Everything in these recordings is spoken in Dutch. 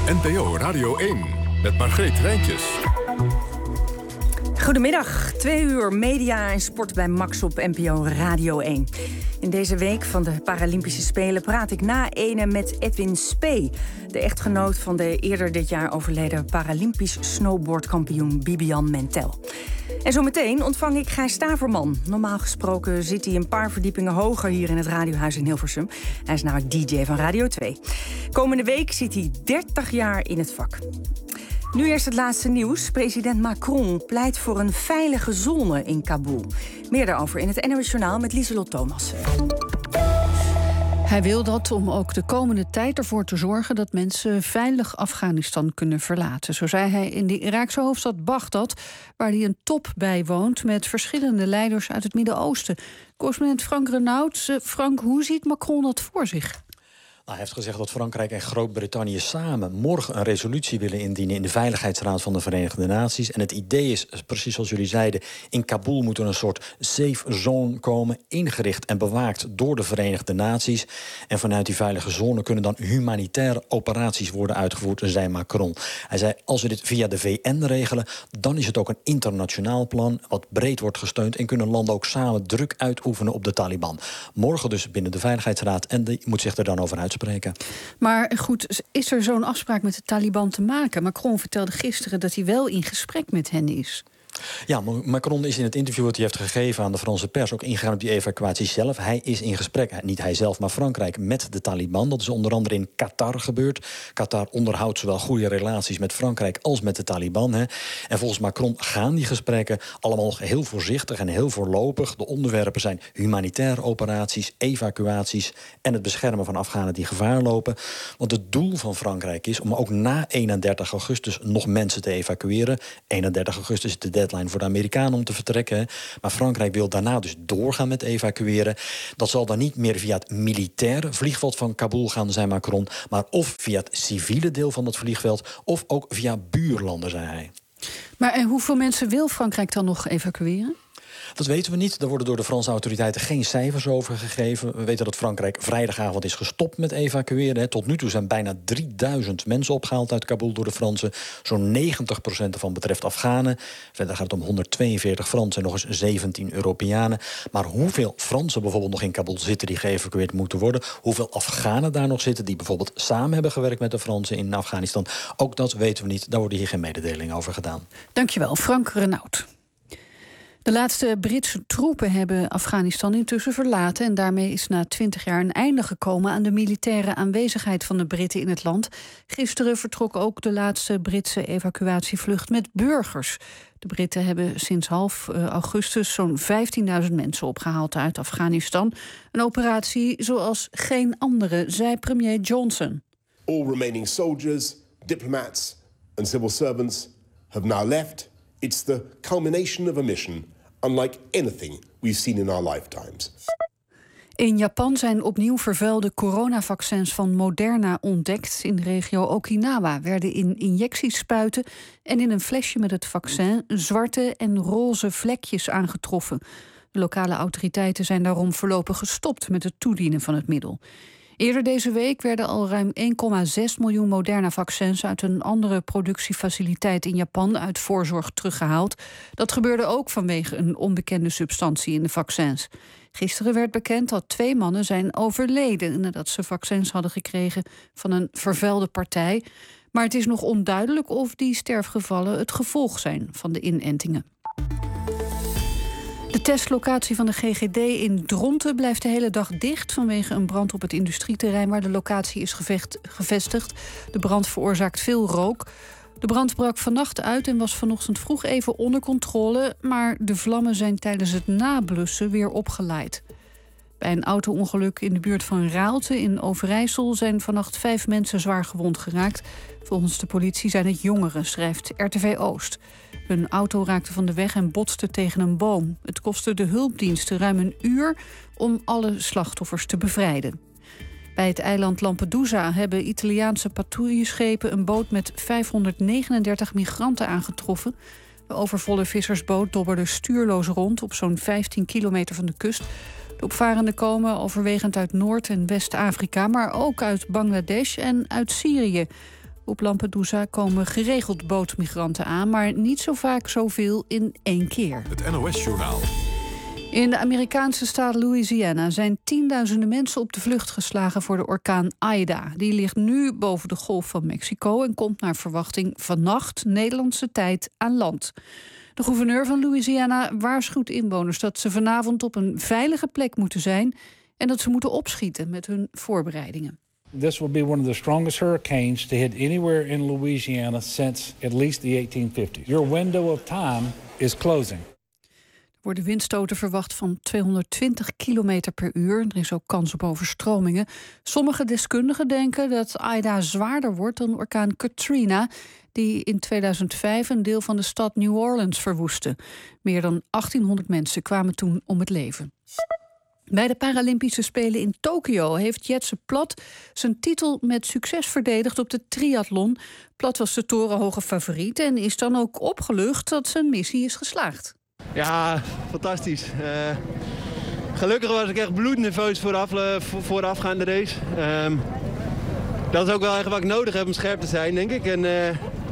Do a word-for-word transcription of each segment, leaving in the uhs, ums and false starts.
N P O Radio één met Margreet Rijntjes. Goedemiddag, twee uur media en sport bij Max op N P O Radio één. In deze week van de Paralympische Spelen praat ik na ene met Edwin Spee, de echtgenoot van de eerder dit jaar overleden Paralympisch snowboardkampioen Bibian Mentel. En zometeen ontvang ik Gijs Staverman. Normaal gesproken zit hij een paar verdiepingen hoger hier in het radiohuis in Hilversum. Hij is namelijk D J van Radio twee. Komende week zit hij dertig jaar in het vak. Nu eerst het laatste nieuws. President Macron pleit voor een veilige zone in Kabul. Meer daarover in het N O S Journaal met Lieselot Thomas. Hij wil dat om ook de komende tijd ervoor te zorgen dat mensen veilig Afghanistan kunnen verlaten. Zo zei hij in de Iraakse hoofdstad Bagdad, waar hij een top bijwoont met verschillende leiders uit het Midden-Oosten. Correspondent Frank Renaud. Frank, hoe ziet Macron dat voor zich? Nou, hij heeft gezegd dat Frankrijk en Groot-Brittannië samen morgen een resolutie willen indienen in de Veiligheidsraad van de Verenigde Naties. En het idee is, precies zoals jullie zeiden, in Kabul moet er een soort safe zone komen, ingericht en bewaakt door de Verenigde Naties. En vanuit die veilige zone kunnen dan humanitaire operaties worden uitgevoerd, zei Macron. Hij zei, als we dit via de V N regelen, dan is het ook een internationaal plan wat breed wordt gesteund en kunnen landen ook samen druk uitoefenen op de Taliban. Morgen dus binnen de Veiligheidsraad en die moet zich er dan over uitspreken. Maar goed, is er zo'n afspraak met de Taliban te maken? Macron vertelde gisteren dat hij wel in gesprek met hen is. Ja, Macron is in het interview dat hij heeft gegeven aan de Franse pers ook ingegaan op die evacuatie zelf. Hij is in gesprek, niet hij zelf, maar Frankrijk, met de Taliban. Dat is onder andere in Qatar gebeurd. Qatar onderhoudt zowel goede relaties met Frankrijk als met de Taliban. Hè. En volgens Macron gaan die gesprekken allemaal nog heel voorzichtig en heel voorlopig. De onderwerpen zijn humanitaire operaties, evacuaties en het beschermen van Afghanen die gevaar lopen. Want het doel van Frankrijk is om ook na eenendertig augustus nog mensen te evacueren. eenendertig augustus is de deadline voor de Amerikanen om te vertrekken. Maar Frankrijk wil daarna dus doorgaan met evacueren. Dat zal dan niet meer via het militaire vliegveld van Kabul gaan, zei Macron, maar of via het civiele deel van het vliegveld of ook via buurlanden, zei hij. Maar en hoeveel mensen wil Frankrijk dan nog evacueren? Dat weten we niet. Er worden door de Franse autoriteiten geen cijfers over gegeven. We weten dat Frankrijk vrijdagavond is gestopt met evacueren. Tot nu toe zijn bijna drieduizend mensen opgehaald uit Kabul door de Fransen. Zo'n negentig procent ervan betreft Afghanen. Verder gaat het om honderdtweeënveertig Fransen en nog eens zeventien Europeanen. Maar hoeveel Fransen bijvoorbeeld nog in Kabul zitten die geëvacueerd moeten worden? Hoeveel Afghanen daar nog zitten die bijvoorbeeld samen hebben gewerkt met de Fransen in Afghanistan? Ook dat weten we niet. Daar worden hier geen mededelingen over gedaan. Dankjewel, Frank Renaud. De laatste Britse troepen hebben Afghanistan intussen verlaten en daarmee is na twintig jaar een einde gekomen aan de militaire aanwezigheid van de Britten in het land. Gisteren vertrok ook de laatste Britse evacuatievlucht met burgers. De Britten hebben sinds half augustus zo'n vijftienduizend mensen opgehaald uit Afghanistan. Een operatie zoals geen andere, zei premier Johnson. All remaining soldiers, diplomats and civil servants have now left. It's the culmination of a mission unlike anything we've seen in our lifetimes. In Japan zijn opnieuw vervuilde coronavaccins van Moderna ontdekt. In de regio Okinawa werden in injectiespuiten en in een flesje met het vaccin zwarte en roze vlekjes aangetroffen. De lokale autoriteiten zijn daarom voorlopig gestopt met het toedienen van het middel. Eerder deze week werden al ruim één komma zes miljoen Moderna-vaccins uit een andere productiefaciliteit in Japan uit voorzorg teruggehaald. Dat gebeurde ook vanwege een onbekende substantie in de vaccins. Gisteren werd bekend dat twee mannen zijn overleden nadat ze vaccins hadden gekregen van een vervuilde partij. Maar het is nog onduidelijk of die sterfgevallen het gevolg zijn van de inentingen. De testlocatie van de G G D in Dronten blijft de hele dag dicht vanwege een brand op het industrieterrein waar de locatie is gevecht, gevestigd. De brand veroorzaakt veel rook. De brand brak vannacht uit en was vanochtend vroeg even onder controle, maar de vlammen zijn tijdens het nablussen weer opgeleid. Bij een auto-ongeluk in de buurt van Raalte in Overijssel zijn vannacht vijf mensen zwaar gewond geraakt. Volgens de politie zijn het jongeren, schrijft R T V Oost. Hun auto raakte van de weg en botste tegen een boom. Het kostte de hulpdiensten ruim een uur om alle slachtoffers te bevrijden. Bij het eiland Lampedusa hebben Italiaanse patrouilleschepen een boot met vijfhonderdnegenendertig migranten aangetroffen. De overvolle vissersboot dobberde stuurloos rond op zo'n vijftien kilometer van de kust. De opvarenden komen overwegend uit Noord- en West-Afrika, maar ook uit Bangladesh en uit Syrië. Op Lampedusa komen geregeld bootmigranten aan, maar niet zo vaak zoveel in één keer. Het N O S-journaal. In de Amerikaanse staat Louisiana zijn tienduizenden mensen op de vlucht geslagen voor de orkaan Ida. Die ligt nu boven de Golf van Mexico en komt naar verwachting vannacht Nederlandse tijd aan land. De gouverneur van Louisiana waarschuwt inwoners dat ze vanavond op een veilige plek moeten zijn en dat ze moeten opschieten met hun voorbereidingen. This will be one of the strongest hurricanes to hit anywhere in Louisiana since at least the eighteen fifties. Your window of time is closing. Er worden windstoten verwacht van tweehonderdtwintig kilometer per uur. Er is ook kans op overstromingen. Sommige deskundigen denken dat Ida zwaarder wordt dan orkaan Katrina, die in tweeduizend vijf een deel van de stad New Orleans verwoestte. Meer dan achttienhonderd mensen kwamen toen om het leven. Bij de Paralympische Spelen in Tokio heeft Jetse Plat zijn titel met succes verdedigd op de triathlon. Plat was de torenhoge favoriet en is dan ook opgelucht dat zijn missie is geslaagd. Ja, fantastisch. Uh, gelukkig was ik echt bloednerveus vooraf, uh, voorafgaande race. Um, dat is ook wel echt wat ik nodig heb om scherp te zijn, denk ik. En uh,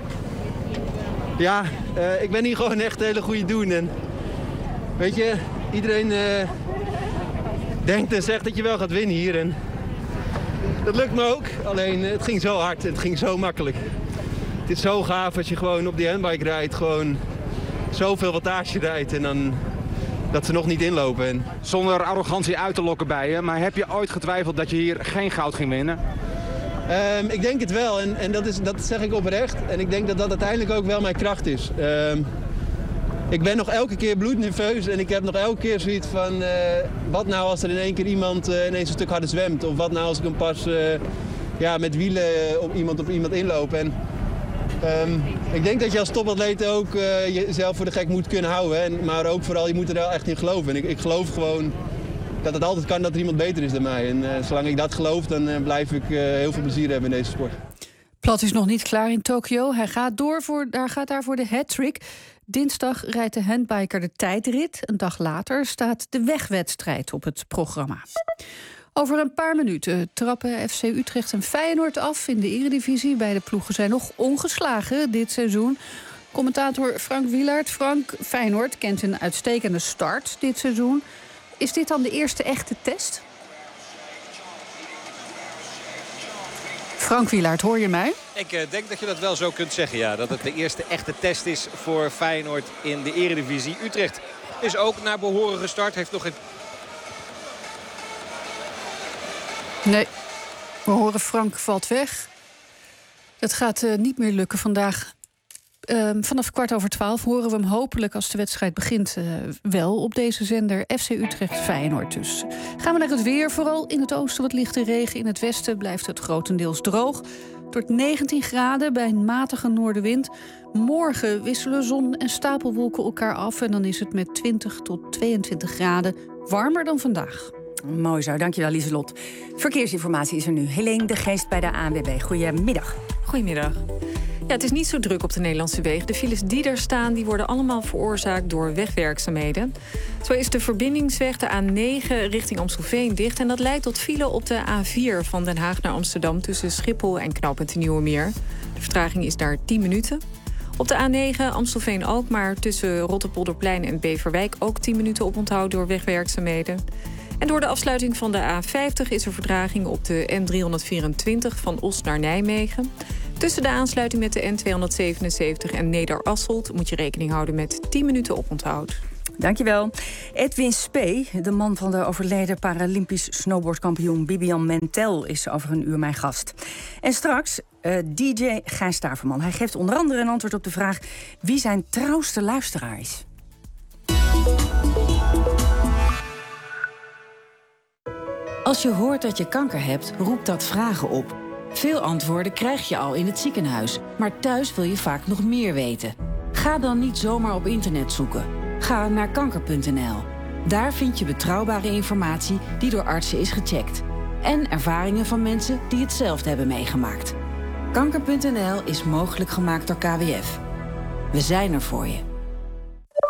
ja, uh, ik ben hier gewoon echt een hele goede doen. En weet je, iedereen uh, denkt en zegt dat je wel gaat winnen hier. En dat lukt me ook. Alleen het ging zo hard en het ging zo makkelijk. Het is zo gaaf als je gewoon op die handbike rijdt, gewoon zoveel wattage rijdt en dan dat ze nog niet inlopen. En zonder arrogantie uit te lokken bij je, maar heb je ooit getwijfeld dat je hier geen goud ging winnen? Um, ik denk het wel en, en dat, is, dat zeg ik oprecht. En ik denk dat dat uiteindelijk ook wel mijn kracht is. Um, ik ben nog elke keer bloednerveus en ik heb nog elke keer zoiets van uh, wat nou als er in één keer iemand uh, ineens een stuk harder zwemt? Of wat nou als ik hem pas uh, ja, met wielen op iemand op iemand inloop? En, Um, ik denk dat je als topatleet ook uh, jezelf voor de gek moet kunnen houden. En, maar ook vooral, je moet er wel echt in geloven. En ik, ik geloof gewoon dat het altijd kan dat er iemand beter is dan mij. En uh, zolang ik dat geloof, dan uh, blijf ik uh, heel veel plezier hebben in deze sport. Plat is nog niet klaar in Tokio. Hij gaat, door voor, daar gaat daar voor de hat-trick. Dinsdag rijdt de handbiker de tijdrit. Een dag later staat de wegwedstrijd op het programma. Over een paar minuten trappen F C Utrecht en Feyenoord af in de Eredivisie. Beide ploegen zijn nog ongeslagen dit seizoen. Commentator Frank Wielaert. Frank, Feyenoord kent een uitstekende start dit seizoen. Is dit dan de eerste echte test? Frank Wielaert, hoor je mij? Ik uh, denk dat je dat wel zo kunt zeggen, ja. Dat het de eerste echte test is voor Feyenoord in de Eredivisie. Utrecht is ook naar behoren gestart. Heeft nog geen... Nee, we horen Frank valt weg. Het gaat uh, niet meer lukken vandaag. Uh, vanaf kwart over twaalf horen we hem hopelijk als de wedstrijd begint uh, wel op deze zender. F C Utrecht Feyenoord dus. Gaan we naar het weer. Vooral in het oosten wat lichte regen. In het westen blijft het grotendeels droog. Tot negentien graden bij een matige noordenwind. Morgen wisselen zon en stapelwolken elkaar af. En dan is het met twintig tot tweeëntwintig graden warmer dan vandaag. Mooi zo, dankjewel Lieselot. Verkeersinformatie is er nu. Helene de Geest bij de A N W B. Goedemiddag. Goedemiddag. Ja, het is niet zo druk op de Nederlandse wegen. De files die er staan, die worden allemaal veroorzaakt door wegwerkzaamheden. Zo is de verbindingsweg, de A negen, richting Amstelveen dicht. En dat leidt tot file op de A vier van Den Haag naar Amsterdam tussen Schiphol en knooppunt Nieuwemeer. De vertraging is daar tien minuten. Op de A negen Amstelveen-Alkmaar tussen Rotterpolderplein en Beverwijk ook tien minuten oponthoud door wegwerkzaamheden. En door de afsluiting van de A vijftig is er vertraging op de N driehonderdvierentwintig van Os naar Nijmegen. Tussen de aansluiting met de N tweehonderdzevenenzeventig en Neder-Asselt moet je rekening houden met tien minuten oponthoud. Dankjewel. Edwin Spee, de man van de overleden Paralympisch snowboardkampioen Bibian Mentel, is over een uur mijn gast. En straks uh, D J Gijs Staverman. Hij geeft onder andere een antwoord op de vraag wie zijn trouwste luisteraar is. Als je hoort dat je kanker hebt, roept dat vragen op. Veel antwoorden krijg je al in het ziekenhuis, maar thuis wil je vaak nog meer weten. Ga dan niet zomaar op internet zoeken. Ga naar kanker punt n l. Daar vind je betrouwbare informatie die door artsen is gecheckt. En ervaringen van mensen die hetzelfde hebben meegemaakt. kanker punt n l is mogelijk gemaakt door K W F. We zijn er voor je.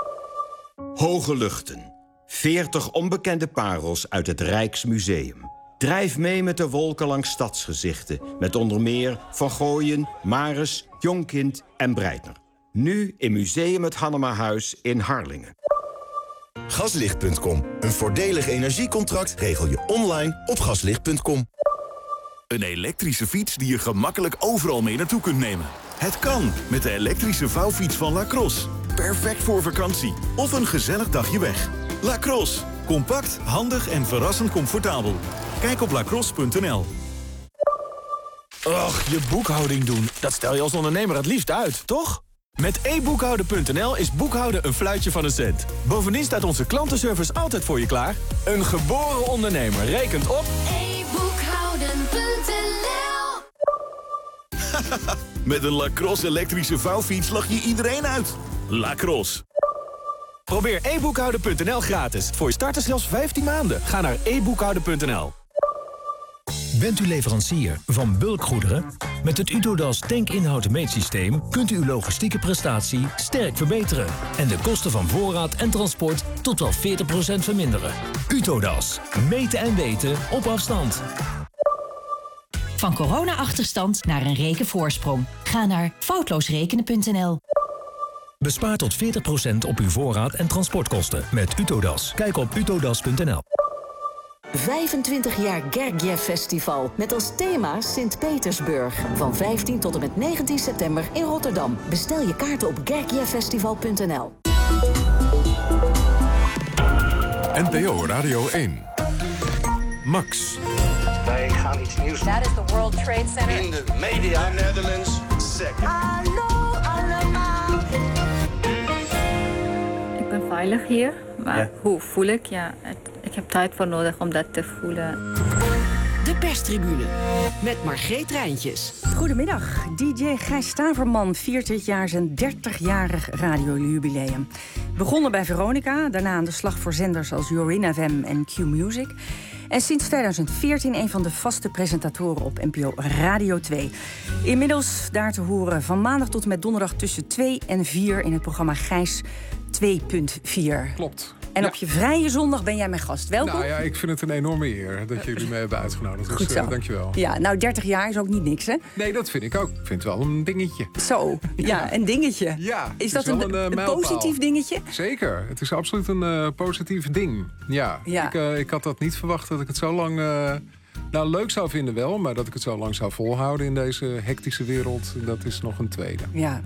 Hoge luchten. veertig onbekende parels uit het Rijksmuseum. Drijf mee met de wolken langs stadsgezichten. Met onder meer Van Gooien, Maris, Jonkind en Breitner. Nu in Museum het Hannemahuis in Harlingen. Gaslicht punt com. Een voordelig energiecontract regel je online op gaslicht punt com. Een elektrische fiets die je gemakkelijk overal mee naartoe kunt nemen. Het kan met de elektrische vouwfiets van Lacrosse. Perfect voor vakantie of een gezellig dagje weg. Lacrosse. Compact, handig en verrassend comfortabel. Kijk op lacrosse punt n l. Och, je boekhouding doen. Dat stel je als ondernemer het liefst uit, toch? Met e boekhouden punt n l is boekhouden een fluitje van een cent. Bovendien staat onze klantenservice altijd voor je klaar. Een geboren ondernemer rekent op e boekhouden punt n l. Met een Lacrosse elektrische vouwfiets lach je iedereen uit. Lacrosse. Probeer e boekhouden punt n l gratis. Voor je starters zelfs vijftien maanden. Ga naar e boekhouden punt n l. Bent u leverancier van bulkgoederen? Met het Utodas tankinhoud-meetsysteem kunt u uw logistieke prestatie sterk verbeteren. En de kosten van voorraad en transport tot wel veertig procent verminderen. Utodas. Meten en weten op afstand. Van corona-achterstand naar een rekenvoorsprong. Ga naar foutloosrekenen punt n l. Bespaar tot veertig procent op uw voorraad en transportkosten met Utodas. Kijk op utodas punt n l. vijfentwintig jaar Gergiev Festival met als thema Sint-Petersburg. Van vijftien tot en met negentien september in Rotterdam. Bestel je kaarten op gergiev festival punt n l. N P O Radio één. Max. Wij gaan iets nieuws doen. That is the World Trade Center. In de media. Netherlands. Second. Hallo allemaal. Ik ben veilig hier, maar ja. Hoe voel ik? Ja, het, ik heb tijd voor nodig om dat te voelen. De perstribune met Margreet Rijntjes. Goedemiddag. D J Gijs Staverman viert dit jaar zijn dertigjarig radiojubileum. Begonnen bij Veronica, daarna aan de slag voor zenders als Yorin F M en Q Music. En sinds tweeduizend veertien een van de vaste presentatoren op N P O Radio twee. Inmiddels daar te horen van maandag tot en met donderdag tussen twee en vier in het programma Gijs twee punt vier. Klopt. En ja. op je vrije zondag ben jij mijn gast. Welkom. Nou ja, ik vind het een enorme eer dat jullie mij hebben uitgenodigd. Dus Goed zo. Uh, dankjewel. Ja, nou dertig jaar is ook niet niks, hè? Nee, dat vind ik ook. Ik vind het wel een dingetje. Zo, ja, ja. een dingetje. Ja, is dat is een, een, een, een positief dingetje? Zeker. Het is absoluut een uh, positief ding. Ja, ja. Ik, uh, ik had dat niet verwacht dat ik het zo lang... Uh, nou, leuk zou vinden wel, maar dat ik het zo lang zou volhouden in deze hectische wereld, dat is nog een tweede. Ja.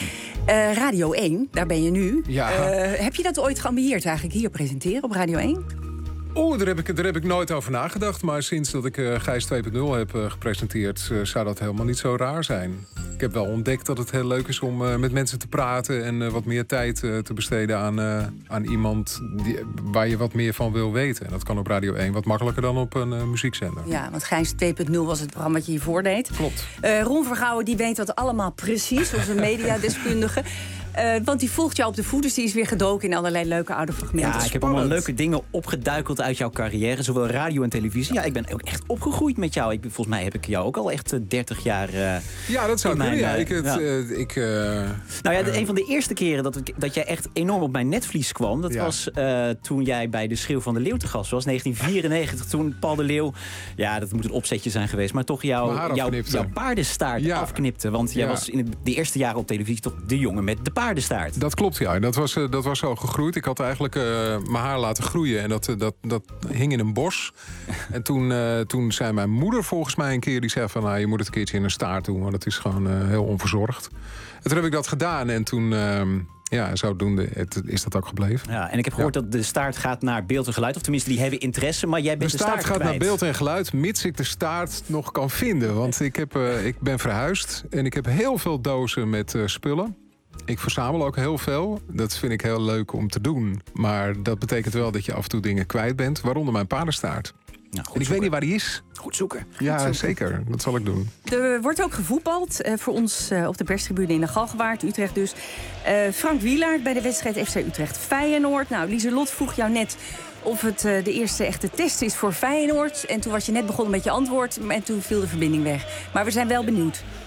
Uh, Radio één, daar ben je nu. Ja. Uh, heb je dat ooit geambieerd eigenlijk hier presenteren op Radio één? Oh, daar heb, ik, daar heb ik nooit over nagedacht. Maar sinds dat ik uh, Gijs twee punt nul heb uh, gepresenteerd, uh, zou dat helemaal niet zo raar zijn. Ik heb wel ontdekt dat het heel leuk is om uh, met mensen te praten en uh, wat meer tijd uh, te besteden aan, uh, aan iemand die, waar je wat meer van wil weten. En dat kan op Radio één wat makkelijker dan op een uh, muziekzender. Ja, want Gijs twee punt nul was het programma dat je hiervoor deed. Klopt. Uh, Ron Vergouwen die weet dat allemaal precies, onze mediadeskundige. Uh, want die volgt jou op de voet, dus die is weer gedoken in allerlei leuke oude fragmenten. Ja, ik heb allemaal leuke dingen opgeduikeld uit jouw carrière, zowel radio en televisie. Ja, ik ben ook echt opgegroeid met jou. Ik, volgens mij heb ik jou ook al echt uh, dertig jaar uh, Ja, dat zou kunnen. Ja. Ik, het, ja. Uh, ik, uh, nou ja, de, uh, een van de eerste keren dat, ik, dat jij echt enorm op mijn netvlies kwam, dat ja. was uh, toen jij bij de Schreeuw van de Leeuw te gast was, negentien vierennegentig. Toen Paul de Leeuw, ja, dat moet een opzetje zijn geweest, maar toch jou, jou, jouw paardenstaart ja. afknipte. Want jij ja. was in de eerste jaren op televisie toch de jongen met de paardenstaart. Dat klopt, ja. Dat was, uh, dat was zo gegroeid. Ik had eigenlijk uh, mijn haar laten groeien en dat, uh, dat, dat hing in een bos. En toen, uh, toen zei mijn moeder volgens mij een keer, die zei van, nou, je moet het een keertje in een staart doen, want het is gewoon uh, heel onverzorgd. En toen heb ik dat gedaan en toen, uh, ja, zodoende het, is dat ook gebleven. Ja, en ik heb gehoord ja. dat de staart gaat naar beeld en geluid, of tenminste die hebben interesse, maar jij bent de, de staart, staart gaat kwijt. naar beeld en geluid, mits ik de staart nog kan vinden. Want ik, heb, uh, ik ben verhuisd en ik heb heel veel dozen met uh, spullen. Ik verzamel ook heel veel. Dat vind ik heel leuk om te doen. Maar dat betekent wel dat je af en toe dingen kwijt bent. Waaronder mijn paardenstaart. Nou, en ik weet niet waar die is. Goed zoeken. Ja, goed zoeken. Zeker. Dat zal ik doen. Er wordt ook gevoetbald uh, voor ons uh, op de perstribune in de Galgenwaard, Utrecht dus. Uh, Frank Wielaert bij de wedstrijd F C Utrecht Feyenoord. Nou, Lieselot vroeg jou net of het uh, de eerste echte test is voor Feyenoord. En toen was je net begonnen met je antwoord. En toen viel de verbinding weg. Maar we zijn wel benieuwd.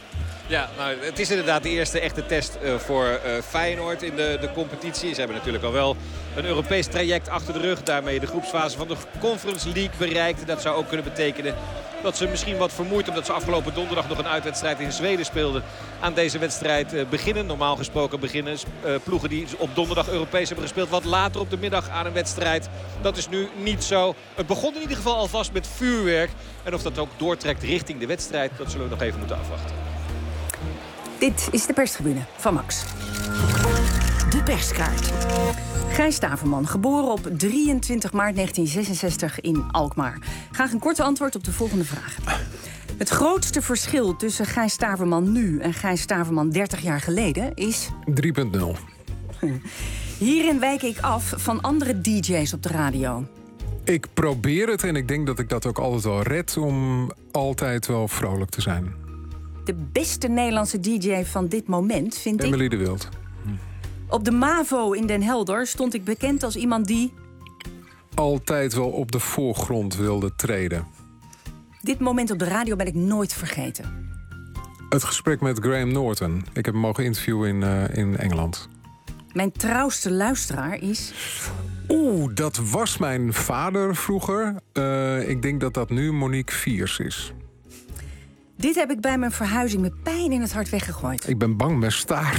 Ja, nou, het is inderdaad de eerste echte test uh, voor uh, Feyenoord in de, de competitie. Ze hebben natuurlijk al wel een Europees traject achter de rug. Daarmee de groepsfase van de Conference League bereikt. Dat zou ook kunnen betekenen dat ze misschien wat vermoeid, omdat ze afgelopen donderdag nog een uitwedstrijd in Zweden speelden, aan deze wedstrijd uh, beginnen. Normaal gesproken beginnen uh, ploegen die op donderdag Europees hebben gespeeld wat later op de middag aan een wedstrijd. Dat is nu niet zo. Het begon in ieder geval alvast met vuurwerk. En of dat ook doortrekt richting de wedstrijd, dat zullen we nog even moeten afwachten. Dit is de perstribune van Max. De perskaart. Gijs Staverman, geboren op drieëntwintig maart negentien zesenzestig in Alkmaar. Graag een korte antwoord op de volgende vraag. Het grootste verschil tussen Gijs Staverman nu en Gijs Staverman dertig jaar geleden is... drie punt nul. Hierin wijk ik af van andere D J's op de radio. Ik probeer het en ik denk dat ik dat ook altijd wel red om altijd wel vrolijk te zijn. De beste Nederlandse D J van dit moment vind ik... Emily de Wild. Op de MAVO in Den Helder stond ik bekend als iemand die... altijd wel op de voorgrond wilde treden. Dit moment op de radio ben ik nooit vergeten. Het gesprek met Graham Norton. Ik heb hem mogen interviewen in, uh, in Engeland. Mijn trouwste luisteraar is... Oeh, dat was mijn vader vroeger. Uh, ik denk dat dat nu Monique Viers is. Dit heb ik bij mijn verhuizing met pijn in het hart weggegooid. Ik ben bang met staart.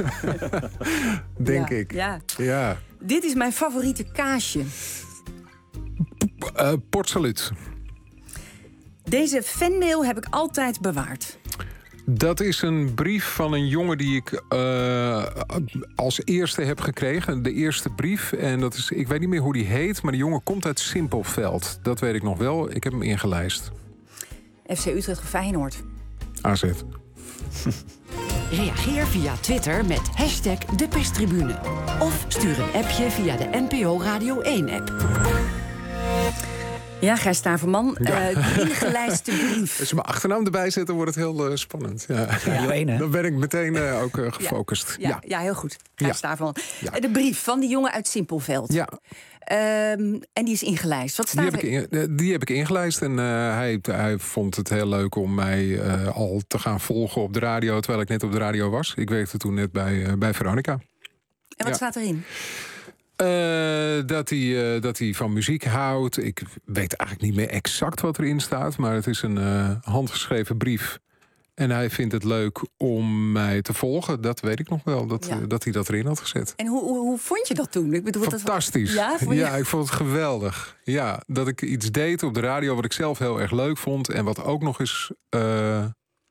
Denk ja, ik. Ja. ja. Dit is mijn favoriete kaasje. Uh, Port Salut. Deze fanmail heb ik altijd bewaard. Dat is een brief van een jongen die ik uh, als eerste heb gekregen. De eerste brief. En dat is, ik weet niet meer hoe die heet, maar die jongen komt uit Simpelveld. Dat weet ik nog wel. Ik heb hem ingelijst. F C Utrecht of Feyenoord. A Z. Reageer via Twitter met hashtag de perstribune. Of stuur een appje via de N P O Radio één-app. Ja, Gijs Staverman, ja. Uh, ingelijste brief. Als je mijn achternaam erbij zet, dan wordt het heel uh, spannend. Ja. Radio één, hè? Dan ben ik meteen uh, ook uh, gefocust. Ja, ja. Ja. ja, heel goed. Gijs Ja. Staverman. Ja. Uh, de brief van die jongen uit Simpelveld. Ja. Um, en die is ingelijst. Wat staat Die heb, ik in, die heb ik ingelijst en uh, hij, hij vond het heel leuk om mij uh, al te gaan volgen op de radio, terwijl ik net op de radio was. Ik werkte toen net bij, uh, bij Veronica. En wat ja. staat erin? Uh, dat, hij, uh, dat hij van muziek houdt. Ik weet eigenlijk niet meer exact wat erin staat, maar het is een uh, handgeschreven brief. En hij vindt het leuk om mij te volgen. Dat weet ik nog wel, dat, ja. uh, dat hij dat erin had gezet. En hoe, hoe, hoe vond je dat toen? Ik bedoel, Fantastisch. Dat... Ja, vond je... ja, ik vond het geweldig. Ja, dat ik iets deed op de radio wat ik zelf heel erg leuk vond. En wat ook nog eens uh,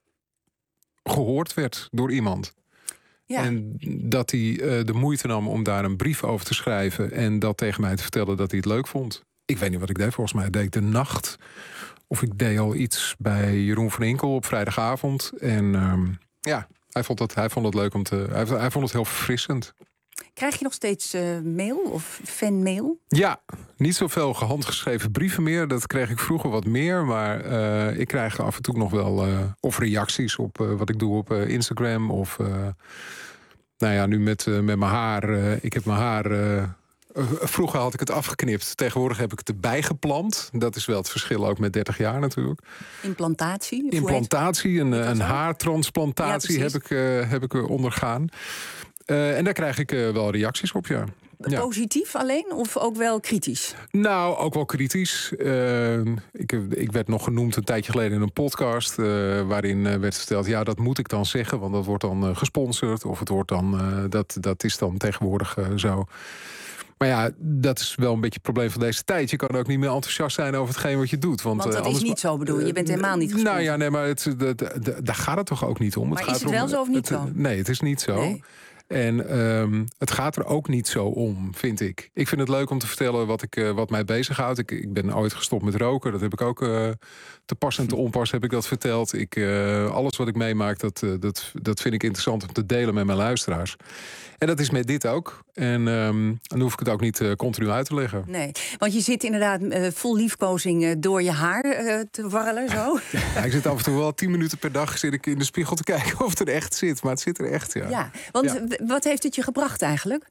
gehoord werd door iemand. Ja. En dat hij uh, de moeite nam om daar een brief over te schrijven. En dat tegen mij te vertellen dat hij het leuk vond. Ik weet niet wat ik deed. Volgens mij deed ik de nacht. Of ik deed al iets bij Jeroen van Inkel op vrijdagavond. En um, ja, hij vond, het, hij vond het leuk om te... Hij, hij vond het heel verfrissend. Krijg je nog steeds uh, mail of fanmail? Ja, niet zoveel gehandgeschreven brieven meer. Dat kreeg ik vroeger wat meer. Maar uh, ik krijg af en toe nog wel... Uh, of reacties op uh, wat ik doe op uh, Instagram. Of uh, nou ja, nu met, uh, met mijn haar. Uh, ik heb mijn haar... Uh, Vroeger had ik het afgeknipt. Tegenwoordig heb ik het erbij geplant. Dat is wel het verschil ook met dertig jaar natuurlijk. Implantatie? Implantatie, een, een haartransplantatie ja, heb, ik, uh, heb ik ondergaan. Uh, en daar krijg ik uh, wel reacties op, ja. Ja. Positief alleen of ook wel kritisch? Nou, ook wel kritisch. Uh, ik, ik werd nog genoemd een tijdje geleden in een podcast... Uh, waarin uh, werd verteld, ja, dat moet ik dan zeggen... want dat wordt dan uh, gesponsord of het wordt dan, uh, dat, dat is dan tegenwoordig uh, zo... Maar ja, dat is wel een beetje het probleem van deze tijd. Je kan ook niet meer enthousiast zijn over hetgeen wat je doet. Want, want dat uh, anders... is niet zo, bedoel je? Je bent helemaal niet gesponsord. Nou ja, nee, maar het, de, de, de, daar gaat het toch ook niet om. Maar het is gaat het wel om, zo of niet het, zo? Nee, het is niet zo. Nee. En um, het gaat er ook niet zo om, vind ik. Ik vind het leuk om te vertellen wat, ik, uh, wat mij bezighoudt. Ik, ik ben ooit gestopt met roken. Dat heb ik ook uh, te pas en te onpas heb ik dat verteld. Ik, uh, alles wat ik meemaak, dat, uh, dat, dat vind ik interessant om te delen met mijn luisteraars. En dat is met dit ook. En um, dan hoef ik het ook niet uh, continu uit te leggen. Nee, want je zit inderdaad uh, vol liefkozing uh, door je haar uh, te warrelen, zo. Ja, ik zit af en toe wel tien minuten per dag zit ik in de spiegel te kijken of het er echt zit. Maar het zit er echt, ja. Ja, want ja. wat heeft het je gebracht eigenlijk?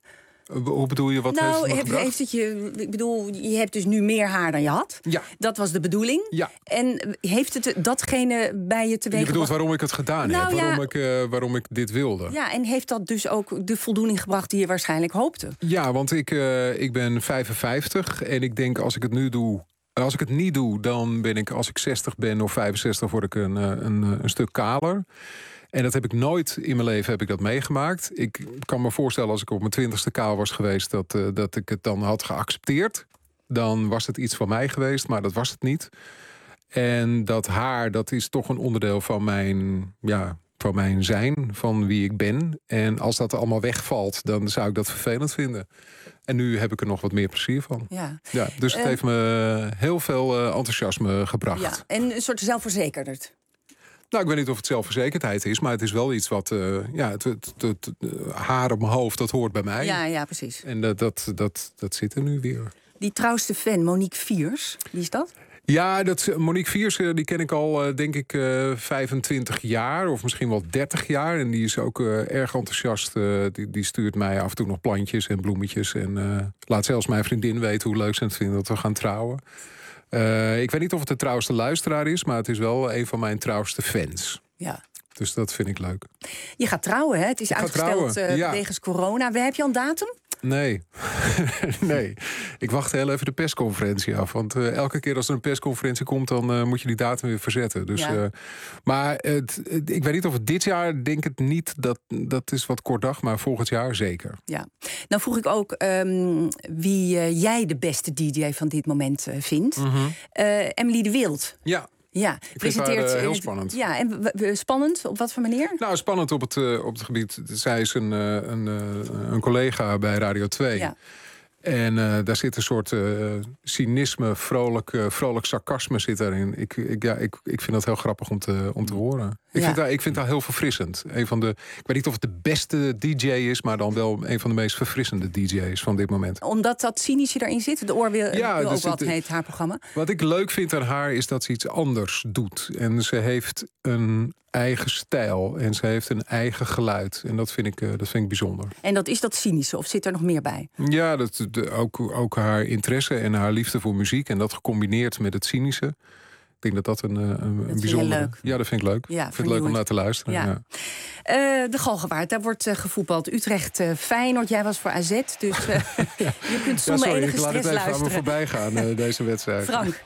Hoe bedoel je, wat nou, heeft het me heeft, gebracht? heeft het je, ik bedoel, je hebt dus nu meer haar dan je had. Ja. Dat was de bedoeling. Ja. En heeft het datgene bij je teweeg Je bedoelt gebracht? waarom ik het gedaan Nou, heb, ja. waarom, ik, uh, waarom ik dit wilde. Ja, en heeft dat dus ook de voldoening gebracht die je waarschijnlijk hoopte? Ja, want ik, uh, ik ben vijfenvijftig en ik denk als ik het nu doe... Als ik het niet doe, dan ben ik, als ik zestig ben of vijfenzestig, word ik een, een, een stuk kaler. En dat heb ik nooit in mijn leven heb ik dat meegemaakt. Ik kan me voorstellen als ik op mijn twintigste kaal was geweest... Dat, uh, dat ik het dan had geaccepteerd. Dan was het iets van mij geweest, maar dat was het niet. En dat haar, dat is toch een onderdeel van mijn, ja, van mijn zijn, van wie ik ben. En als dat allemaal wegvalt, dan zou ik dat vervelend vinden. En nu heb ik er nog wat meer plezier van. Ja. Ja, dus het uh, heeft me heel veel uh, enthousiasme gebracht. Ja, en een soort zelfverzekerderd. Nou, ik weet niet of het zelfverzekerdheid is, maar het is wel iets wat... Uh, ja, het, het, het, het haar op mijn hoofd, dat hoort bij mij. Ja, ja, precies. En dat, dat, dat, dat zit er nu weer. Die trouwste fan, Monique Viers, wie is dat? Ja, dat, Monique Viers, die ken ik al, denk ik, uh, vijfentwintig jaar. Of misschien wel dertig jaar. En die is ook uh, erg enthousiast. Uh, die, die stuurt mij af en toe nog plantjes en bloemetjes. En uh, laat zelfs mijn vriendin weten hoe leuk ze het vinden dat we gaan trouwen. Uh, ik weet niet of het de trouwste luisteraar is, maar het is wel een van mijn trouwste fans. Ja. Dus dat vind ik leuk. Je gaat trouwen, hè? Het is ik uitgesteld uh, ja. wegens corona. Heb je al een datum? Nee. nee. Ik wacht heel even de persconferentie af. Want uh, elke keer als er een persconferentie komt... dan uh, moet je die datum weer verzetten. Dus, ja. uh, maar het, het, ik weet niet of het dit jaar... denk het niet, dat, dat is wat kort dag. Maar volgend jaar zeker. Ja. Nou vroeg ik ook um, wie uh, jij de beste D J van dit moment uh, vindt. Mm-hmm. uh, Emily de Wild. Ja. Ja, ik presenteert vind haar, uh, heel spannend. Ja, en w- w- spannend? Op wat voor manier? Nou, spannend op het, uh, op het gebied. Zij is een, uh, een, uh, een collega bij Radio twee. Ja. En uh, daar zit een soort uh, cynisme, vrolijk, uh, vrolijk sarcasme zit daarin. Ik, ik, ja, ik, ik vind dat heel grappig om te, om te horen. Ik, ja. vind dat, ik vind dat heel verfrissend. Een van de, ik weet niet of het de beste D J is... maar dan wel een van de meest verfrissende D J's van dit moment. Omdat dat cynische erin zit? De oorweel ja, ook dus wat het, heet haar programma. Wat ik leuk vind aan haar is dat ze iets anders doet. En ze heeft een eigen stijl en ze heeft een eigen geluid. En dat vind ik, uh, dat vind ik bijzonder. En dat is dat cynische, of zit er nog meer bij? Ja, dat, de, ook, ook haar interesse en haar liefde voor muziek... en dat gecombineerd met het cynische. Ik denk dat dat een, een, een dat bijzonder... leuk. Ja, dat vind ik leuk. Ja, ik vind het leuk om naar te luisteren. Ja. Ja. Uh, de Galgenwaard, daar wordt uh, gevoetbald. Utrecht, uh, Feyenoord, jij was voor A Z. Dus uh, ja. je kunt zonder ja, sorry, enige stress luisteren. Ik laat het even aan me voorbij gaan, uh, deze wedstrijd. Frank.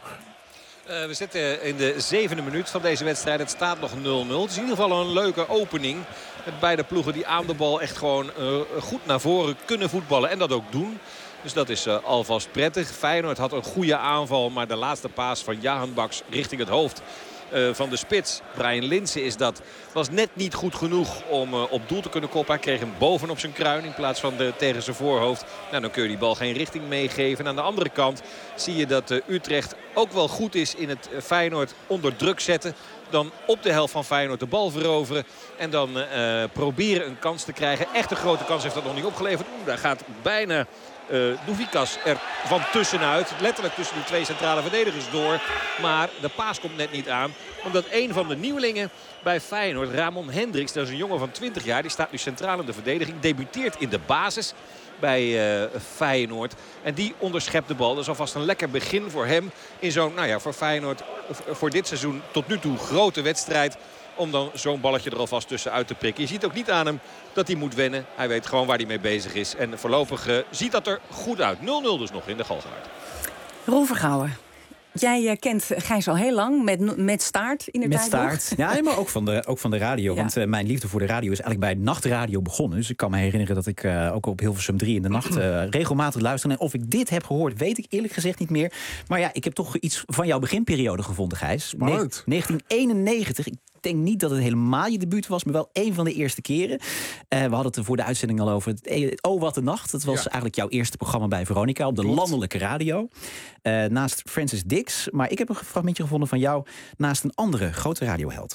Uh, we zitten in de zevende minuut van deze wedstrijd. Het staat nog nul nul. Het is in ieder geval een leuke opening. Met beide ploegen die aan de bal echt gewoon uh, goed naar voren kunnen voetballen. En dat ook doen. Dus dat is uh, alvast prettig. Feyenoord had een goede aanval. Maar de laatste paas van Jahan Baks richting het hoofd uh, van de spits. Brian Linssen is dat. Was net niet goed genoeg om uh, op doel te kunnen koppen. Hij kreeg hem bovenop zijn kruin in plaats van de, tegen zijn voorhoofd. Nou, dan kun je die bal geen richting meegeven. En aan de andere kant zie je dat uh, Utrecht ook wel goed is in het uh, Feyenoord onder druk zetten. Dan op de helft van Feyenoord de bal veroveren. En dan uh, proberen een kans te krijgen. Echt een grote kans heeft dat nog niet opgeleverd. Oeh, daar gaat bijna uh, Douvikas er van tussenuit. Letterlijk tussen die twee centrale verdedigers door. Maar de paas komt net niet aan. Omdat een van de nieuwelingen bij Feyenoord, Ramon Hendricks, dat is een jongen van twintig jaar. Die staat nu centraal in de verdediging. Debuteert in de basis bij uh, Feyenoord. En die onderschept de bal. Dat is alvast een lekker begin voor hem. In zo'n, nou ja, voor Feyenoord, voor dit seizoen tot nu toe grote wedstrijd. Om dan zo'n balletje er alvast tussenuit te prikken. Je ziet ook niet aan hem dat hij moet wennen. Hij weet gewoon waar hij mee bezig is. En voorlopig uh, ziet dat er goed uit. nul nul dus nog in de Galgenwaard. Roel Vergouwen. Jij uh, kent Gijs al heel lang, met, met staart inderdaad. Met staart, nog. Ja, maar ook van de, ook van de radio. Ja. Want uh, mijn liefde voor de radio is eigenlijk bij nachtradio begonnen. Dus ik kan me herinneren dat ik uh, ook op Hilversum drie in de nacht uh, regelmatig luisterde. En of ik dit heb gehoord, weet ik eerlijk gezegd niet meer. Maar ja, ik heb toch iets van jouw beginperiode gevonden, Gijs. Ne- negentien eenennegentig. Ik denk niet dat het helemaal je debuut was, maar wel een van de eerste keren. Uh, we hadden het er voor de uitzending al over. Het, oh, wat een nacht. Dat was ja. eigenlijk jouw eerste programma bij Veronica op de Klopt. landelijke radio. Uh, naast Francis Dix. Maar ik heb een fragmentje gevonden van jou naast een andere grote radioheld.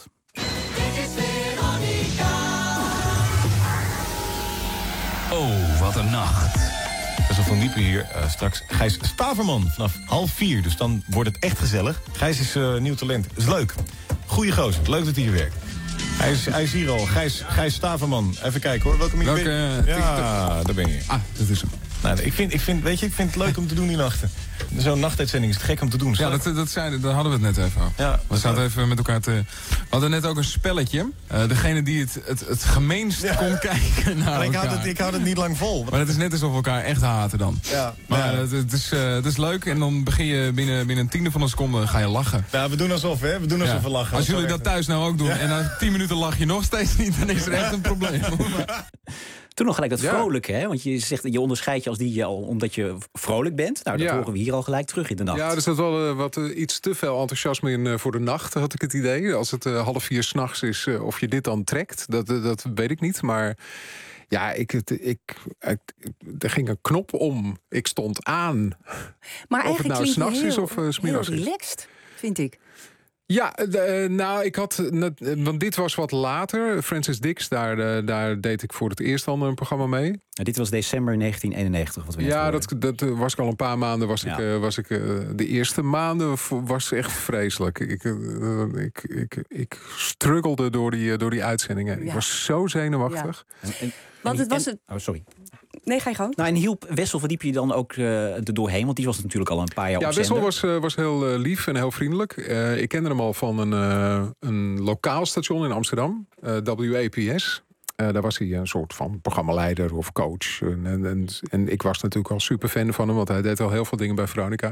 Oh, wat een nacht. Wessel van Diepen hier, uh, straks Gijs Staverman vanaf half vier. Dus dan wordt het echt gezellig. Gijs is uh, nieuw talent. Is leuk. Goeie gozer. Leuk dat hij hier werkt. Hij is, hij is hier al. Gijs, Gijs Staverman. Even kijken hoor. Welke Welke, ben je? Ja, daar ben je. Ah, dat is hem. Nou, ik, vind, ik, vind, weet je, ik vind het leuk om te doen die nachten. Zo'n nachtuitzending is het gek om te doen. Ja, dat, dat zei, daar hadden we het net even over. Ja, we zaten even met elkaar te... We hadden net ook een spelletje. Uh, degene die het, het, het gemeenst ja. kon kijken naar ik elkaar. houd, het, ik houd het niet lang vol. Maar het is net alsof we elkaar echt haten dan. Ja, maar ja. Het, het, is, uh, het is leuk en dan begin je binnen, binnen een tiende van een seconde ga je lachen. Ja, we doen alsof, hè? We doen alsof ja. we lachen. Als jullie dat thuis nou ook doen ja. en na tien minuten lach je nog steeds niet, dan is er echt een probleem. Toen nog gelijk dat ja. vrolijke, hè? Want je zegt, je onderscheidt je als die al omdat je vrolijk bent. Nou, dat ja. horen we hier al gelijk terug in de nacht. Ja, er zat wel uh, wat uh, iets te veel enthousiasme in uh, voor de nacht, had ik het idee. Als het uh, half vier 's nachts is, uh, of je dit dan trekt, dat, uh, dat weet ik niet. Maar ja, ik, het, ik, ik, er ging een knop om. Ik stond aan. Maar of het nou 's nachts is of uh, 's middags heel relaxed, vind ik. Ja, uh, nou, ik had... Uh, want dit was wat later. Francis Dix, daar, uh, daar deed ik voor het eerst al een programma mee. Ja, dit was december negentien eenennegentig. Wat we ja, dat, dat was ik al een paar maanden. Was ja. ik, uh, was ik, uh, de eerste maanden was echt vreselijk. Ik, uh, ik, ik, ik struggelde door die, uh, door die uitzendingen. Ja. Ik was zo zenuwachtig. Ja. En, en, want en, het was en, het... Oh, sorry. Nee, ga je gewoon. Nou, en hielp Wessel Verdiep je dan ook uh, er doorheen? Want die was natuurlijk al een paar jaar ja, op zender. Ja, Wessel was, uh, was heel uh, lief en heel vriendelijk. Uh, ik kende hem al van een, uh, een lokaal station in Amsterdam. Uh, W A P S. Uh, daar was hij een soort van programmaleider of coach. En, en, en ik was natuurlijk al super fan van hem. Want hij deed al heel veel dingen bij Veronica.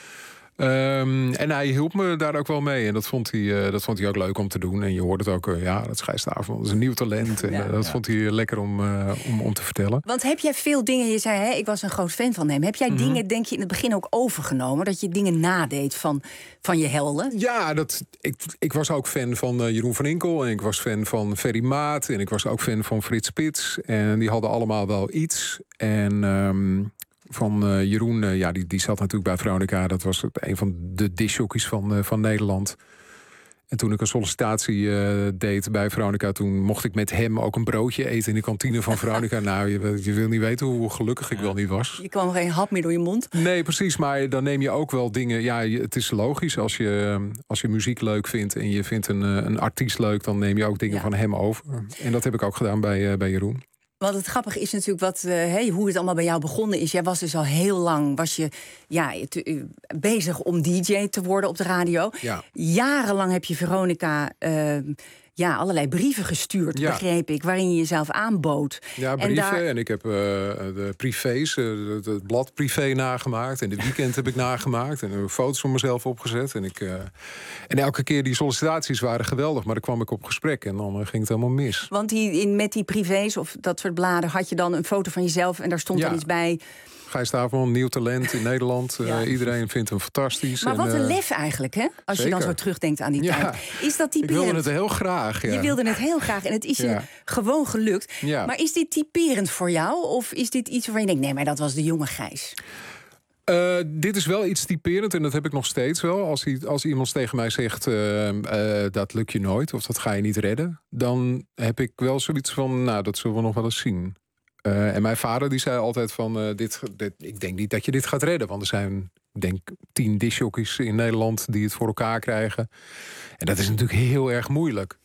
Um, en hij hielp me daar ook wel mee. En dat vond hij, uh, dat vond hij ook leuk om te doen. En je hoort het ook, uh, ja, dat is Gijs Staverman. Dat is een nieuw talent. En ja, uh, dat ja. vond hij lekker om, uh, om, om te vertellen. Want heb jij veel dingen, je zei, hè, ik was een groot fan van hem. Heb jij mm-hmm. dingen, denk je, in het begin ook overgenomen? Dat je dingen nadeed van, van je helden? Ja, dat, ik, ik was ook fan van uh, Jeroen van Inkel. En ik was fan van Ferry Maat. En ik was ook fan van Frits Spits. En die hadden allemaal wel iets. En... Um, Van uh, Jeroen, uh, ja, die, die zat natuurlijk bij Veronica. Dat was een van de discjockeys van, uh, van Nederland. En toen ik een sollicitatie uh, deed bij Veronica... toen mocht ik met hem ook een broodje eten in de kantine van Veronica. Nou, je, je wil niet weten hoe gelukkig ik ja. wel niet was. Je kwam geen hap meer door je mond? Nee, precies. Maar dan neem je ook wel dingen... Ja, je, het is logisch. Als je, als je muziek leuk vindt en je vindt een, een artiest leuk... dan neem je ook dingen ja. van hem over. En dat heb ik ook gedaan bij, uh, bij Jeroen. Want het grappige is natuurlijk wat, uh, hey, hoe het allemaal bij jou begonnen is. Jij was dus al heel lang was je, ja, te, uh, bezig om D J te worden op de radio. Ja. Jarenlang heb je Veronica uh, ja, allerlei brieven gestuurd, ja. begreep ik, waarin je jezelf aanbood. Ja, brieven. En, daar... en ik heb uh, de privés, uh, het blad privé nagemaakt. En de weekend heb ik nagemaakt. En er foto's van mezelf opgezet. En, ik, uh, en elke keer die sollicitaties waren geweldig. Maar dan kwam ik op gesprek en dan uh, ging het helemaal mis. Want die, in, met die privés of dat soort bladen had je dan een foto van jezelf en daar stond ja. dan iets bij... Gijs Staverman, nieuw talent in Nederland. Ja. Uh, iedereen vindt hem fantastisch. Maar wat en, uh, een lef eigenlijk, hè? Als zeker. je dan zo terugdenkt aan die ja. tijd. Is dat typerend? Ik wilde het heel graag, ja. Je wilde het heel graag en het is je ja. gewoon gelukt. Ja. Maar is dit typerend voor jou? Of is dit iets waarvan je denkt, nee, maar dat was de jonge Gijs? Uh, dit is wel iets typerend en dat heb ik nog steeds wel. Als, hij, als iemand tegen mij zegt, uh, uh, dat lukt je nooit of dat ga je niet redden... dan heb ik wel zoiets van, nou, dat zullen we nog wel eens zien. Uh, en mijn vader die zei altijd van, uh, dit, dit, ik denk niet dat je dit gaat redden. Want er zijn, ik denk, tien discjockeys in Nederland die het voor elkaar krijgen. En dat is natuurlijk heel erg moeilijk.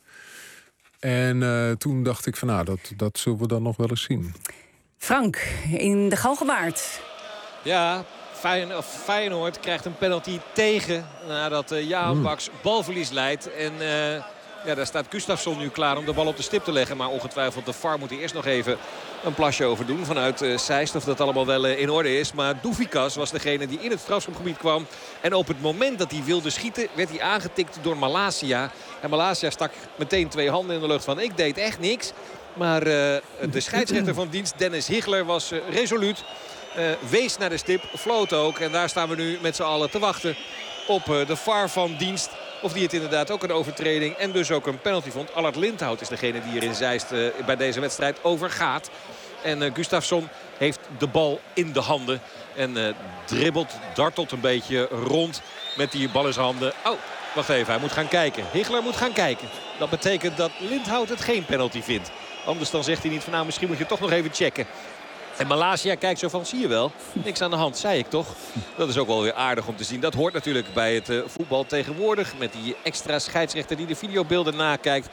En uh, toen dacht ik van, nou, dat, dat zullen we dan nog wel eens zien. Frank, in de Galgenwaard. Ja, Fijn, of Feyenoord krijgt een penalty tegen nadat uh, Jaan mm. Baks balverlies leidt. En... Uh, Ja, daar staat Gustafsson nu klaar om de bal op de stip te leggen. Maar ongetwijfeld de V A R moet hij eerst nog even een plasje over doen vanuit uh, Zeist. Of dat allemaal wel uh, in orde is. Maar Douvikas was degene die in het strafschopgebied kwam. En op het moment dat hij wilde schieten werd hij aangetikt door Malasia. En Malasia stak meteen twee handen in de lucht van ik deed echt niks. Maar uh, de scheidsrechter van dienst Dennis Higler was uh, resoluut. Uh, wees naar de stip, floot ook. En daar staan we nu met z'n allen te wachten op uh, de V A R van dienst. Of die het inderdaad ook een overtreding en dus ook een penalty vond. Allard Lindhout is degene die er in Zeist uh, bij deze wedstrijd over gaat. En uh, Gustafsson heeft de bal in de handen. En uh, dribbelt, dartelt een beetje rond met die bal in zijn handen. Oh, wacht even, hij moet gaan kijken. Higler moet gaan kijken. Dat betekent dat Lindhout het geen penalty vindt. Anders dan zegt hij niet van nou misschien moet je toch nog even checken. En Malasia kijkt zo van, zie je wel, niks aan de hand, zei ik toch. Dat is ook wel weer aardig om te zien. Dat hoort natuurlijk bij het uh, voetbal tegenwoordig. Met die extra scheidsrechter die de videobeelden nakijkt.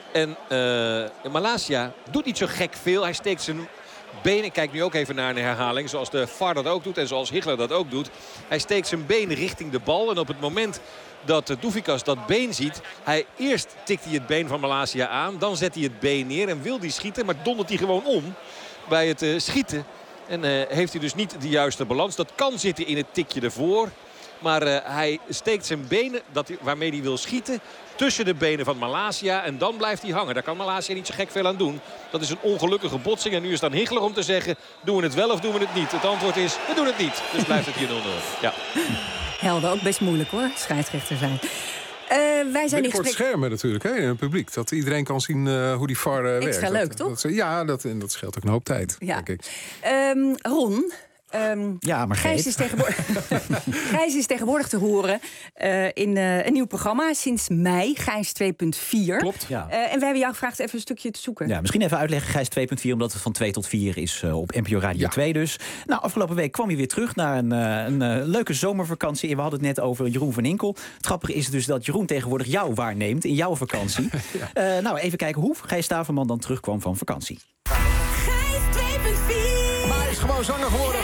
En uh, Malasia doet niet zo gek veel. Hij steekt zijn been. Ik kijk nu ook even naar een herhaling. Zoals de V A R dat ook doet en zoals Hichler dat ook doet. Hij steekt zijn been richting de bal. En op het moment dat Douvikas dat been ziet. Hij eerst tikt hij het been van Malasia aan. Dan zet hij het been neer en wil hij schieten. Maar dondert hij gewoon om bij het uh, schieten. En uh, heeft hij dus niet de juiste balans. Dat kan zitten in het tikje ervoor. Maar uh, hij steekt zijn benen dat hij, waarmee hij wil schieten tussen de benen van Malasia. En dan blijft hij hangen. Daar kan Malasia niet zo gek veel aan doen. Dat is een ongelukkige botsing. En nu is dan Hichler om te zeggen, doen we het wel of doen we het niet? Het antwoord is, we doen het niet. Dus blijft het hier nul nul. Ja. Helder, ook best moeilijk hoor, scheidsrechter zijn. Uh, wij zijn in voor het schermen natuurlijk, hè, in het publiek. Dat iedereen kan zien uh, hoe die V A R uh, werkt. Extra leuk, dat, toch? Dat, ja, dat, en dat scheelt ook een hoop tijd, ja. denk ik. Um, Ron... Um, ja, maar Gijs is, tegenwoordig... Gijs is tegenwoordig te horen uh, in uh, een nieuw programma sinds mei, Gijs twee punt vier. Klopt, ja. Uh, en wij hebben jou gevraagd even een stukje te zoeken. Ja, misschien even uitleggen, Gijs twee punt vier, omdat het van twee tot vier is uh, op N P O Radio ja. twee dus. Nou, afgelopen week kwam hij weer terug naar een, uh, een uh, leuke zomervakantie. En we hadden het net over Jeroen van Inkel. Het grappige is dus dat Jeroen tegenwoordig jou waarneemt in jouw vakantie. ja. uh, nou, even kijken hoe Gijs Staverman dan terugkwam van vakantie. Gijs twee punt vier. Maar hij is gewoon zanger geworden.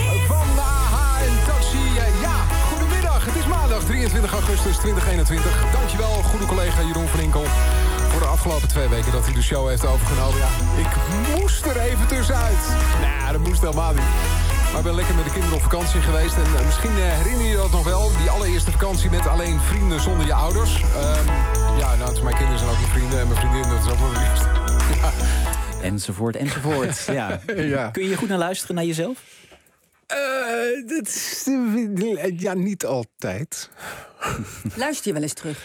Ja, goedemiddag. Het is maandag drieëntwintig augustus tweeduizend eenentwintig. Dankjewel, goede collega Jeroen van Inkel, voor de afgelopen twee weken dat hij de show heeft overgenomen. Ja, ik moest er even tussenuit. Nou, dat moest helemaal niet. Maar ik ben lekker met de kinderen op vakantie geweest. En uh, misschien uh, herinner je dat nog wel. Die allereerste vakantie met alleen vrienden zonder je ouders. Um, ja, nou, dus mijn kinderen zijn ook mijn vrienden. En mijn vriendin, dat is ook mijn liefst. Ja. Enzovoort, enzovoort. Ja. ja. Kun je goed naar luisteren, naar jezelf? Uh, dat is, uh, ja, niet altijd. Luister je wel eens terug?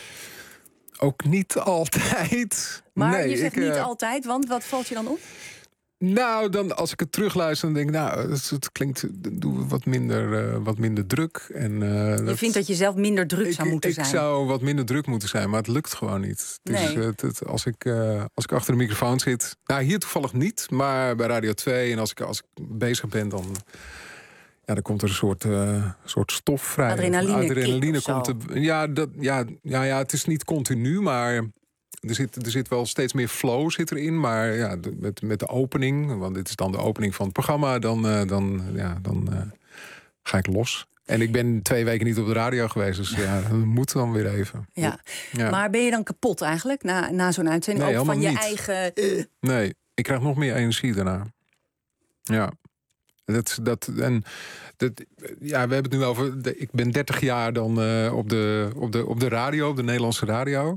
Ook niet altijd. Maar nee, je zegt ik, uh, niet altijd, want wat valt je dan op? Nou, dan, als ik het terugluister, dan denk ik, nou, het, het klinkt, doen we wat minder, uh, wat minder druk. En, uh, je dat, vindt dat je zelf minder druk ik, zou moeten ik zijn? Ik zou wat minder druk moeten zijn, maar het lukt gewoon niet. Dus nee. het, het, als, ik, uh, als ik achter de microfoon zit, nou, hier toevallig niet, maar bij Radio twee en als ik, als ik bezig ben, dan... Ja, dan komt er een soort, uh, soort stof vrij. Adrenaline, Adrenaline komt er, ja, dat, ja, ja, ja, het is niet continu, maar er zit, er zit wel steeds meer flow zit erin. Maar ja, de, met, met de opening, want dit is dan de opening van het programma, dan, uh, dan, ja, dan uh, ga ik los. En ik ben twee weken niet op de radio geweest, dus ja, dat moet dan weer even. Ja. Ja. Maar ben je dan kapot eigenlijk na, na zo'n uitzending? Nee, ook van je niet. eigen... Uh. Nee, ik krijg nog meer energie daarna. Ja. Dat, dat, en dat, ja, we hebben het nu over. De, ik ben dertig jaar dan uh, op, de, op, de, op de radio, op de Nederlandse radio.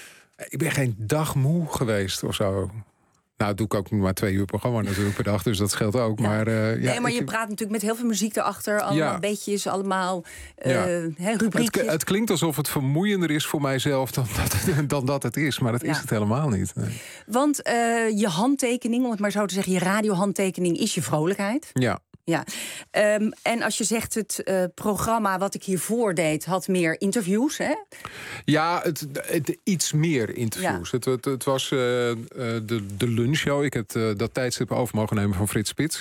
Ik ben geen dag moe geweest of zo. Nou, doe ik ook maar twee uur programma natuurlijk per dag, dus dat scheelt ook. Ja. Maar, uh, ja, nee, maar je ik, praat natuurlijk met heel veel muziek erachter. Allemaal ja. beetjes, allemaal uh, ja. hè, rubriekjes. Het, het klinkt alsof het vermoeiender is voor mijzelf dan dat, dan dat het is. Maar dat ja. is het helemaal niet. Nee. Want uh, je handtekening, om het maar zo te zeggen, je radiohandtekening is je vrolijkheid. Ja. Ja, um, en als je zegt het uh, programma wat ik hiervoor deed had meer interviews, hè? Ja, het, het, iets meer interviews. Ja. Het, het, het was uh, de, de lunchshow. Ik heb uh, dat tijdstip over mogen nemen van Frits Spits.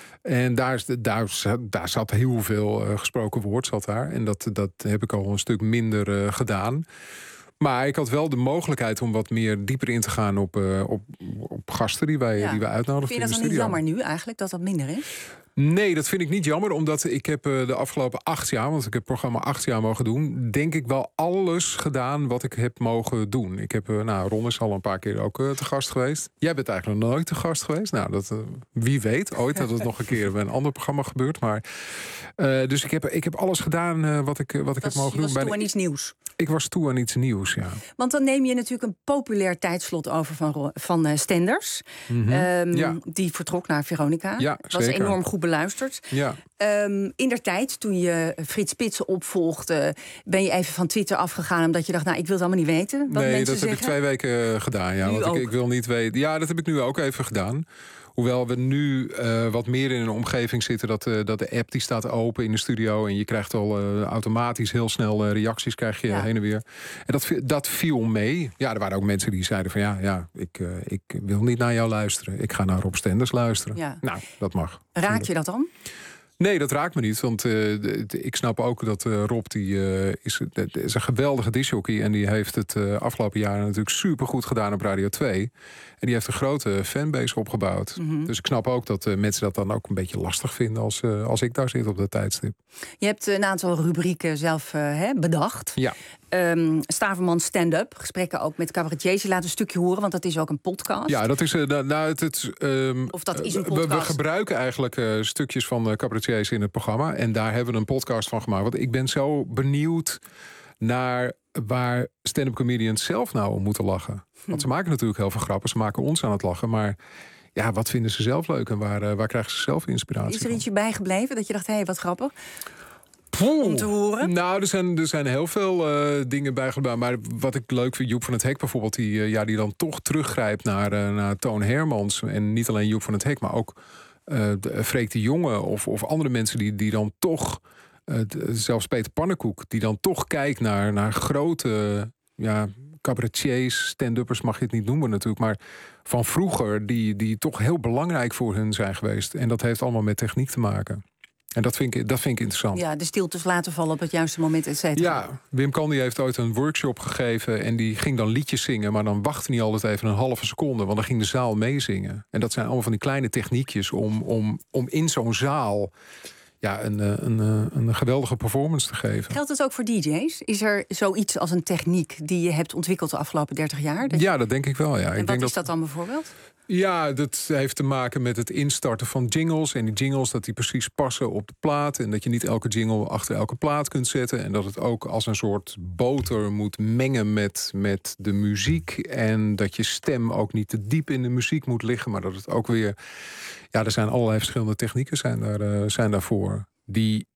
En daar, daar, daar zat heel veel uh, gesproken woord zat daar. En dat, dat heb ik al een stuk minder uh, gedaan. Maar ik had wel de mogelijkheid om wat meer dieper in te gaan op, uh, op, op gasten die wij, ja. die wij uitnodigden. Vind je dat dan niet jammer nu eigenlijk, dat dat minder is? Nee, dat vind ik niet jammer, omdat ik heb uh, de afgelopen acht jaar... want ik heb het programma acht jaar mogen doen... denk ik wel alles gedaan wat ik heb mogen doen. Ik heb, uh, nou, Ron is al een paar keer ook uh, te gast geweest. Jij bent eigenlijk nog nooit te gast geweest. Nou, dat, uh, wie weet, ooit dat het nog een keer bij een ander programma gebeurt. Maar, uh, dus ik heb, ik heb alles gedaan uh, wat ik, uh, wat ik was, heb mogen doen. Je was toe aan iets nieuws. Ik was toe aan iets nieuws, ja. Want dan neem je natuurlijk een populair tijdslot over van, van uh, Stenders. Mm-hmm. um, ja. Die vertrok naar Veronica. Ja, was zeker. enorm goed beluisterd. Ja. Um, in der tijd, toen je Frits Spits opvolgde, ben je even van Twitter afgegaan omdat je dacht, nou, ik wil het allemaal niet weten. Wat nee, mensen dat zeggen. heb ik twee weken gedaan. Ja, nu want ook. ik, ik wil niet weten. Ja, dat heb ik nu ook even gedaan. Hoewel we nu uh, wat meer in een omgeving zitten dat, uh, dat de app die staat open in de studio en je krijgt al uh, automatisch heel snel uh, reacties krijg je ja. heen en weer. En dat, dat viel mee. Ja, er waren ook mensen die zeiden van ja, ja ik, uh, ik wil niet naar jou luisteren. Ik ga naar Rob Stenders luisteren. Ja. Nou, dat mag. Raak je dat dan? Nee, dat raakt me niet. Want uh, de, de, ik snap ook dat uh, Rob die, uh, is, de, de, is een geweldige discjockey. En die heeft het uh, afgelopen jaren natuurlijk supergoed gedaan op Radio twee. En die heeft een grote fanbase opgebouwd. Mm-hmm. Dus ik snap ook dat uh, mensen dat dan ook een beetje lastig vinden als, uh, als ik daar zit op dat tijdstip. Je hebt een aantal rubrieken zelf uh, hè, bedacht. Ja. Um, Staverman stand-up. Gesprekken ook met cabaretiers. Je laat een stukje horen, want dat is ook een podcast. Ja, dat is... Uh, nou, het, het, um, of dat is een podcast. We, we gebruiken eigenlijk uh, stukjes van uh, cabaretiers in het programma. En daar hebben we een podcast van gemaakt. Want ik ben zo benieuwd naar waar stand-up comedians zelf nou om moeten lachen. Hm. Want ze maken natuurlijk heel veel grappen. Ze maken ons aan het lachen. Maar ja, wat vinden ze zelf leuk? En waar, uh, waar krijgen ze zelf inspiratie Is er van? ietsje bijgebleven dat je dacht, hé, hey, wat grappig? Poeh. Om te horen? Nou, er zijn, er zijn heel veel uh, dingen bijgebleven. Maar wat ik leuk vind, Joep van het Hek bijvoorbeeld... die, uh, ja, die dan toch teruggrijpt naar, uh, naar Toon Hermans. En niet alleen Joep van het Hek, maar ook uh, de, Freek de Jonge... of, of andere mensen die, die dan toch... Uh, de, zelfs Peter Pannenkoek, die dan toch kijkt naar, naar grote... ja, cabaretiers, stand-uppers mag je het niet noemen natuurlijk... maar van vroeger, die, die toch heel belangrijk voor hun zijn geweest. En dat heeft allemaal met techniek te maken. En dat vind ik, dat vind ik interessant. Ja, de stiltes laten vallen op het juiste moment, et cetera. Ja, Wim Kan heeft ooit een workshop gegeven... en die ging dan liedjes zingen... maar dan wachtte hij altijd even een halve seconde... want dan ging de zaal meezingen. En dat zijn allemaal van die kleine techniekjes... om, om, om in zo'n zaal ja, een, een, een, een geweldige performance te geven. Geldt het ook voor D J's? Is er zoiets als een techniek die je hebt ontwikkeld de afgelopen dertig jaar? Dat ja, je... dat denk ik wel, ja. En ik wat denk is dat... dat dan bijvoorbeeld? Ja, dat heeft te maken met het instarten van jingles. En die jingles, dat die precies passen op de plaat. En dat je niet elke jingle achter elke plaat kunt zetten. En dat het ook als een soort boter moet mengen met, met de muziek. En dat je stem ook niet te diep in de muziek moet liggen. Maar dat het ook weer... Ja, er zijn allerlei verschillende technieken zijn, daar, uh, zijn daarvoor. Die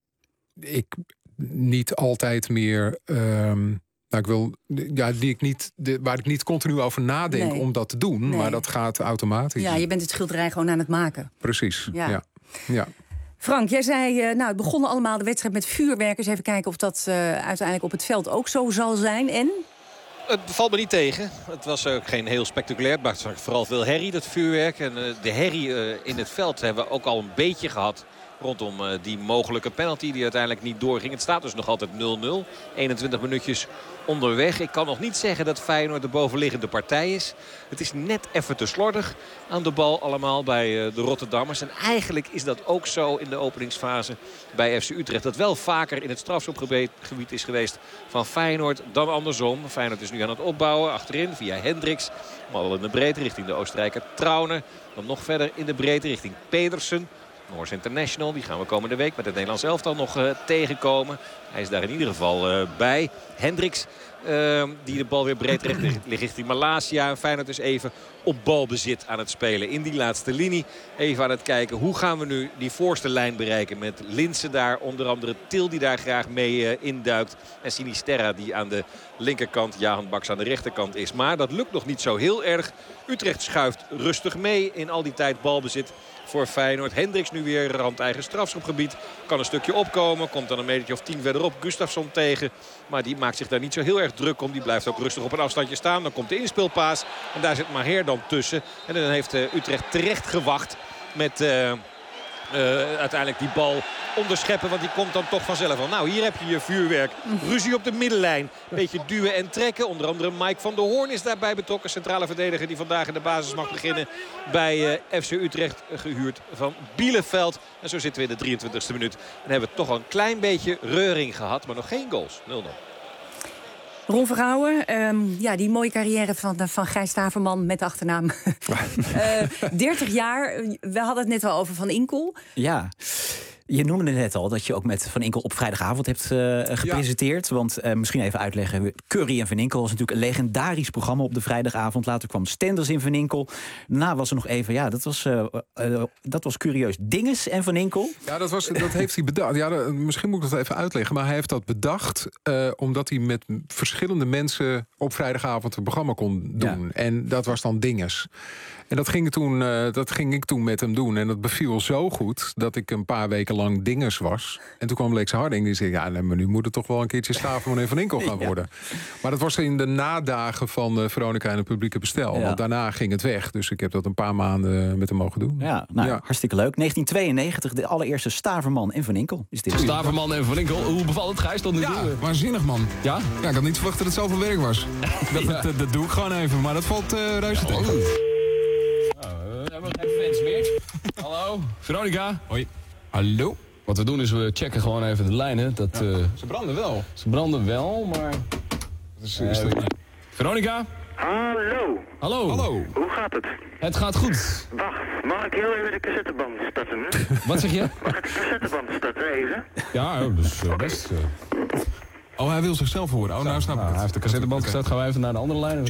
ik niet altijd meer... Um, Nou, ik wil, ja, die ik niet, de, waar ik niet continu over nadenk nee. om dat te doen. Nee. Maar dat gaat automatisch. Ja, je bent het schilderij gewoon aan het maken. Precies, ja. ja. ja. Frank, jij zei, uh, nou, het begon allemaal de wedstrijd met vuurwerkers. Even kijken of dat uh, uiteindelijk op het veld ook zo zal zijn. En? Het valt me niet tegen. Het was ook geen heel spectaculair. Het maakte vooral veel herrie, dat vuurwerk. En uh, de herrie uh, in het veld hebben we ook al een beetje gehad... rondom uh, die mogelijke penalty die uiteindelijk niet doorging. Het staat dus nog altijd nul nul. eenentwintig minuutjes onderweg. Ik kan nog niet zeggen dat Feyenoord de bovenliggende partij is. Het is net even te slordig aan de bal allemaal bij uh, de Rotterdammers. En eigenlijk is dat ook zo in de openingsfase bij F C Utrecht. Dat wel vaker in het strafschopgebied is geweest van Feyenoord dan andersom. Feyenoord is nu aan het opbouwen. Achterin via Hendricks. Mal in de breedte richting de Oostenrijker Trauner. Dan nog verder in de breedte richting Pedersen. Noors International, die gaan we komende week met het Nederlands elftal nog uh, tegenkomen. Hij is daar in ieder geval uh, bij. Hendricks, uh, die de bal weer breed ligt richting Malasia. En Feyenoord is even op balbezit aan het spelen in die laatste linie. Even aan het kijken, hoe gaan we nu die voorste lijn bereiken met Linssen daar. Onder andere Til die daar graag mee uh, induikt. En Sinisterra die aan de linkerkant, Jahan Baks aan de rechterkant is. Maar dat lukt nog niet zo heel erg. Utrecht schuift rustig mee in al die tijd balbezit voor Feyenoord. Hendricks nu weer rand eigen strafschopgebied. Kan een stukje opkomen. Komt dan een metertje of tien verderop Gustafsson tegen. Maar die maakt zich daar niet zo heel erg druk om. Die blijft ook rustig op een afstandje staan. Dan komt de inspeelpaas. En daar zit Maher dan tussen. En dan heeft uh, Utrecht terecht gewacht met... Uh, Uh, uiteindelijk die bal onderscheppen. Want die komt dan toch vanzelf al. Nou, hier heb je je vuurwerk. Ruzie op de middenlijn. Beetje duwen en trekken. Onder andere Mike van der Hoorn is daarbij betrokken. Centrale verdediger die vandaag in de basis mag beginnen bij uh, F C Utrecht. Gehuurd van Bielefeld. En zo zitten we in de drieëntwintigste minuut. En hebben we toch al een klein beetje reuring gehad. Maar nog geen goals. nul nul. Ron Vergouwen, um, ja, die mooie carrière van, van Gijs Staverman met de achternaam. uh, dertig jaar, we hadden het net al over Van Inkel. Ja, je noemde net al dat je ook met Van Inkel op vrijdagavond hebt uh, gepresenteerd. Ja. Want uh, misschien even uitleggen, Curry en Van Inkel was natuurlijk een legendarisch programma op de vrijdagavond. Later kwam Stenders in Van Inkel. Daarna was er nog even, ja, dat was, uh, uh, dat was curieus. Dinges en Van Inkel. Ja, dat, was, dat heeft hij bedacht. Ja, dat, misschien moet ik dat even uitleggen. Maar hij heeft dat bedacht uh, omdat hij met verschillende mensen op vrijdagavond een programma kon doen. Ja. En dat was dan Dinges. En dat ging, toen, uh, dat ging ik toen met hem doen. En dat beviel zo goed dat ik een paar weken lang Dinges was. En toen kwam Lex Harding die zei... ja, nee, maar nu moet het toch wel een keertje Staverman en Van Inkel gaan worden. Ja. Maar dat was in de nadagen van uh, Veronica en het publieke bestel. Ja. Want daarna ging het weg. Dus ik heb dat een paar maanden met hem mogen doen. Ja, nou, ja. hartstikke leuk. negentien tweeënnegentig, de allereerste Staverman en Van Inkel. Is dit Staverman en Van Inkel. Hoe bevalt het, Gijs? Ja, doen? Waanzinnig, man. Ja? Ja, ik had niet verwacht dat het zoveel werk was. dat, ja. dat, dat doe ik gewoon even. Maar dat valt uh, reuze tegen. Oh. We hebben nog geen fans meer. Hallo, Veronica. Hoi. Hallo. Wat we doen is we checken gewoon even de lijnen. Dat, ja, uh, ze branden wel. Ze branden wel, maar... Is, is uh, Veronica? Hallo. Hallo. Hallo. Hoe gaat het? Het gaat goed. Wacht, mag ik heel even de cassetteband starten? Wat zeg je? Mag ik de cassetteband starten even? Ja, dat is uh, best... Uh... Oh, hij wil zichzelf horen. Oh, nou snap ik. Nou, hij heeft de cassetteband gestart. Gaan we even naar de andere lijn.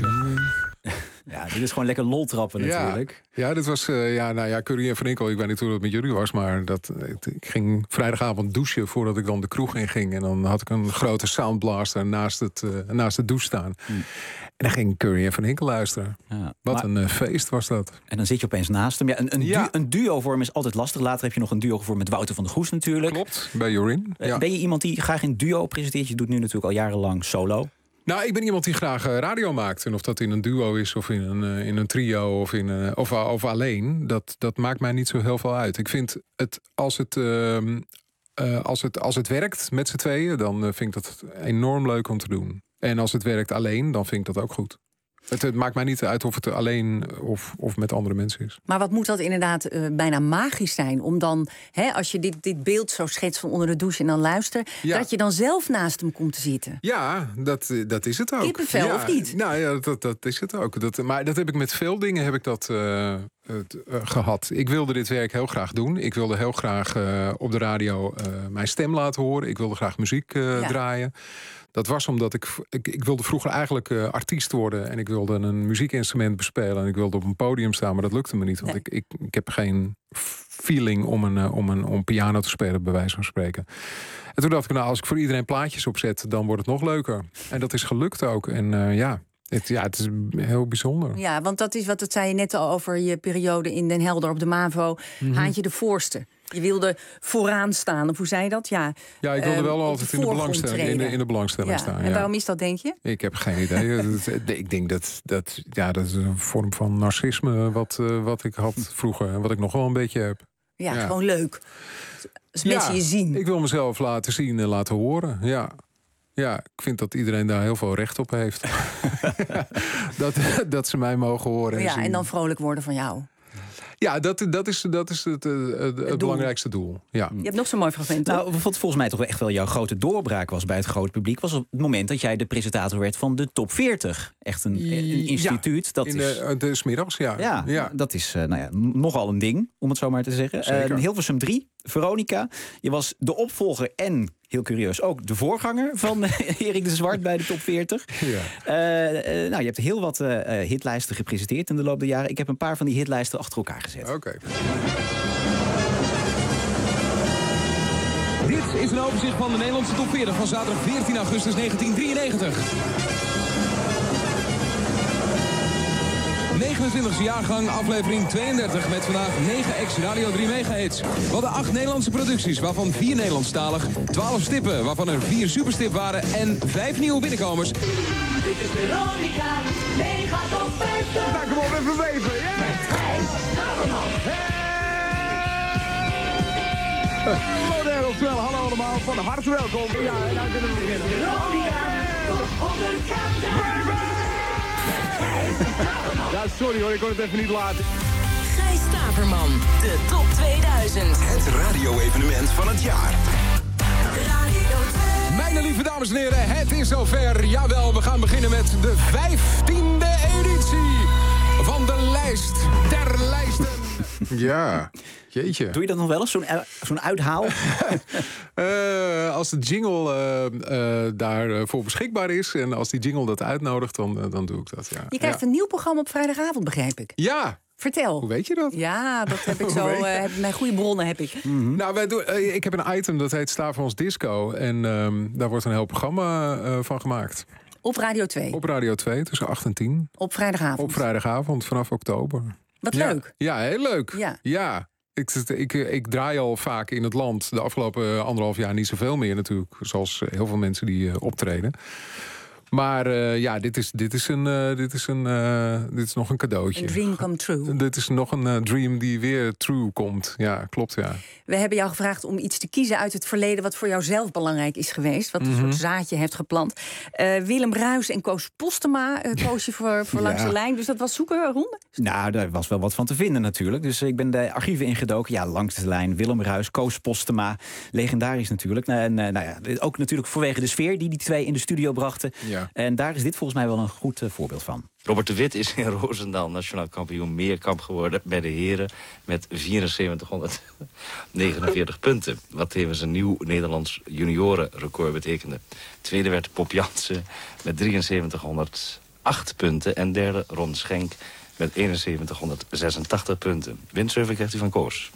Ja, dit is gewoon lekker lol trappen natuurlijk. Ja, ja dit was, uh, ja, nou ja, Curry en Van Inkel. Ik weet niet hoe dat met jullie was, maar dat, ik ging vrijdagavond douchen voordat ik dan de kroeg in ging. En dan had ik een grote soundblaster naast het, uh, naast het douche staan. Hmm. En dan ging Curry en Van Inkel luisteren. Ja, Wat maar, een uh, feest was dat. En dan zit je opeens naast hem. Ja, een, een, ja. du- een duo-vorm is altijd lastig. Later heb je nog een duo-vorm met Wouter van der Goes natuurlijk. Klopt, bij Jorin. Ja. Ben je iemand die graag in duo presenteert? Je doet nu natuurlijk al jarenlang solo. Nou, ik ben iemand die graag uh, radio maakt. En of dat in een duo is, of in een, uh, in een trio, of, in, uh, of, uh, of alleen. Dat, dat maakt mij niet zo heel veel uit. Ik vind het, als het, uh, uh, als het, als het werkt met z'n tweeën... dan uh, vind ik dat enorm leuk om te doen. En als het werkt alleen, dan vind ik dat ook goed. Het, het maakt mij niet uit of het alleen of, of met andere mensen is. Maar wat moet dat inderdaad uh, bijna magisch zijn? Om dan, hè, als je dit, dit beeld zo schetst van onder de douche en dan luistert... Ja. dat je dan zelf naast hem komt te zitten. Ja, dat, dat is het ook. Kippenvel, ja, of niet? Nou ja, dat, dat is het ook. Dat, maar dat heb ik met veel dingen heb ik dat, uh, het, uh, gehad. Ik wilde dit werk heel graag doen. Ik wilde heel graag uh, op de radio uh, mijn stem laten horen. Ik wilde graag muziek uh, ja. draaien. Dat was omdat ik, ik... Ik wilde vroeger eigenlijk uh, artiest worden. En ik wilde een muziekinstrument bespelen. En ik wilde op een podium staan, maar dat lukte me niet. Want nee. ik, ik, ik heb geen feeling om een, uh, om, een, om piano te spelen, bij wijze van spreken. En toen dacht ik, nou, als ik voor iedereen plaatjes opzet... dan wordt het nog leuker. En dat is gelukt ook. En uh, ja... Het, ja, het is heel bijzonder. Ja, want dat is wat dat zei je net al over je periode in Den Helder op de MAVO. Mm-hmm. Haantje de voorste. Je wilde vooraan staan, of hoe zei je dat? Ja, ja ik wilde wel uh, altijd in de belangstelling, in de, in de belangstelling ja. staan. En ja. waarom is dat, denk je? Ik heb geen idee. Ik denk dat, dat, ja, dat is een vorm van narcisme wat, uh, wat ik had vroeger. En wat ik nog wel een beetje heb. Ja, ja. gewoon leuk. Als mensen ja, je zien. Ik wil mezelf laten zien en laten horen, ja. Ja, ik vind dat iedereen daar heel veel recht op heeft. dat, dat ze mij mogen horen en ja, zien. En dan vrolijk worden van jou. Ja, dat, dat is, dat is het, het, het, het belangrijkste doel. Ja. Je hebt nog zo'n mooi fragment. Nou, wat volgens mij toch echt wel jouw grote doorbraak was bij het grote publiek... was op het moment dat jij de presentator werd van de Top veertig. Echt een, een instituut. Ja, dat in is, de, de smiddags, ja. Ja, ja. Dat is uh, nou ja, nogal een ding, om het zo maar te zeggen. Uh, Hilversum drie, Veronica. Je was de opvolger en... heel curieus, ook de voorganger van Erik de Zwart bij de Top veertig. Ja. Uh, uh, nou, je hebt heel wat uh, hitlijsten gepresenteerd in de loop der jaren. Ik heb een paar van die hitlijsten achter elkaar gezet. Oké. Okay. Dit is een overzicht van de Nederlandse Top veertig van zaterdag veertien augustus negentien drieënnegentig. negenentwintigste jaargang, aflevering tweeëndertig... met vandaag negen ex-Radio drie megahits. We hadden acht Nederlandse producties, waarvan vier Nederlandstalig... twaalf stippen, waarvan er vier superstip waren... en vijf nieuwe binnenkomers. Dit is Veronica, mega top vijftig. Dank hem op even weven, ja! Met Gijs Staverman. Modern op twaalf, hallo allemaal, van harte welkom. Ja, en dan kunnen we beginnen. Veronica, tot honderd countdown. Ja, sorry hoor, ik kon het even niet laten. Gijs Staverman, de top tweeduizend. Het radio-evenement van het jaar. Radio twee. Mijn lieve dames en heren, het is zover. Jawel, we gaan beginnen met de vijftiende editie van de lijst der lijsten. Ja, jeetje. Doe je dat nog wel eens, zo'n, zo'n uithaal? uh, als de jingle uh, uh, daarvoor beschikbaar is... en als die jingle dat uitnodigt, dan, uh, dan doe ik dat, ja. Je krijgt ja. een nieuw programma op vrijdagavond, begrijp ik. Ja. Vertel. Hoe weet je dat? Ja, dat heb ik zo. Uh, heb, mijn goede bronnen heb ik. Mm-hmm. Nou, wij doen, uh, ik heb een item dat heet Stavermans Disco. En um, daar wordt een heel programma uh, van gemaakt. Op Radio twee? Op Radio twee, tussen acht en tien. Op vrijdagavond? Op vrijdagavond, vanaf oktober. Wat ja. leuk. Ja, heel leuk. Ja. ja. Ik, ik, ik draai al vaak in het land de afgelopen anderhalf jaar niet zoveel meer natuurlijk. Zoals heel veel mensen die uh, optreden. Maar uh, ja, dit is, dit, is een, uh, dit, is een, uh, dit is nog een cadeautje. Een dream come true. Dit is nog een uh, dream die weer true komt. Ja, klopt, ja. We hebben jou gevraagd om iets te kiezen uit het verleden... wat voor jou zelf belangrijk is geweest. Wat een mm-hmm. soort zaadje hebt geplant. Uh, Willem Ruijs en Koos Postema uh, koos je voor, voor ja. Langs de Lijn. Dus dat was zoeken, Ronde? Nou, daar was wel wat van te vinden natuurlijk. Dus ik ben de archieven ingedoken. Ja, Langs de Lijn, Willem Ruijs, Koos Postema. Legendarisch natuurlijk. En uh, nou ja, ook natuurlijk vanwege de sfeer die die twee in de studio brachten. Ja. En daar is dit volgens mij wel een goed uh, voorbeeld van. Robert de Wit is in Roosendaal nationaal kampioen meerkamp geworden bij de heren met vierenzeventighonderdnegenenveertig punten. Wat tevens een nieuw Nederlands juniorenrecord betekende. Tweede werd Pop Jansen met drieënzeventighonderdacht punten en derde Ron Schenk met eenenzeventighonderdzesentachtig punten. Windsurfen krijgt u van Koos.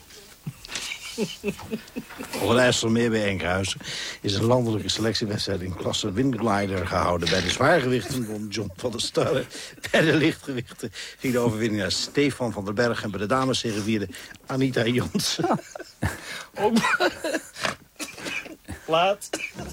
Op IJsselmeer bij Enkhuizen is een landelijke selectiewedstrijd in klasse windglider gehouden. Bij de zwaargewichten won John van der Starre. Bij de lichtgewichten ging de overwinning naar Stefan van der Berg. En bij de dames zegevierde Anita Jonsen. Oh. Laat.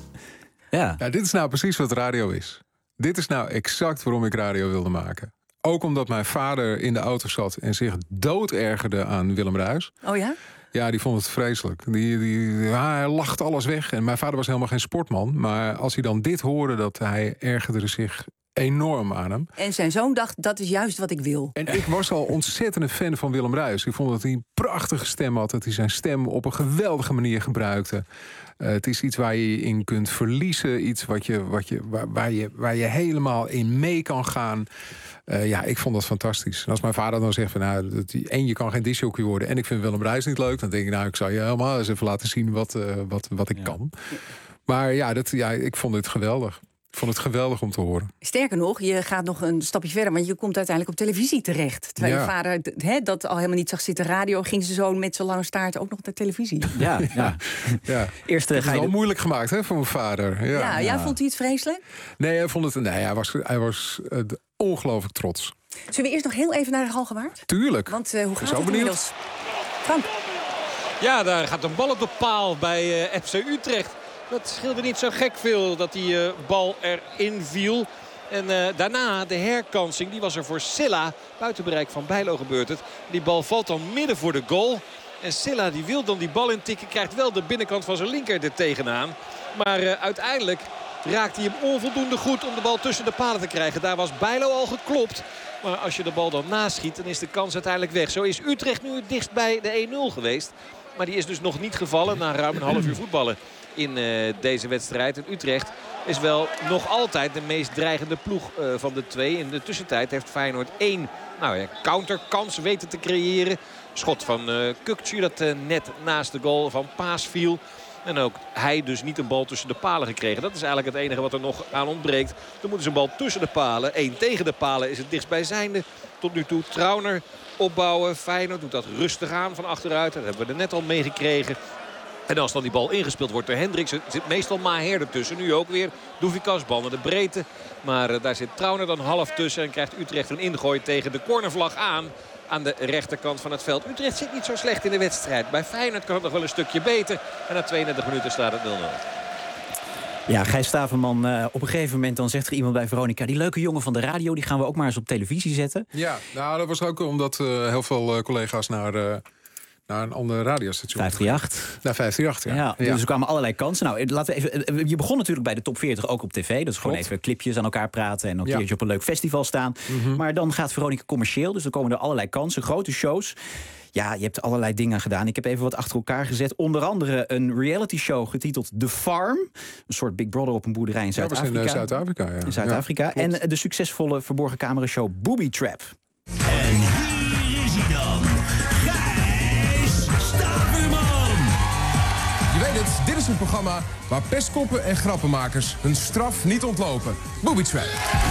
Ja. ja, dit is nou precies wat radio is. Dit is nou exact waarom ik radio wilde maken. Ook omdat mijn vader in de auto zat en zich doodergerde aan Willem Ruijs. Oh ja? Ja, die vond het vreselijk. Die, die, ja, hij lacht alles weg. En mijn vader was helemaal geen sportman. Maar als hij dan dit hoorde, dat hij ergerde zich enorm aan hem. En zijn zoon dacht, dat is juist wat ik wil. En ik was al ontzettend een fan van Willem Ruijs. Ik vond dat hij een prachtige stem had. Dat hij zijn stem op een geweldige manier gebruikte. Uh, het is iets waar je in kunt verliezen. Iets wat je, wat je, waar, waar, je, waar je helemaal in mee kan gaan. Uh, ja, ik vond dat fantastisch. En als mijn vader dan zegt van nou, dat, en je kan geen discjockey worden en ik vind Willem Ruijs niet leuk, dan denk ik nou, ik zou je helemaal eens even laten zien wat, uh, wat, wat ik ja. kan. Maar ja, dat, ja, ik vond het geweldig. Ik vond het geweldig om te horen. Sterker nog, je gaat nog een stapje verder, want je komt uiteindelijk op televisie terecht. Terwijl ja. je vader he, dat al helemaal niet zag zitten radio, ging zijn zoon met zijn lange staart ook nog naar televisie. Ja, ja. ja. Eerst het is wel de... moeilijk gemaakt hè, voor mijn vader. Ja, ja, ja. Vond hij het vreselijk? Nee, hij vond het. Nee, hij was, hij was uh, ongelooflijk trots. Zullen we eerst nog heel even naar de Galgenwaard? Tuurlijk. Want uh, hoe gaat het inmiddels? Frank. Ja, daar gaat een bal op de paal bij uh, F C Utrecht. Dat scheelde niet zo gek veel dat die uh, bal erin viel. En uh, daarna de herkansing, die was er voor Silla. Buiten bereik van Bijlo gebeurt het. Die bal valt dan midden voor de goal. En Silla die wil dan die bal intikken. Krijgt wel de binnenkant van zijn linker er tegenaan. Maar uh, uiteindelijk raakt hij hem onvoldoende goed om de bal tussen de palen te krijgen. Daar was Bijlo al geklopt. Maar als je de bal dan naschiet, dan is de kans uiteindelijk weg. Zo is Utrecht nu het dichtst bij de één nul geweest. Maar die is dus nog niet gevallen na ruim een half uur voetballen in uh, deze wedstrijd. En Utrecht is wel nog altijd de meest dreigende ploeg uh, van de twee. In de tussentijd heeft Feyenoord één nou ja, counterkans weten te creëren. Schot van uh, Kukçu dat uh, net naast de goal van Paas viel. En ook hij dus niet een bal tussen de palen gekregen. Dat is eigenlijk het enige wat er nog aan ontbreekt. Dan moeten ze een bal tussen de palen. Eén tegen de palen is het dichtstbijzijnde. Tot nu toe Trauner opbouwen. Feyenoord doet dat rustig aan van achteruit. Dat hebben we er net al meegekregen. En als dan die bal ingespeeld wordt door Hendricks, zit meestal Maher ertussen. Nu ook weer Douvikas, bal naar de breedte. Maar uh, daar zit Trauner dan half tussen en krijgt Utrecht een ingooi tegen de cornervlag aan. Aan de rechterkant van het veld. Utrecht zit niet zo slecht in de wedstrijd. Bij Feyenoord kan het nog wel een stukje beter. En na tweeëndertig minuten staat het nul nul. Ja, Gijs Staverman, uh, op een gegeven moment dan zegt er iemand bij Veronica, die leuke jongen van de radio, die gaan we ook maar eens op televisie zetten. Ja, nou dat was ook omdat uh, heel veel uh, collega's naar... Uh, naar een ander radiostation. vijf drie acht. Naar vijf drie acht, ja. ja, ja. Dus er kwamen allerlei kansen. Nou, laten we even, je begon natuurlijk bij de top veertig ook op tv. Dat is gewoon even clipjes aan elkaar praten en een ja. keertje op een leuk festival staan. Mm-hmm. Maar dan gaat Veronica commercieel, dus dan komen er allerlei kansen, grote shows. Ja, je hebt allerlei dingen gedaan. Ik heb even wat achter elkaar gezet. Onder andere een reality show getiteld The Farm. Een soort Big Brother op een boerderij in Zuid-Afrika. Ja, dat was in uh, Zuid-Afrika, ja. In Zuid-Afrika. Ja, en de succesvolle verborgen camerashow Booby Trap. En hier is hij dan. Je weet het, dit is een programma waar pestkoppen en grappenmakers hun straf niet ontlopen. Booby Trap.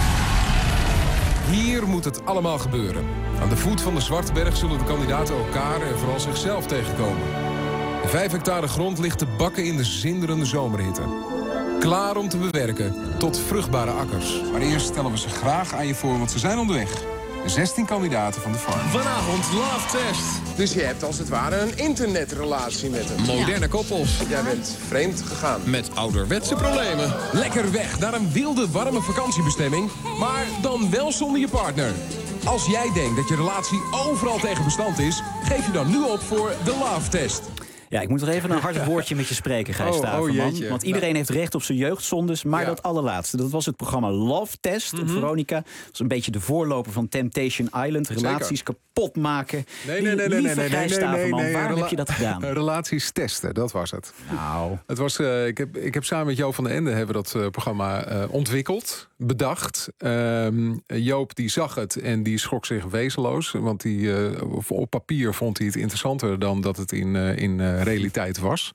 Hier moet het allemaal gebeuren. Aan de voet van de Zwartberg zullen de kandidaten elkaar en vooral zichzelf tegenkomen. De vijf hectare grond ligt te bakken in de zinderende zomerhitte. Klaar om te bewerken tot vruchtbare akkers. Maar eerst stellen we ze graag aan je voor, want ze zijn onderweg. De zestien kandidaten van de Farm. Vanavond Love Test. Dus je hebt als het ware een internetrelatie met hem. Moderne koppels. Jij bent vreemd gegaan. Met ouderwetse problemen. Lekker weg naar een wilde, warme vakantiebestemming. Maar dan wel zonder je partner. Als jij denkt dat je relatie overal tegen bestand is, geef je dan nu op voor de Love Test. Ja, ik moet nog even een hard woordje met je spreken, Gijs Staverman. Oh, oh want iedereen nou. heeft recht op zijn jeugdzondes. Maar ja. dat allerlaatste, dat was het programma Love Test mm-hmm. op Veronica. Dat was een beetje de voorloper van Temptation Island. Relaties Zeker. kapot maken. Nee, nee, nee, nee, nee, nee, Gijs nee, nee, nee, nee. Waarom Rela- heb je dat gedaan? Relaties testen, dat was het. Nou. Het was, uh, ik, heb, ik heb samen met Joop van den Ende hebben we dat uh, programma uh, ontwikkeld, bedacht. Um, Joop die zag het en die schrok zich wezenloos. Want die, uh, op papier vond hij het interessanter dan dat het in, uh, in uh, realiteit was.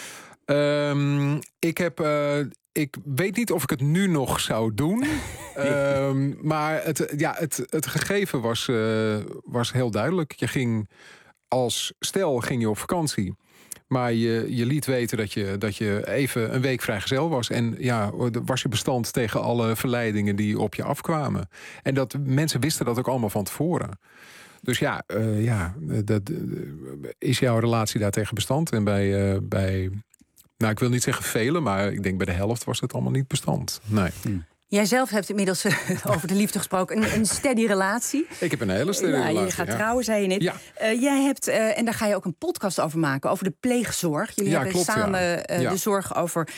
Um, ik heb... Uh, Ik weet niet of ik het nu nog zou doen. um, maar het, ja, het, het gegeven was, uh, was heel duidelijk. Je ging als stel ging je op vakantie. Maar je, je liet weten dat je, dat je even een week vrijgezel was. En ja, was je bestand tegen alle verleidingen die op je afkwamen. En dat mensen wisten dat ook allemaal van tevoren. Dus ja, uh, ja dat, uh, is jouw relatie daartegen bestand? En bij... Uh, bij Nou, ik wil niet zeggen velen, maar ik denk bij de helft was het allemaal niet bestand. Nee. Hm. Jij zelf hebt inmiddels uh, over de liefde gesproken. Een, een steady relatie. Ik heb een hele steady ja, relatie. Je gaat ja. trouwen, zei je net. Ja. Uh, jij hebt, uh, en daar ga je ook een podcast over maken, over de pleegzorg. Jullie ja, hebben klopt, samen ja. uh, ja. de zorg over...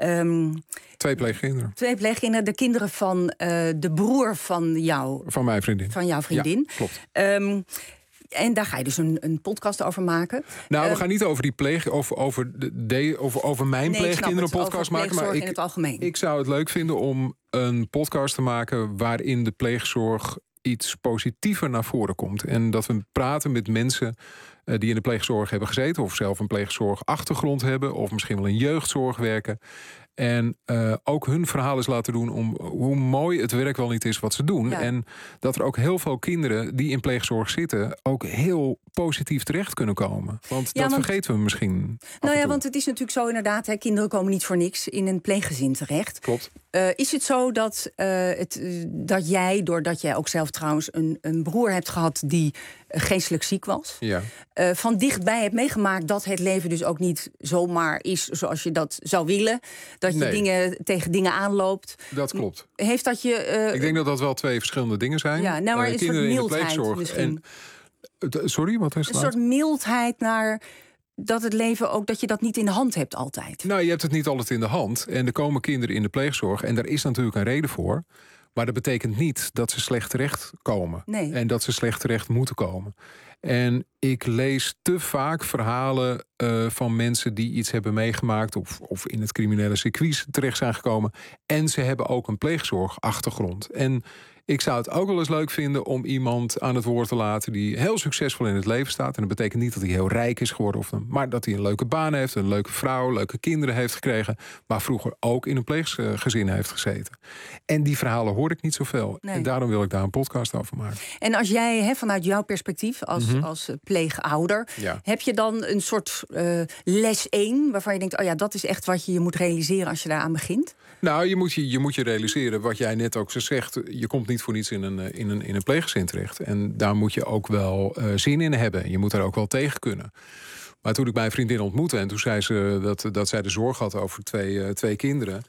Um, twee pleegkinderen. Twee pleegkinderen, de kinderen van uh, de broer van jou. Van mijn vriendin. Van jouw vriendin. Ja, klopt. Um, En daar ga je dus een, een podcast over maken. Nou, we uh, gaan niet over die pleeg, over, over, de, de, over, over mijn nee, pleegkinderen een podcast maken. Maar ik, in het algemeen. ik zou het leuk vinden om een podcast te maken waarin de pleegzorg iets positiever naar voren komt. En dat we praten met mensen uh, die in de pleegzorg hebben gezeten, of zelf een pleegzorgachtergrond hebben, of misschien wel in jeugdzorg werken. En uh, ook hun verhaal eens laten doen om hoe mooi het werk wel niet is wat ze doen. Ja. En dat er ook heel veel kinderen die in pleegzorg zitten ook heel positief terecht kunnen komen. Want ja, dat want, vergeten we misschien. Nou ja, want het is natuurlijk zo inderdaad, hè, kinderen komen niet voor niks in een pleeggezin terecht. Klopt. Uh, is het zo dat, uh, het, uh, dat jij, doordat jij ook zelf trouwens een, een broer hebt gehad die uh, geestelijk ziek was, ja. uh, van dichtbij hebt meegemaakt dat het leven dus ook niet zomaar is zoals je dat zou willen? Dat je nee. dingen, tegen dingen aanloopt. Dat klopt. Heeft dat je... Uh, Ik denk dat dat wel twee verschillende dingen zijn. Ja, nou, maar uh, een soort mildheid misschien. En, sorry, wat is het? Een soort mildheid naar dat het leven ook, dat je dat niet in de hand hebt altijd. Nou, je hebt het niet altijd in de hand. En er komen kinderen in de pleegzorg. En daar is natuurlijk een reden voor. Maar dat betekent niet dat ze slecht terecht komen. Nee. En dat ze slecht terecht moeten komen. En ik lees te vaak verhalen uh, van mensen die iets hebben meegemaakt, Of, of in het criminele circuit terecht zijn gekomen. En ze hebben ook een pleegzorgachtergrond. En ik zou het ook wel eens leuk vinden om iemand aan het woord te laten die heel succesvol in het leven staat. En dat betekent niet dat hij heel rijk is geworden, of, maar dat hij een leuke baan heeft, een leuke vrouw, leuke kinderen heeft gekregen, maar vroeger ook in een pleeggezin heeft gezeten. En die verhalen hoor ik niet zoveel. Nee. En daarom wil ik daar een podcast over maken. En als jij, he, vanuit jouw perspectief als, mm-hmm. als pleegouder, ja. heb je dan een soort uh, les één waarvan je denkt, oh ja, dat is echt wat je je moet realiseren als je daaraan begint? Nou, je moet je, je moet je realiseren, wat jij net ook zo zegt, je komt niet voor niets in een, in een, in een pleeggezin terecht. En daar moet je ook wel uh, zin in hebben. Je moet daar ook wel tegen kunnen. Maar toen ik mijn vriendin ontmoette en toen zei ze dat, dat zij de zorg had over twee, uh, twee kinderen.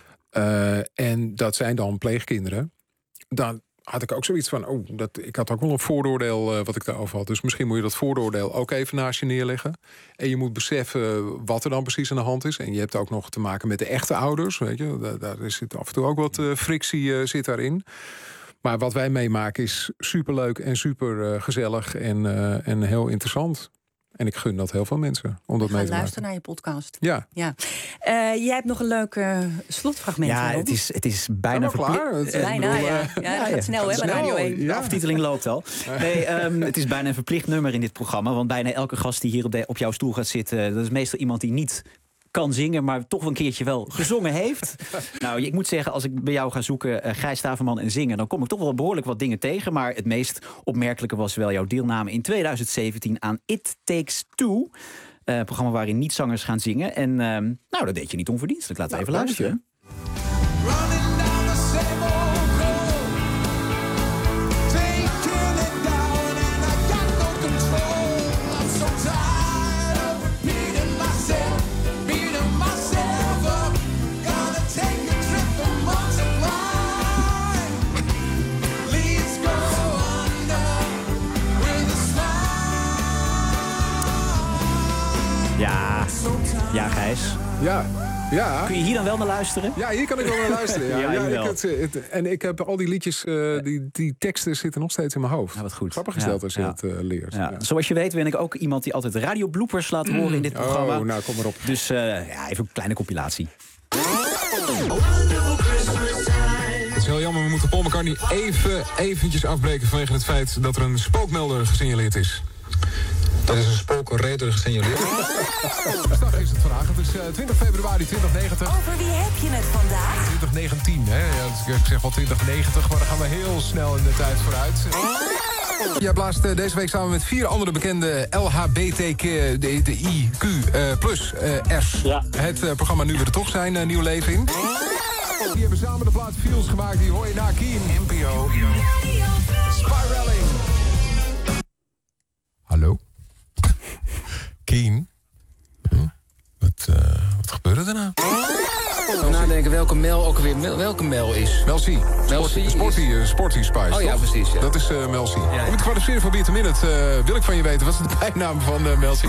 Uh, en dat zijn dan pleegkinderen. Dan had ik ook zoiets van, oh, dat, ik had ook wel een vooroordeel uh, wat ik daarover had. Dus misschien moet je dat vooroordeel ook even naast je neerleggen. En je moet beseffen wat er dan precies aan de hand is. En je hebt ook nog te maken met de echte ouders. Weet je? Daar, daar zit af en toe ook wat uh, frictie uh, zit daarin. Maar wat wij meemaken is superleuk en super uh, gezellig en, uh, en heel interessant. En ik gun dat heel veel mensen om dat mee te maken. Luisteren naar je podcast. Ja. ja. Uh, jij hebt nog een leuk uh, slotfragment. Ja, het is, het is bijna verplicht. Bijna, ja. ja. ja dat gaat snel, hè, bij Radio één. De aftiteling loopt al. Nee, um, het is bijna een verplicht nummer in dit programma. Want bijna elke gast die hier op, de, op jouw stoel gaat zitten, dat is meestal iemand die niet kan zingen, maar toch wel een keertje wel gezongen heeft. Nou, ik moet zeggen, als ik bij jou ga zoeken, uh, Gijs Staverman en zingen, dan kom ik toch wel behoorlijk wat dingen tegen. Maar het meest opmerkelijke was wel jouw deelname in tweeduizend zeventien aan It Takes Two. Een uh, programma waarin niet-zangers gaan zingen. En uh, nou, dat deed je niet onverdienstelijk. Laten we even luisteren. Ja, ja Gijs. Ja. Ja. Kun je hier dan wel naar luisteren? Ja, hier kan ik wel naar luisteren. Ja. ja, ja, ja ik het, het, en ik heb al die liedjes, uh, die, die teksten zitten nog steeds in mijn hoofd. Ja, wat goed. Grappig gesteld ja, als je ja. het uh, leert. Ja. Ja. Zoals je weet ben ik ook iemand die altijd radiobloopers laat horen in dit programma. Oh, nou kom maar op. Dus uh, ja, even een kleine compilatie. Het is heel jammer, we moeten Paul McCartney even eventjes afbreken vanwege het feit dat er een spookmelder gesignaleerd is. Er is een spookradar gesignaleerd. Woensdag is het vandaag. Het is uh, twintig februari twintig negentig. Over wie heb je het vandaag? twintig negentien, hè? Ja, dus ik zeg wel twintig negentig, maar dan gaan we heel snel in de tijd vooruit. Jij blaast uh, deze week samen met vier andere bekende L H B T Q, de, de I Q uh, plus uh, S. Ja. Het uh, programma Nu We Er Toch Zijn, uh, nieuw leven in. Die hebben samen de plaat Feels gemaakt, die hoor je na Keen. N P O. Spiraling. Hallo? Keen? Huh? Wat, uh, wat gebeurde er nou? Ik nadenken welke Mel ook weer Mel, welke Mel is. Mel C. Sporty, Sporty, uh, Sporty Spice. Oh ja, toch? precies. Ja. Dat is uh, Mel C. Ja, ja. Om te kwalificeren voor Beat a Minute uh, wil ik van je weten, wat is de bijnaam van uh, Mel C?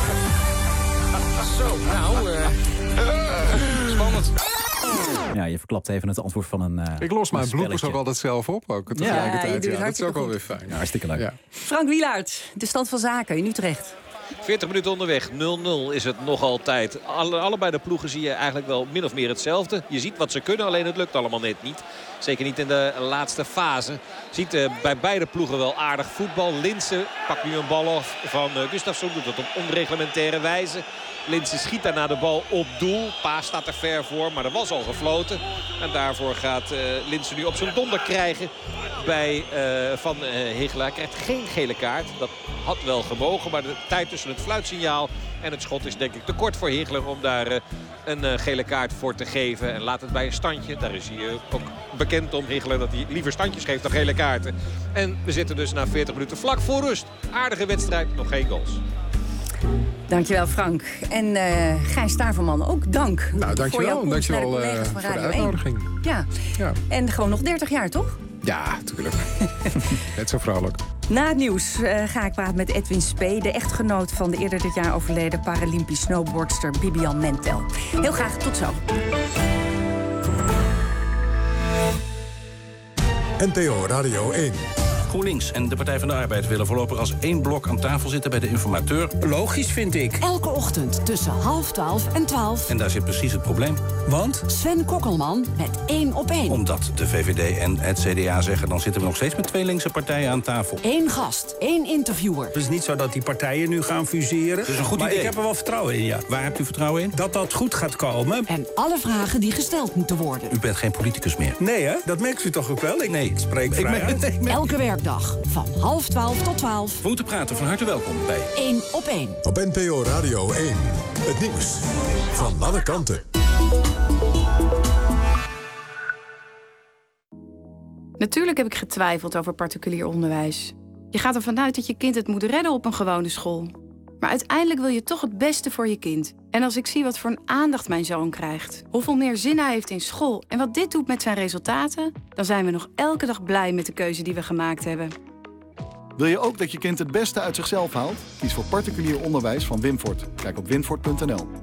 Zo, nou, uh, spannend. Ja, je verklapt even het antwoord van een uh, Ik los mijn een bloepers ook altijd zelf op. Ook, tegelijkertijd. Ja, Ja, dat is ook goed. alweer fijn. Ja, hartstikke leuk. Ja. Frank Wielaert, de stand van zaken in Utrecht. veertig minuten onderweg, nul nul is het nog altijd. Alle, allebei de ploegen zie je eigenlijk wel min of meer hetzelfde. Je ziet wat ze kunnen, alleen het lukt allemaal net niet. Zeker niet in de laatste fase. Ziet uh, bij beide ploegen wel aardig voetbal. Linssen pakt nu een bal af van uh, Gustafsson. Doet dat op onreglementaire wijze. Linssen schiet daarna de bal op doel. Paas staat er ver voor, maar er was al gefloten. En daarvoor gaat uh, Linssen nu op zijn donder krijgen bij uh, Van uh, Higelaar. Krijgt geen gele kaart. Dat had wel gemogen, maar de tijd tussen het fluitsignaal en het schot is denk ik te kort voor Higelaar om daar uh, een uh, gele kaart voor te geven. En laat het bij een standje. Daar is hij uh, ook bekend om, Higelaar, dat hij liever standjes geeft dan gele kaarten. En we zitten dus na veertig minuten vlak voor rust. Aardige wedstrijd, nog geen goals. Dankjewel Frank. En uh, Gijs Staverman, ook dank. Nou, dankjewel. Voor jouw komst Dankjewel naar de uh, collega's van voor de Radio uitnodiging. één. Ja. Ja. En gewoon nog dertig jaar, toch? Ja, natuurlijk. Net zo vrolijk. Na het nieuws uh, ga ik praten met Edwin Spee, de echtgenoot van de eerder dit jaar overleden Paralympisch snowboardster Bibian Mentel. Heel graag, tot zo. N P O Radio één. GroenLinks en de Partij van de Arbeid willen voorlopig als één blok aan tafel zitten bij de informateur. Logisch, vind ik. Elke ochtend tussen half twaalf en twaalf. En daar zit precies het probleem. Want? Sven Kokkelman met één op één. Omdat de V V D en het C D A zeggen, dan zitten we nog steeds met twee linkse partijen aan tafel. Eén gast, één interviewer. Het is niet zo dat die partijen nu gaan fuseren. Dat is een goed maar idee. Ik heb er wel vertrouwen in, ja. Waar hebt u vertrouwen in? Dat dat goed gaat komen. En alle vragen die gesteld moeten worden. U bent geen politicus meer. Nee, hè? Dat merkt u toch ook wel? Ik nee. spreek vrij ik ben, nee, Elke werkdag van half twaalf tot twaalf. Voor te praten, van harte welkom bij één op één. Op N P O Radio één. Het nieuws van alle kanten. Natuurlijk heb ik getwijfeld over particulier onderwijs. Je gaat ervan uit dat je kind het moet redden op een gewone school. Maar uiteindelijk wil je toch het beste voor je kind. En als ik zie wat voor een aandacht mijn zoon krijgt, hoeveel meer zin hij heeft in school en wat dit doet met zijn resultaten, dan zijn we nog elke dag blij met de keuze die we gemaakt hebben. Wil je ook dat je kind het beste uit zichzelf haalt? Kies voor particulier onderwijs van Wimfort. Kijk op wimfort punt n l.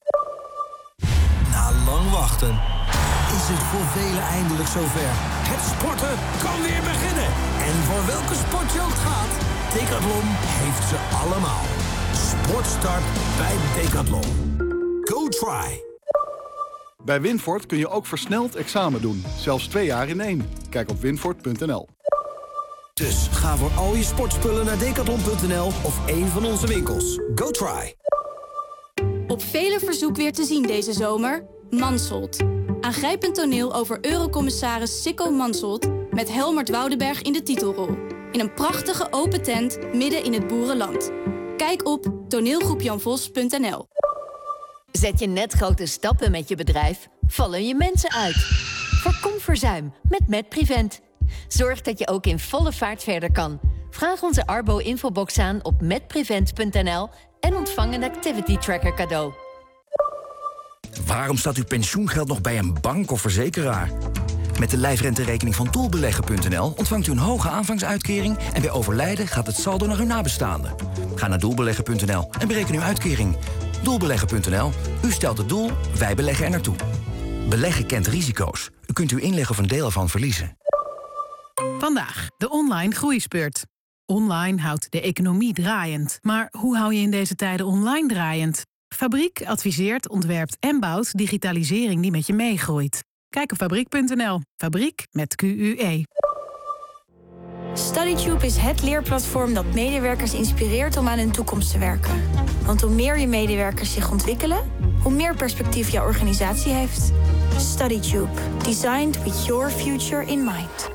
Na lang wachten is het voor velen eindelijk zover. Het sporten kan weer beginnen. En voor welke sport je ook gaat, Decathlon heeft ze allemaal. Sportstart bij Decathlon. Go try! Bij Winfort kun je ook versneld examen doen. Zelfs twee jaar in één. Kijk op wimfort punt n l. Dus ga voor al je sportspullen naar decathlon punt n l of een van onze winkels. Go try! Op vele verzoek weer te zien deze zomer. Mansholt. Aangrijpend toneel over eurocommissaris Sikko Mansholt met Helmert Woudenberg in de titelrol. In een prachtige open tent midden in het boerenland. Kijk op toneelgroep-jan-vos punt n l. Zet je net grote stappen met je bedrijf, vallen je mensen uit. Voorkom verzuim met MedPrevent. Zorg dat je ook in volle vaart verder kan. Vraag onze Arbo-infobox aan op medprevent punt n l en ontvang een activity tracker cadeau. Waarom staat uw pensioengeld nog bij een bank of verzekeraar? Met de lijfrenterekening van doelbeleggen punt n l ontvangt u een hoge aanvangsuitkering en bij overlijden gaat het saldo naar uw nabestaanden. Ga naar doelbeleggen punt n l en bereken uw uitkering. Doelbeleggen punt n l. U stelt het doel, wij beleggen er naartoe. Beleggen kent risico's. U kunt uw inleg of een deel ervan verliezen. Vandaag de online groeispurt. Online houdt de economie draaiend. Maar hoe hou je in deze tijden online draaiend? Fabriek adviseert, ontwerpt en bouwt digitalisering die met je meegroeit. Kijk op fabriek punt n l. Fabriek met Q U E. StudyTube is het leerplatform dat medewerkers inspireert om aan hun toekomst te werken. Want hoe meer je medewerkers zich ontwikkelen, hoe meer perspectief jouw organisatie heeft. StudyTube. Designed with your future in mind.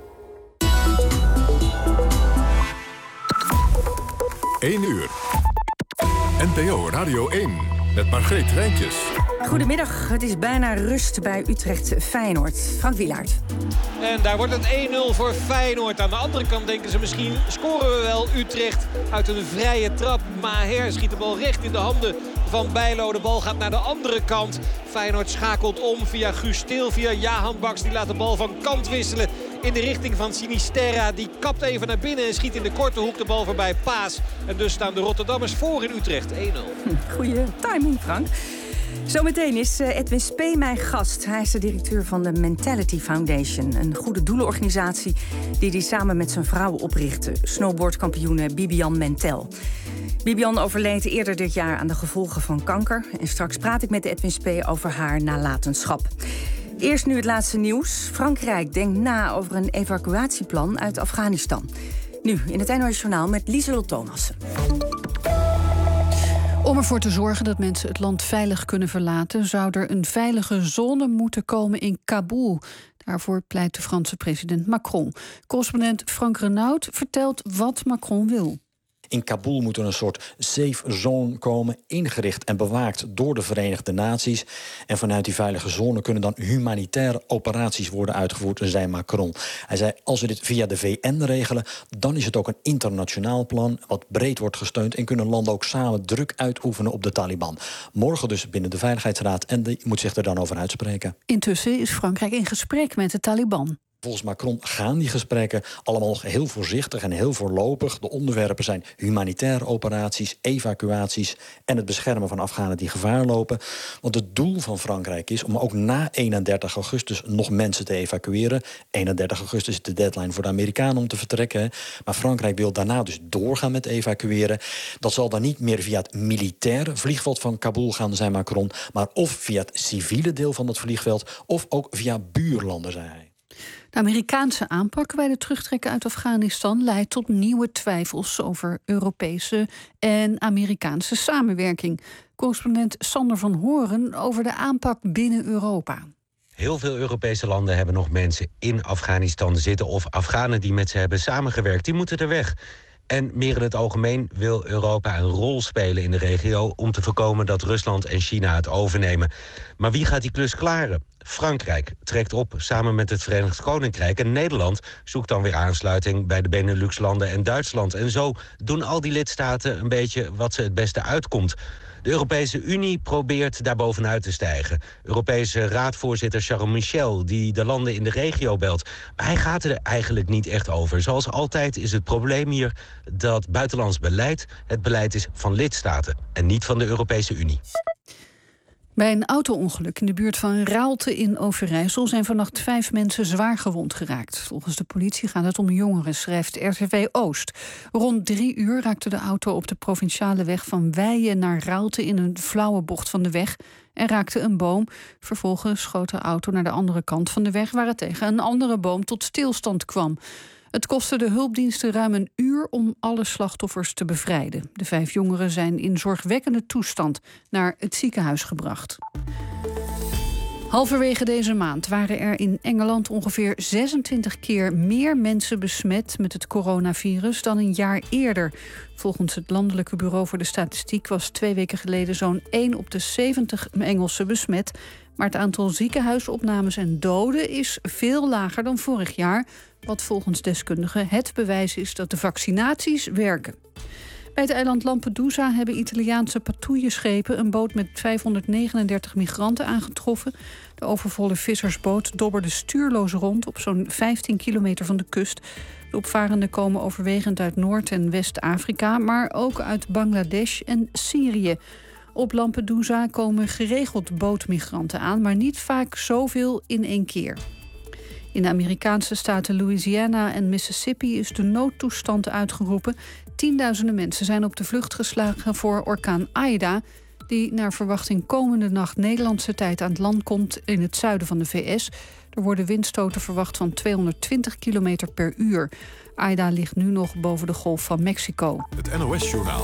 één uur. N P O Radio één. Met Margreet Rijntjes. Goedemiddag, het is bijna rust bij Utrecht-Feyenoord. Frank Wielaert. En daar wordt het één nul voor Feyenoord. Aan de andere kant denken ze misschien scoren we wel Utrecht uit een vrije trap. Maher schiet de bal recht in de handen van Bijlo. De bal gaat naar de andere kant. Feyenoord schakelt om via Guus Til, via Jahan Baks. Die laat de bal van kant wisselen in de richting van Sinisterra. Die kapt even naar binnen en schiet in de korte hoek de bal voorbij Paas. En dus staan de Rotterdammers voor in Utrecht één nul. Goeie timing, Frank. Zometeen is Edwin Spee mijn gast. Hij is de directeur van de Mentality Foundation. Een goede doelenorganisatie die hij samen met zijn vrouw oprichtte. Snowboardkampioene Bibian Mentel. Bibian overleed eerder dit jaar aan de gevolgen van kanker. En straks praat ik met Edwin Spee over haar nalatenschap. Eerst nu het laatste nieuws. Frankrijk denkt na over een evacuatieplan uit Afghanistan. Nu in het N O S Journaal met Lieselot Thomassen. Om ervoor te zorgen dat mensen het land veilig kunnen verlaten, zou er een veilige zone moeten komen in Kabul. Daarvoor pleit de Franse president Macron. Correspondent Frank Renaud vertelt wat Macron wil. In Kabul moet er een soort safe zone komen, ingericht en bewaakt door de Verenigde Naties. En vanuit die veilige zone kunnen dan humanitaire operaties worden uitgevoerd, zei Macron. Hij zei, als we dit via de V N regelen, dan is het ook een internationaal plan wat breed wordt gesteund en kunnen landen ook samen druk uitoefenen op de Taliban. Morgen dus binnen de Veiligheidsraad en die moet zich er dan over uitspreken. Intussen is Frankrijk in gesprek met de Taliban. Volgens Macron gaan die gesprekken allemaal nog heel voorzichtig en heel voorlopig. De onderwerpen zijn humanitaire operaties, evacuaties en het beschermen van Afghanen die gevaar lopen. Want het doel van Frankrijk is om ook na eenendertig augustus nog mensen te evacueren. eenendertig augustus is de deadline voor de Amerikanen om te vertrekken. Maar Frankrijk wil daarna dus doorgaan met evacueren. Dat zal dan niet meer via het militaire vliegveld van Kabul gaan, zei Macron, maar of via het civiele deel van het vliegveld of ook via buurlanden, zei hij. De Amerikaanse aanpak bij de terugtrekken uit Afghanistan leidt tot nieuwe twijfels over Europese en Amerikaanse samenwerking. Correspondent Sander van Horen over de aanpak binnen Europa. Heel veel Europese landen hebben nog mensen in Afghanistan zitten of Afghanen die met ze hebben samengewerkt. Die moeten er weg. En meer in het algemeen wil Europa een rol spelen in de regio om te voorkomen dat Rusland en China het overnemen. Maar wie gaat die klus klaren? Frankrijk trekt op samen met het Verenigd Koninkrijk en Nederland zoekt dan weer aansluiting bij de Benelux-landen en Duitsland. En zo doen al die lidstaten een beetje wat ze het beste uitkomt. De Europese Unie probeert daar bovenuit te stijgen. Europese raadvoorzitter Charles Michel, die de landen in de regio belt. Maar hij gaat er eigenlijk niet echt over. Zoals altijd is het probleem hier dat buitenlands beleid het beleid is van lidstaten en niet van de Europese Unie. Bij een auto-ongeluk in de buurt van Raalte in Overijssel zijn vannacht vijf mensen zwaar gewond geraakt. Volgens de politie gaat het om jongeren, schrijft R T V Oost. Rond drie uur raakte de auto op de provinciale weg van Weijen naar Raalte in een flauwe bocht van de weg en raakte een boom. Vervolgens schoot de auto naar de andere kant van de weg waar het tegen een andere boom tot stilstand kwam. Het kostte de hulpdiensten ruim een uur om alle slachtoffers te bevrijden. De vijf jongeren zijn in zorgwekkende toestand naar het ziekenhuis gebracht. Halverwege deze maand waren er in Engeland ongeveer zesentwintig keer meer mensen besmet met het coronavirus dan een jaar eerder. Volgens het Landelijke Bureau voor de Statistiek was twee weken geleden zo'n één op de zeventig Engelsen besmet. Maar het aantal ziekenhuisopnames en doden is veel lager dan vorig jaar, wat volgens deskundigen het bewijs is dat de vaccinaties werken. Bij het eiland Lampedusa hebben Italiaanse patrouilleschepen een boot met vijfhonderdnegenendertig migranten aangetroffen. De overvolle vissersboot dobberde stuurloos rond op zo'n vijftien kilometer van de kust. De opvarenden komen overwegend uit Noord- en West-Afrika, maar ook uit Bangladesh en Syrië. Op Lampedusa komen geregeld bootmigranten aan, maar niet vaak zoveel in één keer. In de Amerikaanse staten Louisiana en Mississippi is de noodtoestand uitgeroepen. Tienduizenden mensen zijn op de vlucht geslagen voor orkaan Aida, die naar verwachting komende nacht Nederlandse tijd aan het land komt in het zuiden van de V S. Er worden windstoten verwacht van tweehonderdtwintig kilometer per uur. Aida ligt nu nog boven de Golf van Mexico. Het N O S-journaal.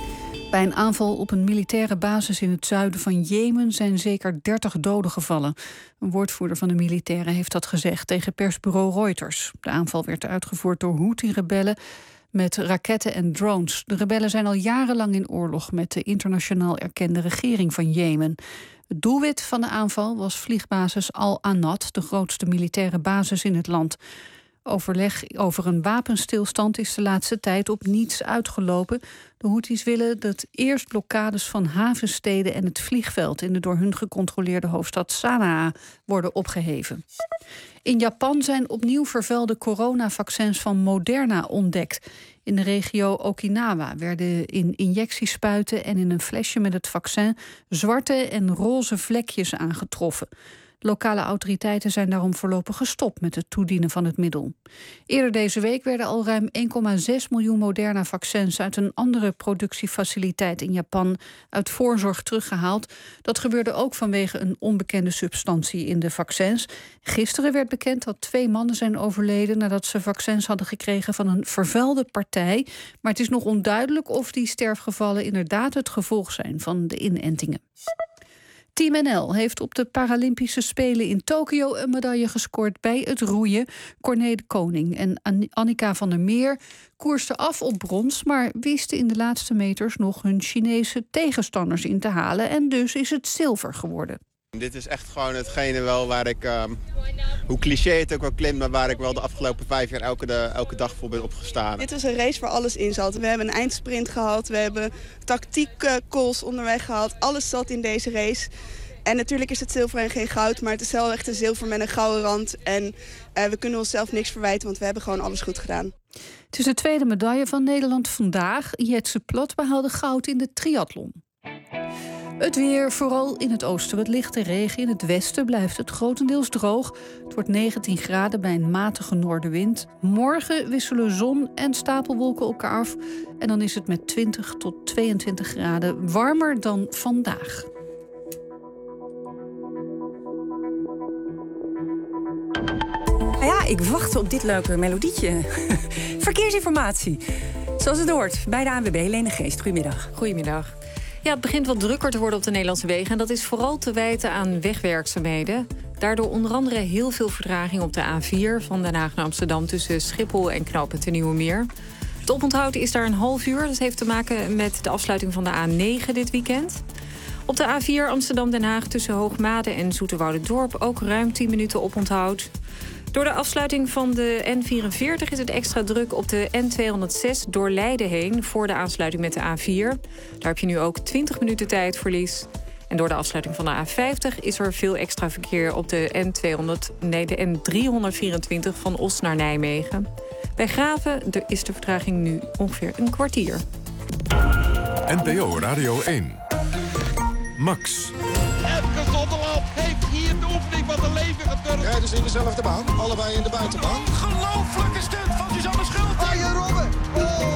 Bij een aanval op een militaire basis in het zuiden van Jemen zijn zeker dertig doden gevallen. Een woordvoerder van de militairen heeft dat gezegd tegen persbureau Reuters. De aanval werd uitgevoerd door Houthi-rebellen met raketten en drones. De rebellen zijn al jarenlang in oorlog met de internationaal erkende regering van Jemen. Het doelwit van de aanval was vliegbasis Al-Anad, de grootste militaire basis in het land. Overleg over een wapenstilstand is de laatste tijd op niets uitgelopen. De Houthis willen dat eerst blokkades van havensteden en het vliegveld in de door hun gecontroleerde hoofdstad Sanaa worden opgeheven. In Japan zijn opnieuw vervuilde coronavaccins van Moderna ontdekt. In de regio Okinawa werden in injectiespuiten en in een flesje met het vaccin zwarte en roze vlekjes aangetroffen. Lokale autoriteiten zijn daarom voorlopig gestopt met het toedienen van het middel. Eerder deze week werden al ruim één komma zes miljoen Moderna-vaccins uit een andere productiefaciliteit in Japan uit voorzorg teruggehaald. Dat gebeurde ook vanwege een onbekende substantie in de vaccins. Gisteren werd bekend dat twee mannen zijn overleden nadat ze vaccins hadden gekregen van een vervuilde partij. Maar het is nog onduidelijk of die sterfgevallen inderdaad het gevolg zijn van de inentingen. Team N L heeft op de Paralympische Spelen in Tokio een medaille gescoord bij het roeien. Corné de Koning en Annika van der Meer koersten af op brons, maar wisten in de laatste meters nog hun Chinese tegenstanders in te halen. En dus is het zilver geworden. Dit is echt gewoon hetgene wel waar ik, um, hoe cliché het ook wel klinkt, maar waar ik wel de afgelopen vijf jaar elke, de, elke dag voor ben opgestaan. Dit was een race waar alles in zat. We hebben een eindsprint gehad, we hebben tactiek-calls onderweg gehad. Alles zat in deze race. En natuurlijk is het zilver en geen goud, maar het is wel echt een zilver met een gouden rand. En uh, we kunnen onszelf niks verwijten, want we hebben gewoon alles goed gedaan. Het is de tweede medaille van Nederland vandaag. Jetse Plat behaalde goud in de triathlon. Het weer, vooral in het oosten wat lichte regen. In het westen blijft het grotendeels droog. Het wordt negentien graden bij een matige noordenwind. Morgen wisselen zon en stapelwolken elkaar af. En dan is het met twintig tot tweeëntwintig graden warmer dan vandaag. Nou ja, ik wacht op dit leuke melodietje. Verkeersinformatie. Zoals het hoort bij de A N W B, Helene Geest. Goedemiddag. Goedemiddag. Ja, het begint wat drukker te worden op de Nederlandse wegen. En dat is vooral te wijten aan wegwerkzaamheden. Daardoor onder andere heel veel vertraging op de A vier... van Den Haag naar Amsterdam tussen Schiphol en knooppunt de Nieuwe Meer. Het oponthoud is daar een half uur. Dat heeft te maken met de afsluiting van de A negen dit weekend. Op de A vier Amsterdam-Den Haag tussen Hoogmade en Zoeterwoude-Dorp... ook ruim tien minuten oponthoud. Door de afsluiting van de N vierenveertig is het extra druk op de N tweehonderdzes door Leiden heen... voor de aansluiting met de A vier. Daar heb je nu ook twintig minuten tijdverlies. En door de afsluiting van de A vijftig is er veel extra verkeer op de N tweehonderd, nee, de N driehonderdvierentwintig van Os naar Nijmegen. Bij Graven is de vertraging nu ongeveer een kwartier. N P O Radio één. Max. Epke Zonderland heeft hier de oefening van de leven geturnd. Rijden ze in dezelfde baan, allebei in de buitenbaan. Ongelooflijke stunt van Suzanne Schulting. Arjen Robben. Oh.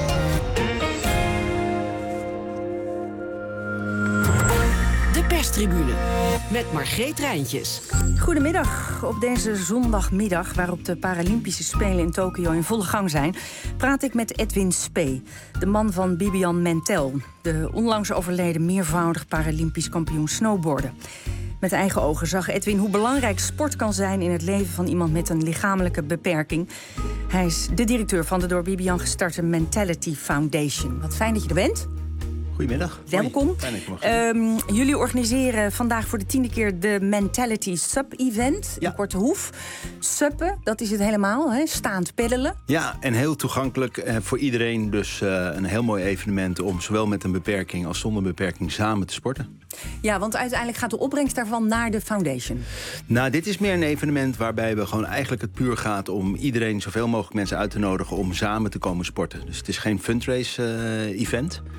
De perstribune met Margreet Rijntjes. Goedemiddag. Op deze zondagmiddag, waarop de Paralympische Spelen in Tokio in volle gang zijn, praat ik met Edwin Spee, de man van Bibian Mentel, de onlangs overleden meervoudig Paralympisch kampioen snowboarden. Met eigen ogen zag Edwin hoe belangrijk sport kan zijn in het leven van iemand met een lichamelijke beperking. Hij is de directeur van de door Bibian gestarte Mentality Foundation. Wat fijn dat je er bent. Goedemiddag. Welkom. Um, jullie organiseren vandaag voor de tiende keer de Mentality Sub-event in Korte Hoef. Suppen, dat is het helemaal, hè? Staand peddelen. Ja, en heel toegankelijk eh, voor iedereen. Dus uh, een heel mooi evenement om zowel met een beperking als zonder beperking samen te sporten. Ja, want uiteindelijk gaat de opbrengst daarvan naar de foundation. Nou, dit is meer een evenement waarbij we gewoon eigenlijk het puur gaat om iedereen, zoveel mogelijk mensen uit te nodigen om samen te komen sporten. Dus het is geen fundraise-event. Uh,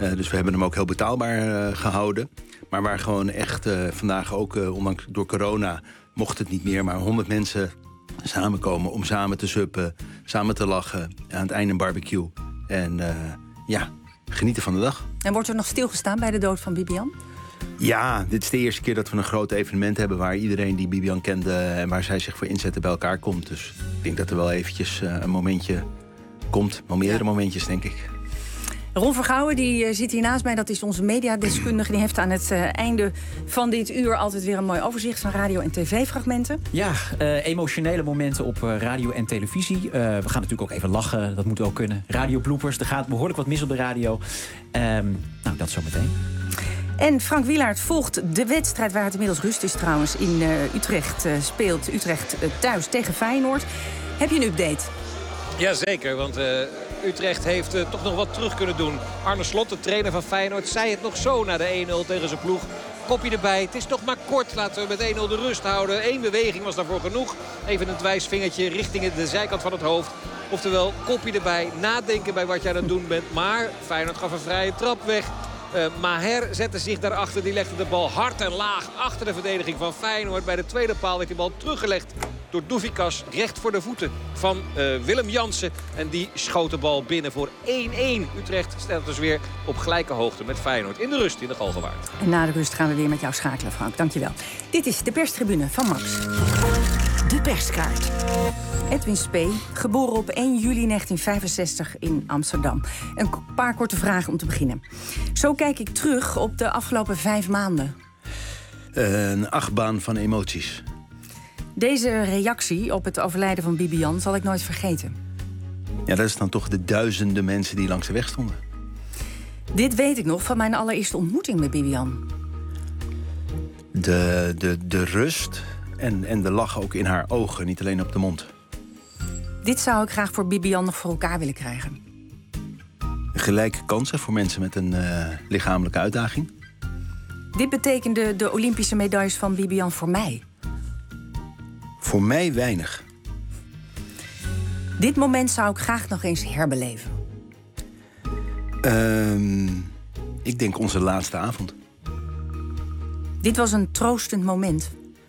Uh, dus we hebben hem ook heel betaalbaar uh, gehouden. Maar waar gewoon echt uh, vandaag ook, uh, ondanks door corona... mocht het niet meer, maar honderd mensen samenkomen... om samen te suppen, samen te lachen, aan het einde een barbecue. En uh, ja, genieten van de dag. En wordt er nog stilgestaan bij de dood van Bibian? Ja, dit is de eerste keer dat we een groot evenement hebben... waar iedereen die Bibian kende en waar zij zich voor inzetten bij elkaar komt. Dus ik denk dat er wel eventjes uh, een momentje komt. Wel meerdere ja. momentjes, denk ik. Ron Vergouwen die uh, zit hier naast mij. Dat is onze mediadeskundige. Die heeft aan het uh, einde van dit uur altijd weer een mooi overzicht van radio- en tv-fragmenten. Ja, uh, emotionele momenten op uh, radio en televisie. Uh, we gaan natuurlijk ook even lachen, dat moet ook kunnen. Radio-bloopers, er gaat behoorlijk wat mis op de radio. Um, nou, dat zometeen. En Frank Wielaert volgt de wedstrijd waar het inmiddels rust is trouwens. In uh, Utrecht uh, speelt Utrecht uh, thuis tegen Feyenoord. Heb je een update? Jazeker, want uh, Utrecht heeft uh, toch nog wat terug kunnen doen. Arne Slot, de trainer van Feyenoord, zei het nog zo na de een nul tegen zijn ploeg. Kopje erbij, het is nog maar kort. Laten we met een nul de rust houden. Eén beweging was daarvoor genoeg. Even een wijsvingertje richting de zijkant van het hoofd. Oftewel, kopje erbij, nadenken bij wat je aan het doen bent. Maar Feyenoord gaf een vrije trap weg. Uh, Maher zette zich daarachter. Die legde de bal hard en laag achter de verdediging van Feyenoord. Bij de tweede paal werd die bal teruggelegd door Douvikas. Recht voor de voeten van uh, Willem Jansen. En die schoot de bal binnen voor één één. Utrecht stelt dus weer op gelijke hoogte met Feyenoord. In de rust in de Galgenwaard. En na de rust gaan we weer met jou schakelen, Frank. Dankjewel. Dit is de perstribune van Max. De perskaart. Edwin Spee, geboren op één juli negentien vijfenzestig in Amsterdam. Een paar korte vragen om te beginnen. Zo kijk ik terug op de afgelopen vijf maanden. Uh, een achtbaan van emoties. Deze reactie op het overlijden van Bibian zal ik nooit vergeten. Ja, dat is dan toch de duizenden mensen die langs de weg stonden. Dit weet ik nog van mijn allereerste ontmoeting met Bibian. De, de, de rust en, en de lach ook in haar ogen, niet alleen op de mond. Dit zou ik graag voor Bibian nog voor elkaar willen krijgen. Gelijke kansen voor mensen met een uh, lichamelijke uitdaging. Dit betekende de Olympische medailles van Bibian voor mij. Voor mij weinig. Dit moment zou ik graag nog eens herbeleven. Uh, ik denk onze laatste avond. Dit was een troostend moment.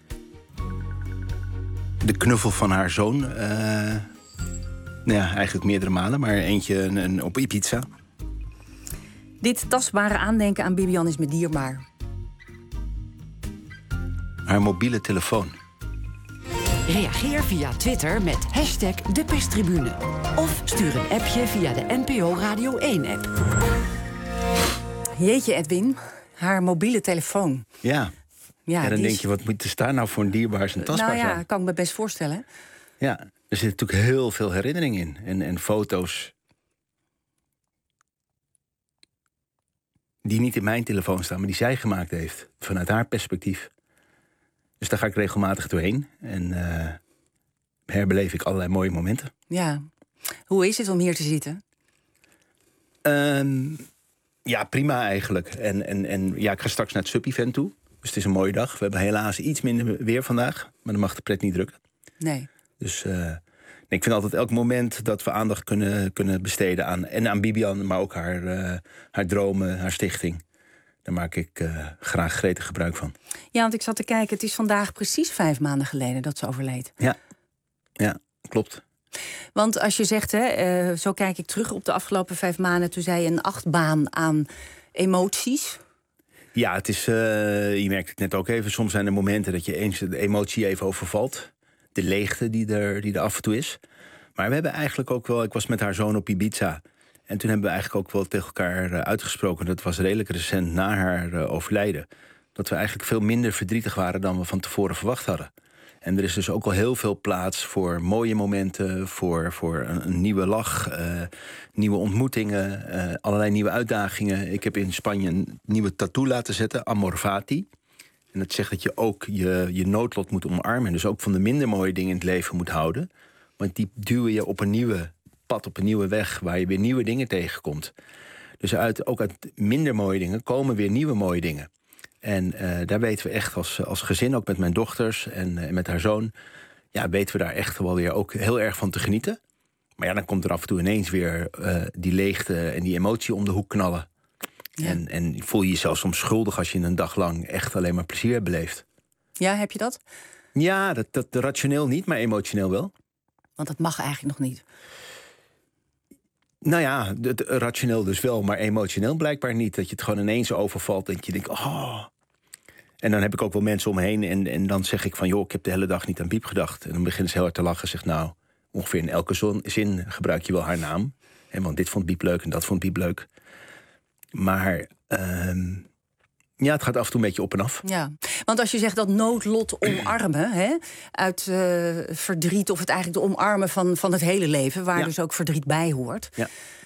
De knuffel van haar zoon. Uh, nou ja, eigenlijk meerdere malen, maar eentje een, een op Ibiza. Dit tastbare aandenken aan Bibian is me dierbaar. Haar mobiele telefoon. Reageer via Twitter met hashtag de perstribune. Of stuur een appje via de N P O Radio één-app. Jeetje, Edwin. Haar mobiele telefoon. Ja. Ja, en dan denk is... je, wat moet er staan nou voor een dierbaar en tastbaar Nou ja, zijn? kan ik me best voorstellen. Ja, er zit natuurlijk heel veel herinnering in. En, en foto's die niet in mijn telefoon staan, maar die zij gemaakt heeft. Vanuit haar perspectief. Dus daar ga ik regelmatig doorheen. En uh, herbeleef ik allerlei mooie momenten. Ja. Hoe is het om hier te zitten? Um, ja, prima eigenlijk. En, en, en ja, ik ga straks naar het sub-event toe. Dus het is een mooie dag. We hebben helaas iets minder weer vandaag. Maar dan mag de pret niet drukken. Nee. Dus uh, ik vind altijd elk moment dat we aandacht kunnen, kunnen besteden aan... en aan Bibian, maar ook haar, uh, haar dromen, haar stichting. Daar maak ik uh, graag gretig gebruik van. Ja, want ik zat te kijken. Het is vandaag precies vijf maanden geleden dat ze overleed. Ja, ja, klopt. Want als je zegt, hè, uh, zo kijk ik terug op de afgelopen vijf maanden... toen zei je een achtbaan aan emoties. Ja, het is, uh, je merkt het net ook even. Soms zijn er momenten dat je eens de emotie even overvalt. De leegte die er, die er af en toe is. Maar we hebben eigenlijk ook wel... Ik was met haar zoon op Ibiza. En toen hebben we eigenlijk ook wel tegen elkaar uitgesproken... dat was redelijk recent na haar uh, overlijden... dat we eigenlijk veel minder verdrietig waren... dan we van tevoren verwacht hadden. En er is dus ook al heel veel plaats voor mooie momenten... voor, voor een, een nieuwe lach, uh, nieuwe ontmoetingen... Uh, allerlei nieuwe uitdagingen. Ik heb in Spanje een nieuwe tattoo laten zetten, Amor Fati. En dat zegt dat je ook je, je noodlot moet omarmen... en dus ook van de minder mooie dingen in het leven moet houden. Want die duwen je op een nieuwe pad, op een nieuwe weg... waar je weer nieuwe dingen tegenkomt. Dus uit, ook uit minder mooie dingen komen weer nieuwe mooie dingen. En uh, daar weten we echt als, als gezin, ook met mijn dochters en uh, met haar zoon... ja, weten we daar echt wel weer ook heel erg van te genieten. Maar ja, dan komt er af en toe ineens weer uh, die leegte en die emotie om de hoek knallen. Ja. En, en voel je jezelf soms schuldig als je een dag lang echt alleen maar plezier hebt beleefd. Ja, heb je dat? Ja, dat, dat rationeel niet, maar emotioneel wel. Want dat mag eigenlijk nog niet. Nou ja, het, rationeel dus wel, maar emotioneel blijkbaar niet. Dat je het gewoon ineens overvalt en je denkt, oh. En dan heb ik ook wel mensen om me heen en, en dan zeg ik van, joh, ik heb de hele dag niet aan Biep gedacht. En dan beginnen ze heel hard te lachen en zegt, nou, ongeveer in elke zon, zin gebruik je wel haar naam. En want dit vond Biep leuk en dat vond Biep leuk. Maar uh, ja, het gaat af en toe een beetje op en af. Ja, want als je zegt dat noodlot omarmen, hè, uit uh, verdriet, of het eigenlijk de omarmen van, van het hele leven, waar ja. dus ook verdriet bij hoort. Ja.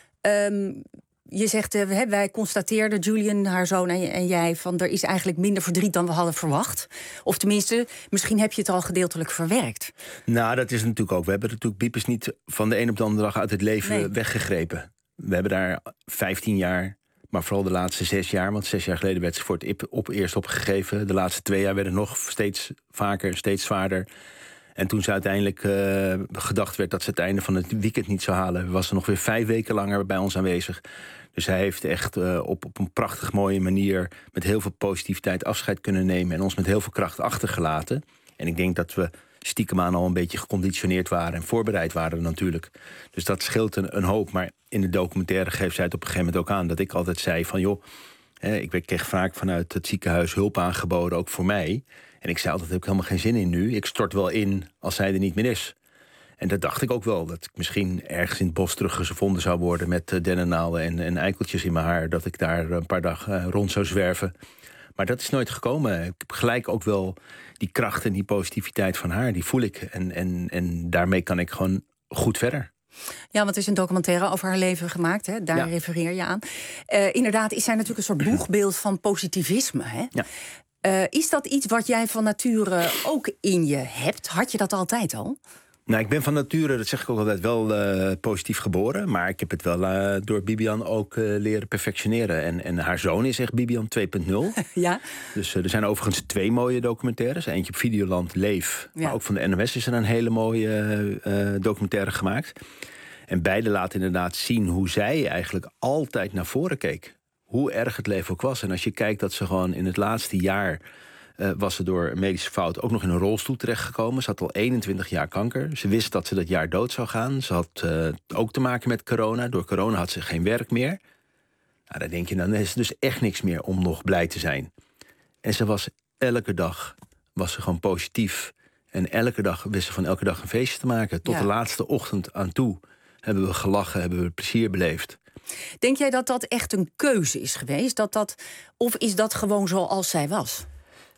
Um, je zegt, uh, wij constateerden, Julian, haar zoon en, en jij, van er is eigenlijk minder verdriet dan we hadden verwacht. Of tenminste, misschien heb je het al gedeeltelijk verwerkt. Nou, dat is natuurlijk ook. We hebben natuurlijk Biep is niet van de een op de andere dag uit het leven nee. weggegrepen. We hebben daar vijftien jaar, maar vooral de laatste zes jaar, want zes jaar geleden werd ze voor het op, eerst opgegeven. De laatste twee jaar werden nog steeds vaker, steeds zwaarder. En toen ze uiteindelijk uh, gedacht werd dat ze het einde van het weekend niet zou halen, was ze nog weer vijf weken langer bij ons aanwezig. Dus hij heeft echt uh, op, op een prachtig mooie manier met heel veel positiviteit afscheid kunnen nemen en ons met heel veel kracht achtergelaten. En ik denk dat we stiekem aan al een beetje geconditioneerd waren en voorbereid waren natuurlijk. Dus dat scheelt een, een hoop. Maar in de documentaire geeft zij het op een gegeven moment ook aan dat ik altijd zei van, joh, hè, ik kreeg vaak vanuit het ziekenhuis hulp aangeboden, ook voor mij. En ik zei altijd, heb ik helemaal geen zin in nu. Ik stort wel in als zij er niet meer is. En dat dacht ik ook wel, dat ik misschien ergens in het bos teruggevonden zou worden met dennennaalden en, en eikeltjes in mijn haar, dat ik daar een paar dagen rond zou zwerven. Maar dat is nooit gekomen. Ik heb gelijk ook wel die kracht en die positiviteit van haar, die voel ik. En, en, en daarmee kan ik gewoon goed verder. Ja, want er is een documentaire over haar leven gemaakt. Hè? Daar ja. refereer je aan. Uh, inderdaad is zij natuurlijk een soort boegbeeld van positivisme. Hè? Ja. Uh, is dat iets wat jij van nature ook in je hebt? Had je dat altijd al? Nou, ik ben van nature, dat zeg ik ook altijd, wel uh, positief geboren. Maar ik heb het wel uh, door Bibian ook uh, leren perfectioneren. En, en haar zoon is echt Bibian twee punt nul. Ja. Dus uh, er zijn overigens twee mooie documentaires. Eentje op Videoland, Leef. Ja. Maar ook van de N O S is er een hele mooie uh, documentaire gemaakt. En beide laten inderdaad zien hoe zij eigenlijk altijd naar voren keek. Hoe erg het leven ook was. En als je kijkt dat ze gewoon in het laatste jaar Uh, was ze door een medische fout ook nog in een rolstoel terechtgekomen. Ze had al eenentwintig jaar kanker. Ze wist dat ze dat jaar dood zou gaan. Ze had uh, ook te maken met corona. Door corona had ze geen werk meer. Nou, dan denk je, dan is er dus echt niks meer om nog blij te zijn. En ze was elke dag was ze gewoon positief. En elke dag wist ze van elke dag een feestje te maken. Tot ja. de laatste ochtend aan toe hebben we gelachen, hebben we plezier beleefd. Denk jij dat dat echt een keuze is geweest? Dat dat, of is dat gewoon zoals zij was?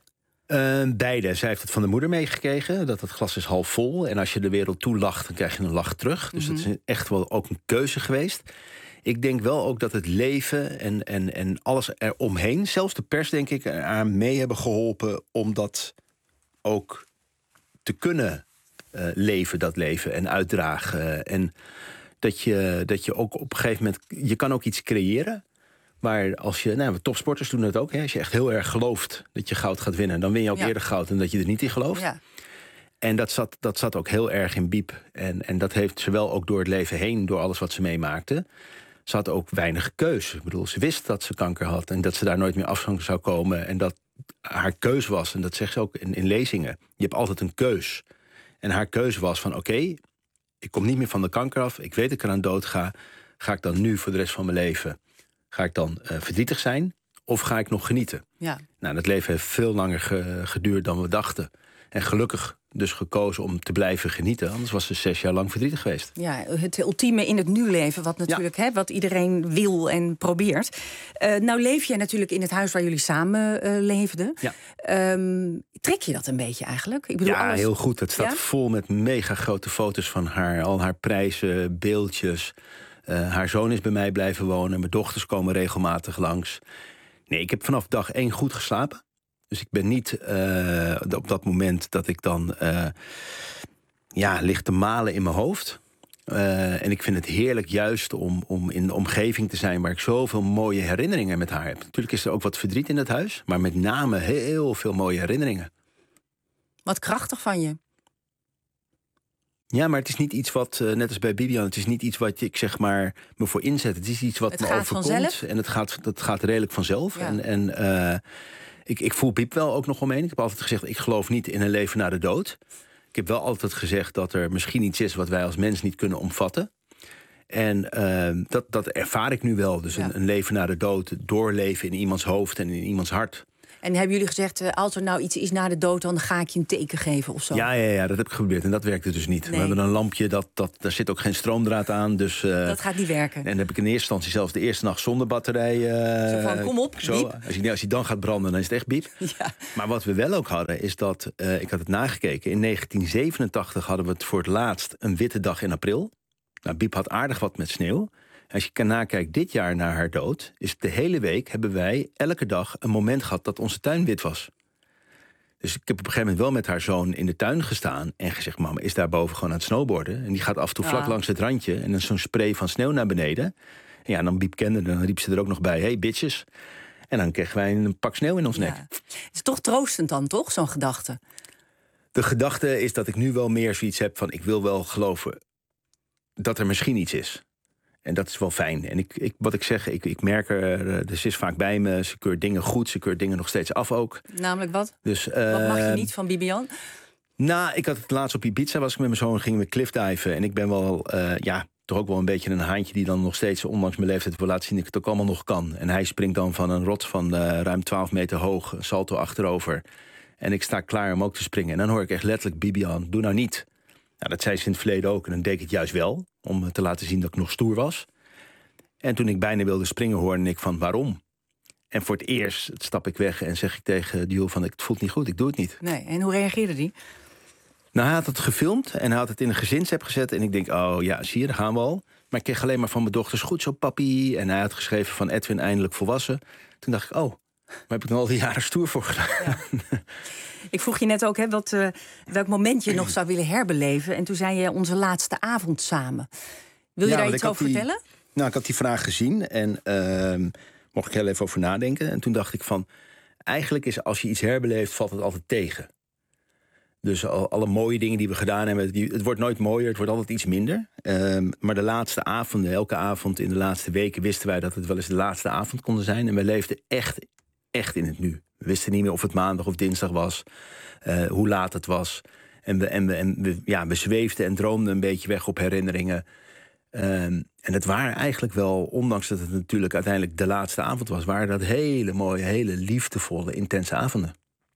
Uh, beide. Zij heeft het van de moeder meegekregen, dat het glas is half vol. En als je de wereld toelacht, dan krijg je een lach terug. Dus mm-hmm. dat is echt wel ook een keuze geweest. Ik denk wel ook dat het leven en, en, en alles eromheen, zelfs de pers denk ik, eraan mee hebben geholpen om dat ook te kunnen uh, leven, dat leven, en uitdragen. En dat je, dat je ook op een gegeven moment, je kan ook iets creëren. Maar als je, nou, topsporters doen dat ook. Hè. Als je echt heel erg gelooft dat je goud gaat winnen, dan win je ook ja. eerder goud dan dat je er niet in gelooft. Ja. En dat zat, dat zat ook heel erg in Biep. En, en dat heeft ze wel ook door het leven heen, door alles wat ze meemaakte. Ze had ook weinig keus. Ik bedoel, ze wist dat ze kanker had en dat ze daar nooit meer af van zou komen. En dat haar keus was, en dat zegt ze ook in, in lezingen, je hebt altijd een keus. En haar keuze was van, oké, okay, ik kom niet meer van de kanker af. Ik weet dat ik eraan dood ga. Ga ik dan nu voor de rest van mijn leven, ga ik dan uh, verdrietig zijn of ga ik nog genieten? Ja. Nou, dat leven heeft veel langer ge, geduurd dan we dachten. En gelukkig dus gekozen om te blijven genieten. Anders was ze zes jaar lang verdrietig geweest. Ja, het ultieme in het nu leven, wat natuurlijk, ja. hè, wat iedereen wil en probeert. Uh, nou leef jij natuurlijk in het huis waar jullie samen uh, leefden. Ja. Um, trek je dat een beetje eigenlijk? Ik bedoel, ja, alles... heel goed. Het staat ja? vol met mega grote foto's van haar. Al haar prijzen, beeldjes. Uh, haar zoon is bij mij blijven wonen. Mijn dochters komen regelmatig langs. Nee, ik heb vanaf dag één goed geslapen. Dus ik ben niet uh, op dat moment dat ik dan uh, ja, lig te malen in mijn hoofd. Uh, en ik vind het heerlijk juist om, om in de omgeving te zijn waar ik zoveel mooie herinneringen met haar heb. Natuurlijk is er ook wat verdriet in het huis, maar met name heel veel mooie herinneringen. Wat krachtig van je. Ja, maar het is niet iets wat, uh, net als bij Bibian... het is niet iets wat ik zeg maar me voor inzet. Het is iets wat het me gaat overkomt. Vanzelf? En het gaat, dat gaat redelijk vanzelf. Ja. En, en uh, ik, ik voel Biep wel ook nog omheen. Ik heb altijd gezegd, ik geloof niet in een leven na de dood. Ik heb wel altijd gezegd dat er misschien iets is... wat wij als mens niet kunnen omvatten. En uh, dat, dat ervaar ik nu wel. Dus ja. een, een leven na de dood, doorleven in iemands hoofd en in iemands hart... En hebben jullie gezegd, uh, als er nou iets is na de dood... dan ga ik je een teken geven of zo? Ja, ja, ja, dat heb ik geprobeerd en dat werkte dus niet. Nee. We hebben een lampje, dat, dat, daar zit ook geen stroomdraad aan. Dus, uh, dat gaat niet werken. En dan heb ik in eerste instantie zelfs de eerste nacht zonder batterij. Uh, zo van, kom op, zo, als, hij, als hij dan gaat branden, dan is het echt biep. Ja. Maar wat we wel ook hadden, is dat... Uh, ik had het nagekeken. In negentien zevenentachtig hadden we het voor het laatst een witte dag in april. Nou, Biep had aardig wat met sneeuw. Als je nakijkt dit jaar naar haar dood... is de hele week hebben wij elke dag een moment gehad... dat onze tuin wit was. Dus ik heb op een gegeven moment wel met haar zoon in de tuin gestaan... en gezegd, mama is daarboven gewoon aan het snowboarden. En die gaat af en toe vlak ja. langs het randje... en dan zo'n spray van sneeuw naar beneden. En ja, dan Biep kende, dan riep ze er ook nog bij... hey, bitches. En dan kregen wij een pak sneeuw in ons ja. nek. Het is toch troostend dan, toch, zo'n gedachte? De gedachte is dat ik nu wel meer zoiets heb van... ik wil wel geloven dat er misschien iets is... En dat is wel fijn. En ik, ik, wat ik zeg, ik, ik merk er, dus is vaak bij me. Ze keurt dingen goed, ze keurt dingen nog steeds af ook. Namelijk wat? Dus, uh, wat mag je niet van Bibian? Nou, ik had het laatst op Ibiza, was ik met mijn zoon, gingen we cliffdiven. En ik ben wel, uh, ja, toch ook wel een beetje een haantje... die dan nog steeds, ondanks mijn leeftijd, wil laten zien dat ik het ook allemaal nog kan. En hij springt dan van een rots van uh, ruim twaalf meter hoog, salto achterover. En ik sta klaar om ook te springen. En dan hoor ik echt letterlijk, Bibian, doe nou niet. Nou, dat zei ze in het verleden ook. En dan deed ik het juist wel, om te laten zien dat ik nog stoer was. En toen ik bijna wilde springen, hoorde ik van waarom? En voor het eerst stap ik weg en zeg ik tegen Diel van... het voelt niet goed, ik doe het niet. Nee, en hoe reageerde die? Nou, hij had het gefilmd en hij had het in een gezinsapp gezet. En ik denk, oh ja, zie je, daar gaan we al. Maar ik kreeg alleen maar van mijn dochters, goed zo papi. En hij had geschreven van Edwin, eindelijk volwassen. Toen dacht ik, oh, waar heb ik nou al die jaren stoer voor gedaan? Ja. Ik vroeg je net ook, hè, wat, uh, welk moment je nog zou willen herbeleven. En toen zei je onze laatste avond samen. Wil je ja, daar iets over die, vertellen? Nou, ik had die vraag gezien en uh, mocht ik heel even over nadenken. En toen dacht ik van, eigenlijk is als je iets herbeleeft, valt het altijd tegen. Dus al, alle mooie dingen die we gedaan hebben, die, het wordt nooit mooier, het wordt altijd iets minder. Um, maar de laatste avonden, elke avond in de laatste weken wisten wij dat het wel eens de laatste avond konden zijn. En we leefden echt, echt in het nu. We wisten niet meer of het maandag of dinsdag was, uh, hoe laat het was. En we, en we, en we, ja, we zweefden en droomden een beetje weg op herinneringen. Um, en het waren eigenlijk wel, ondanks dat het natuurlijk uiteindelijk de laatste avond was, waren dat hele mooie, hele liefdevolle, intense avonden.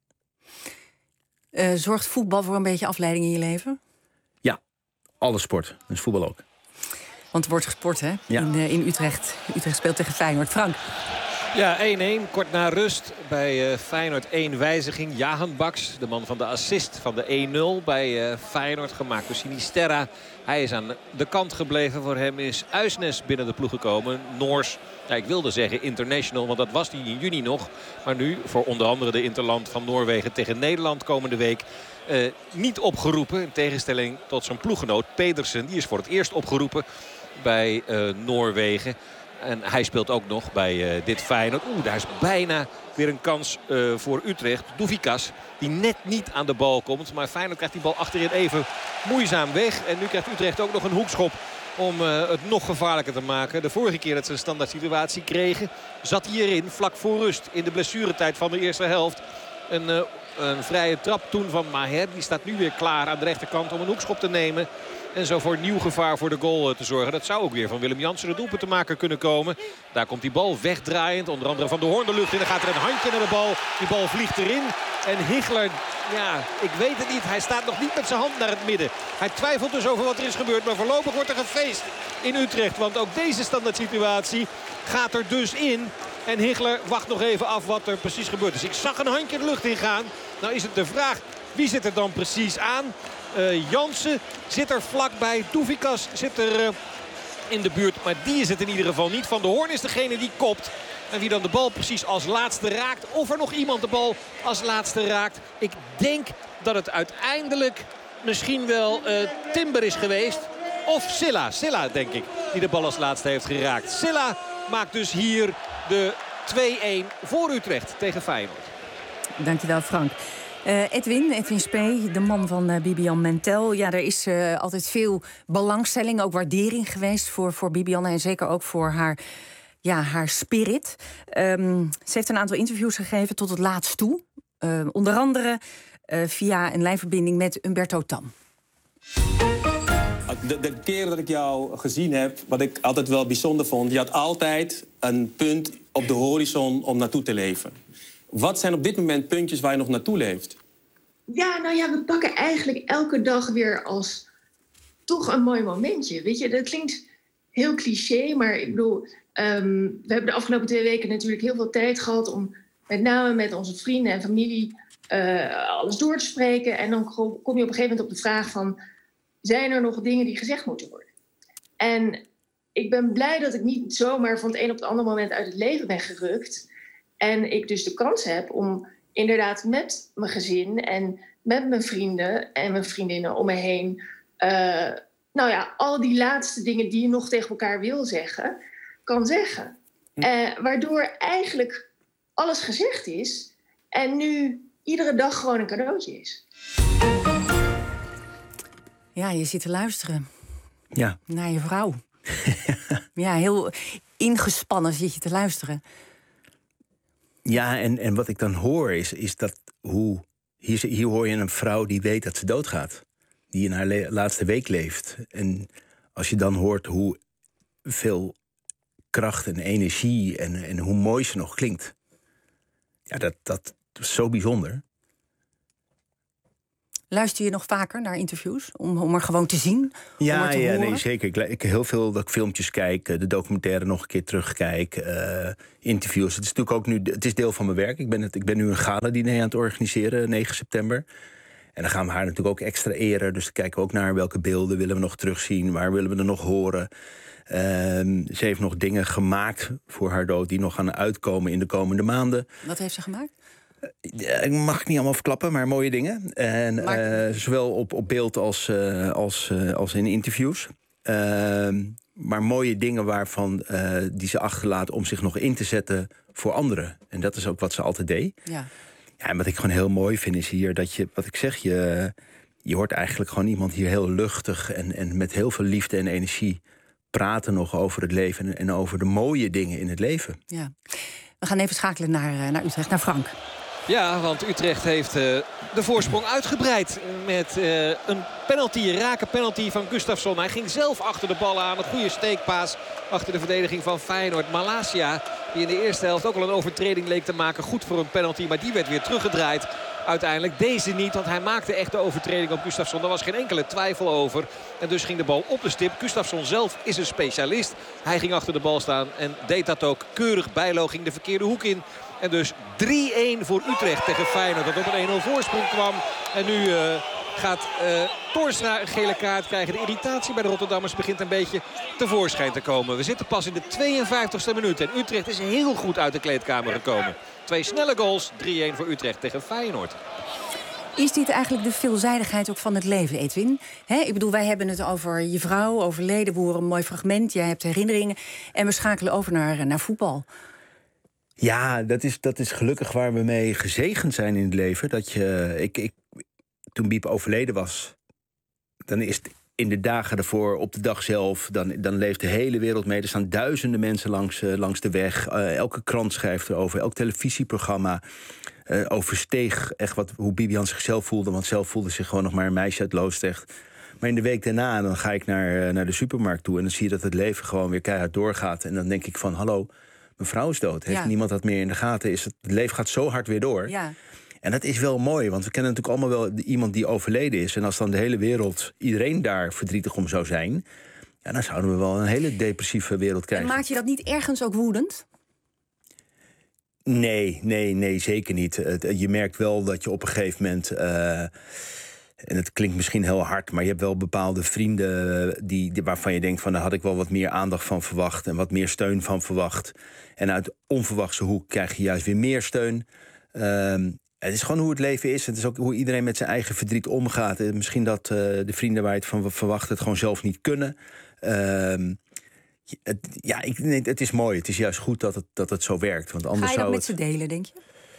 Uh, zorgt voetbal voor een beetje afleiding in je leven? Ja, alle sport. Dus voetbal ook. Want er wordt gesport, hè? Ja. In, uh, in Utrecht. Utrecht speelt tegen Feyenoord. Frank? Ja, één-één. Kort na rust bij uh, Feyenoord één wijziging. Jahan Baks, de man van de assist van de één nul bij uh, Feyenoord gemaakt door Sinisterra. Hij is aan de kant gebleven. Voor hem is Uisnes binnen de ploeg gekomen. Noors, ja, ik wilde zeggen international, want dat was hij in juni nog. Maar nu voor onder andere de Interland van Noorwegen tegen Nederland komende week. Uh, niet opgeroepen, in tegenstelling tot zijn ploeggenoot Pedersen. Die is voor het eerst opgeroepen bij uh, Noorwegen. En hij speelt ook nog bij uh, dit Feyenoord. Oeh, daar is bijna weer een kans uh, voor Utrecht. Douvikas, die net niet aan de bal komt. Maar Feyenoord krijgt die bal achterin even moeizaam weg. En nu krijgt Utrecht ook nog een hoekschop om uh, het nog gevaarlijker te maken. De vorige keer dat ze een standaard situatie kregen, zat hij erin vlak voor rust. In de blessuretijd van de eerste helft. Een, uh, een vrije trap toen van Maher. Die staat nu weer klaar aan de rechterkant om een hoekschop te nemen. En zo voor nieuw gevaar voor de goal te zorgen. Dat zou ook weer van Willem Jansen de doelpunt te maken kunnen komen. Daar komt die bal wegdraaiend. Onder andere van de Hoorn de lucht in. Dan gaat er een handje naar de bal. Die bal vliegt erin. En Higler, ja, ik weet het niet. Hij staat nog niet met zijn hand naar het midden. Hij twijfelt dus over wat er is gebeurd. Maar voorlopig wordt er gefeest in Utrecht. Want ook deze standaard situatie gaat er dus in. En Higler wacht nog even af wat er precies gebeurt. Dus ik zag een handje de lucht in gaan. Nou is het de vraag, wie zit er dan precies aan? Uh, Jansen zit er vlakbij. Douvikas zit er uh, in de buurt. Maar die is het in ieder geval niet. Van de Hoorn is degene die kopt. En wie dan de bal precies als laatste raakt. Of er nog iemand de bal als laatste raakt. Ik denk dat het uiteindelijk misschien wel uh, Timber is geweest. Of Silla. Silla denk ik. Die de bal als laatste heeft geraakt. Silla maakt dus hier de twee-één voor Utrecht tegen Feyenoord. Dankjewel Frank. Uh, Edwin, Edwin Spee, de man van uh, Bibian Mentel. Ja, er is uh, altijd veel belangstelling, ook waardering geweest voor, voor Bibian. En zeker ook voor haar, ja, haar spirit. Um, ze heeft een aantal interviews gegeven tot het laatst toe. Uh, onder andere uh, via een lijnverbinding met Umberto Tan. De, de keren dat ik jou gezien heb, wat ik altijd wel bijzonder vond... je had altijd een punt op de horizon om naartoe te leven. Wat zijn op dit moment puntjes waar je nog naartoe leeft? Ja, nou ja, we pakken eigenlijk elke dag weer als toch een mooi momentje. Weet je, dat klinkt heel cliché, maar ik bedoel... Um, we hebben de afgelopen twee weken natuurlijk heel veel tijd gehad... om met name met onze vrienden en familie uh, alles door te spreken. En dan kom je op een gegeven moment op de vraag van... zijn er nog dingen die gezegd moeten worden? En ik ben blij dat ik niet zomaar van het een op het andere moment uit het leven ben gerukt... En ik dus de kans heb om inderdaad met mijn gezin en met mijn vrienden en mijn vriendinnen om me heen... Uh, nou ja, al die laatste dingen die je nog tegen elkaar wil zeggen, kan zeggen. Uh, waardoor eigenlijk alles gezegd is en nu iedere dag gewoon een cadeautje is. Ja, je zit te luisteren. Ja. Naar je vrouw. Ja, heel ingespannen zit je te luisteren. Ja, en, en wat ik dan hoor is, is dat hoe... Hier, hier hoor je een vrouw die weet dat ze doodgaat. Die in haar le- laatste week leeft. En als je dan hoort hoe veel kracht en energie... en, en hoe mooi ze nog klinkt. Ja, dat, dat is zo bijzonder. Luister je nog vaker naar interviews? Om, om er gewoon te zien? Ja, om te ja horen? nee, zeker. Ik, ik heel veel dat ik filmpjes kijk, de documentaire nog een keer terugkijk, uh, interviews. Het is natuurlijk ook nu, het is deel van mijn werk. Ik ben, het, ik ben nu een gala-diner aan het organiseren, negen september. En dan gaan we haar natuurlijk ook extra eren. Dus dan kijken we ook naar welke beelden willen we nog terugzien, waar willen we er nog horen. Uh, ze heeft nog dingen gemaakt voor haar dood die nog gaan uitkomen in de komende maanden. Wat heeft ze gemaakt? Ja, ik mag het niet allemaal verklappen, maar mooie dingen. En maar... uh, zowel op, op beeld als, uh, als, uh, als in interviews. Uh, maar mooie dingen waarvan uh, die ze achterlaat om zich nog in te zetten voor anderen. En dat is ook wat ze altijd deed. Ja. Ja, en wat ik gewoon heel mooi vind is hier dat je, wat ik zeg, je, je hoort eigenlijk gewoon iemand hier heel luchtig en, en met heel veel liefde en energie praten nog over het leven en, en over de mooie dingen in het leven. Ja. We gaan even schakelen naar, naar Utrecht, naar Frank. Ja, want Utrecht heeft uh, de voorsprong uitgebreid met uh, een penalty, een rake penalty van Gustafsson. Hij ging zelf achter de bal aan, een goede steekpaas achter de verdediging van Feyenoord. Malacia, die in de eerste helft ook al een overtreding leek te maken, goed voor een penalty, maar die werd weer teruggedraaid. Uiteindelijk deze niet, want hij maakte echt de overtreding op Gustafsson. Daar was geen enkele twijfel over. En dus ging de bal op de stip. Gustafsson zelf is een specialist. Hij ging achter de bal staan en deed dat ook keurig. Bijlo ging de verkeerde hoek in. En dus drie-een voor Utrecht tegen Feyenoord. Dat op een één-nul voorsprong kwam. En nu uh, gaat uh, Toornstra een gele kaart krijgen. De irritatie bij de Rotterdammers begint een beetje tevoorschijn te komen. We zitten pas in de tweeënvijftigste minuut. En Utrecht is heel goed uit de kleedkamer gekomen. Twee snelle goals. drie-een voor Utrecht tegen Feyenoord. Is dit eigenlijk de veelzijdigheid ook van het leven, Edwin? He, ik bedoel, wij hebben het over je vrouw, overleden. We horen een mooi fragment, jij hebt herinneringen. En we schakelen over naar, naar voetbal. Ja, dat is, dat is gelukkig waar we mee gezegend zijn in het leven. Dat je, ik, ik, toen Biep overleden was, dan is het in de dagen ervoor, op de dag zelf, dan, dan leeft de hele wereld mee. Er staan duizenden mensen langs, uh, langs de weg. Uh, elke krant schrijft erover, elk televisieprogramma uh, oversteeg echt wat, hoe Bibian zichzelf voelde. Want zelf voelde zich gewoon nog maar een meisje uit Loosdrecht. Maar in de week daarna, dan ga ik naar, uh, naar de supermarkt toe en dan zie je dat het leven gewoon weer keihard doorgaat. En dan denk ik van, hallo, mijn vrouw is dood. Heeft ja. niemand dat meer in de gaten? Is het, het leven gaat zo hard weer door. Ja. En dat is wel mooi, want we kennen natuurlijk allemaal wel iemand die overleden is. En als dan de hele wereld, iedereen daar verdrietig om zou zijn, ja, dan zouden we wel een hele depressieve wereld krijgen. En maakt je dat niet ergens ook woedend? Nee, nee, nee, zeker niet. Je merkt wel dat je op een gegeven moment, Uh, en het klinkt misschien heel hard, maar je hebt wel bepaalde vrienden die, die, waarvan je denkt van, daar had ik wel wat meer aandacht van verwacht en wat meer steun van verwacht. En uit onverwachte hoek krijg je juist weer meer steun. Um, het is gewoon hoe het leven is. Het is ook hoe iedereen met zijn eigen verdriet omgaat. Misschien dat uh, de vrienden waar je het van verwacht het gewoon zelf niet kunnen. Um, het, ja, ik, nee, het is mooi. Het is juist goed dat het, dat het zo werkt. Want anders Ga je dat zou met het... ze delen, denk je?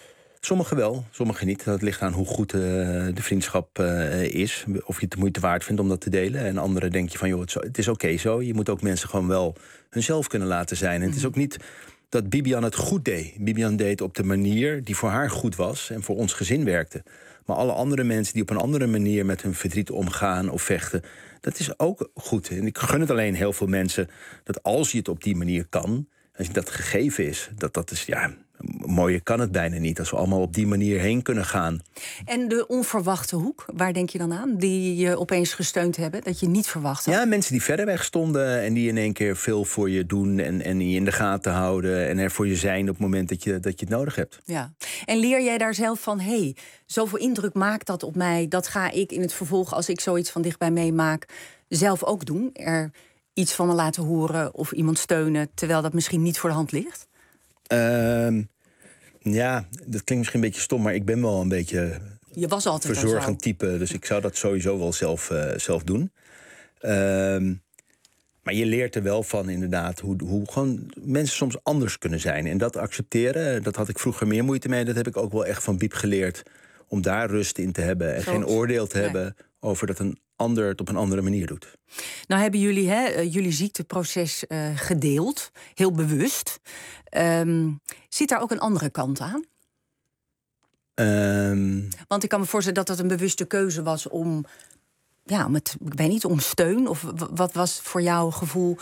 Sommigen wel, sommigen niet. Dat ligt aan hoe goed uh, de vriendschap uh, is. Of je het de moeite waard vindt om dat te delen. En anderen denk je van, joh, het is, het is oké okay zo. Je moet ook mensen gewoon wel hunzelf kunnen laten zijn. En mm-hmm. het is ook niet dat Bibian het goed deed. Bibian deed op de manier die voor haar goed was en voor ons gezin werkte. Maar alle andere mensen die op een andere manier met hun verdriet omgaan of vechten, dat is ook goed. En ik gun het alleen heel veel mensen dat als je het op die manier kan, als je dat gegeven is, dat dat is, ja, mooier kan het bijna niet. Als we allemaal op die manier heen kunnen gaan. En de onverwachte hoek, waar denk je dan aan? Die je opeens gesteund hebben, dat je niet verwacht had? Ja, mensen die verder weg stonden en die in één keer veel voor je doen en, en je in de gaten houden en er voor je zijn op het moment dat je, dat je het nodig hebt. Ja. En leer jij daar zelf van, hé, hey, zoveel indruk maakt dat op mij, dat ga ik in het vervolg, als ik zoiets van dichtbij meemaak, zelf ook doen? Er iets van me laten horen of iemand steunen, terwijl dat misschien niet voor de hand ligt? Uh, ja, dat klinkt misschien een beetje stom, maar ik ben wel een beetje je was altijd verzorgend type. Dus ik zou dat sowieso wel zelf, uh, zelf doen. Uh, maar je leert er wel van inderdaad hoe, hoe gewoon mensen soms anders kunnen zijn. En dat accepteren, dat had ik vroeger meer moeite mee. Dat heb ik ook wel echt van Biep geleerd. Om daar rust in te hebben en Zoals, geen oordeel te nee. hebben over dat een ander het op een andere manier doet. Nou hebben jullie hè, jullie ziekteproces uh, gedeeld, heel bewust. Um, zit daar ook een andere kant aan? Um... Want ik kan me voorstellen dat dat een bewuste keuze was om, ja, om het, ik weet niet, om steun. Of wat was voor jou het gevoel?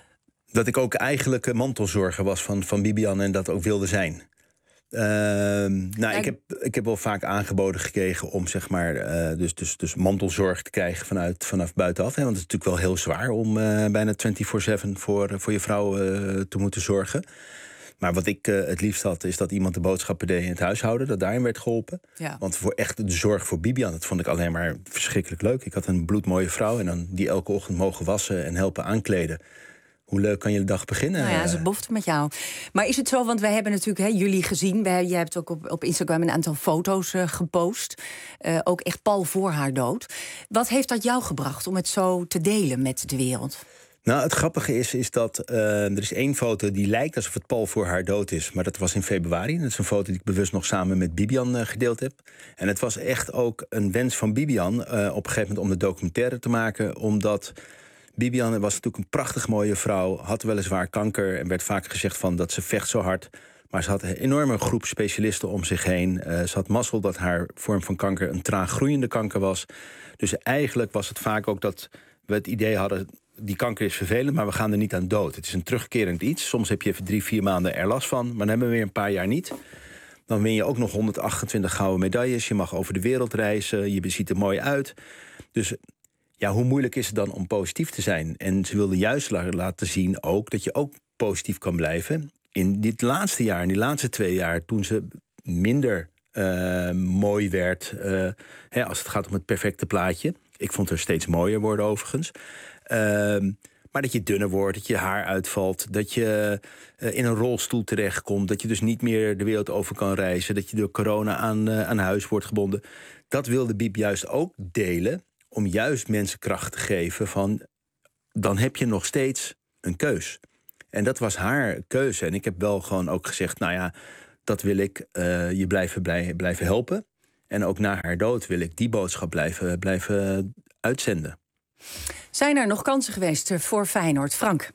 Dat ik ook eigenlijk mantelzorger was van, van Bibian en dat ook wilde zijn. Uh, nou, ja, ik, heb, ik heb wel vaak aangeboden gekregen om zeg maar, uh, dus, dus, dus mantelzorg te krijgen vanuit, vanaf buitenaf. Hè, want het is natuurlijk wel heel zwaar om uh, bijna vierentwintig zeven voor, voor je vrouw uh, te moeten zorgen. Maar wat ik uh, het liefst had, is dat iemand de boodschappen deed in het huishouden. Dat daarin werd geholpen. Ja. Want voor echt de zorg voor Bibian, dat vond ik alleen maar verschrikkelijk leuk. Ik had een bloedmooie vrouw en dan die elke ochtend mogen wassen en helpen aankleden. Hoe leuk kan je de dag beginnen? Nou ja, ze bofte met jou. Maar is het zo, want wij hebben natuurlijk hè, jullie gezien. Wij, jij hebt ook op, op Instagram een aantal foto's uh, gepost. Uh, ook echt pal voor haar dood. Wat heeft dat jou gebracht om het zo te delen met de wereld? Nou, het grappige is, is dat uh, er is één foto die lijkt alsof het pal voor haar dood is. Maar dat was in februari. Dat is een foto die ik bewust nog samen met Bibian uh, gedeeld heb. En het was echt ook een wens van Bibian uh, op een gegeven moment om de documentaire te maken. Omdat Bibian was natuurlijk een prachtig mooie vrouw. Had weliswaar kanker en werd vaak gezegd van dat ze vecht zo hard. Maar ze had een enorme groep specialisten om zich heen. Uh, ze had mazzel dat haar vorm van kanker een traag groeiende kanker was. Dus eigenlijk was het vaak ook dat we het idee hadden, die kanker is vervelend, maar we gaan er niet aan dood. Het is een terugkerend iets. Soms heb je even drie, vier maanden er last van, maar dan hebben we weer een paar jaar niet. Dan win je ook nog honderdachtentwintig gouden medailles. Je mag over de wereld reizen. Je ziet er mooi uit. Dus ja, hoe moeilijk is het dan om positief te zijn? En ze wilde juist laten zien ook dat je ook positief kan blijven. In dit laatste jaar, in die laatste twee jaar, toen ze minder uh, mooi werd, uh, hè, als het gaat om het perfecte plaatje. Ik vond haar steeds mooier worden overigens. Uh, maar dat je dunner wordt, dat je haar uitvalt, dat je uh, in een rolstoel terechtkomt, dat je dus niet meer de wereld over kan reizen, dat je door corona aan, uh, aan huis wordt gebonden. Dat wilde Biep juist ook delen, om juist mensen kracht te geven van, dan heb je nog steeds een keus. En dat was haar keuze. En ik heb wel gewoon ook gezegd, nou ja, dat wil ik uh, je blijven, blij, blijven helpen. En ook na haar dood wil ik die boodschap blijven, blijven uitzenden. Zijn er nog kansen geweest voor Feyenoord? Frank?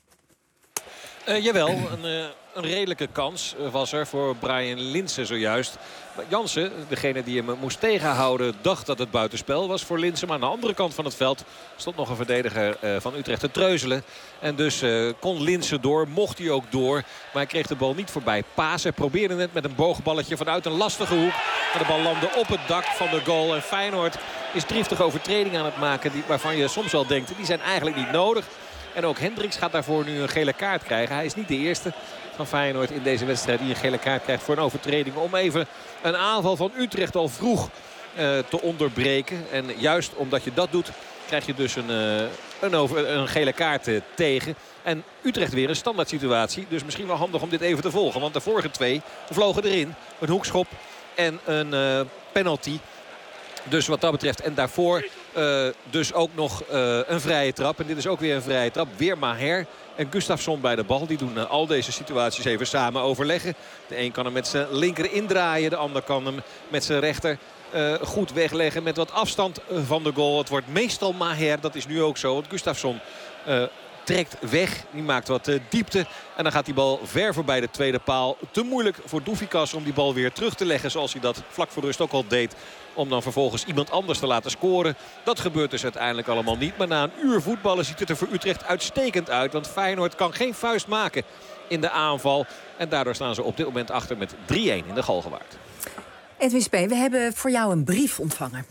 Uh, jawel, een, uh, een redelijke kans was er voor Brian Linssen zojuist. Jansen, degene die hem moest tegenhouden, dacht dat het buitenspel was voor Linssen. Maar aan de andere kant van het veld stond nog een verdediger uh, van Utrecht te treuzelen. En dus uh, kon Linssen door, mocht hij ook door. Maar hij kreeg de bal niet voorbij. Paas, hij probeerde het met een boogballetje vanuit een lastige hoek. Maar de bal landde op het dak van de goal. En Feyenoord is driftig overtreding aan het maken, die, waarvan je soms wel denkt, die zijn eigenlijk niet nodig. En ook Hendricks gaat daarvoor nu een gele kaart krijgen. Hij is niet de eerste van Feyenoord in deze wedstrijd die een gele kaart krijgt voor een overtreding. Om even een aanval van Utrecht al vroeg uh, te onderbreken. En juist omdat je dat doet, krijg je dus een, uh, een, over, een gele kaart uh, tegen. En Utrecht weer een standaard situatie. Dus misschien wel handig om dit even te volgen. Want de vorige twee vlogen erin. Een hoekschop en een uh, penalty. Dus wat dat betreft. En daarvoor Uh, dus ook nog uh, een vrije trap. En dit is ook weer een vrije trap. Weer Maher en Gustafsson bij de bal. Die doen uh, al deze situaties even samen overleggen. De een kan hem met zijn linker indraaien. De ander kan hem met zijn rechter uh, goed wegleggen. Met wat afstand van de goal. Het wordt meestal Maher. Dat is nu ook zo. Want Gustafsson uh, trekt weg. Die maakt wat uh, diepte. En dan gaat die bal ver voorbij de tweede paal. Te moeilijk voor Doufikas om die bal weer terug te leggen. Zoals hij dat vlak voor rust ook al deed. Om dan vervolgens iemand anders te laten scoren. Dat gebeurt dus uiteindelijk allemaal niet. Maar na een uur voetballen ziet het er voor Utrecht uitstekend uit. Want Feyenoord kan geen vuist maken in de aanval. En daardoor staan ze op dit moment achter met drie-een in de Galgenwaard. Edwin Spee, we hebben voor jou een brief ontvangen.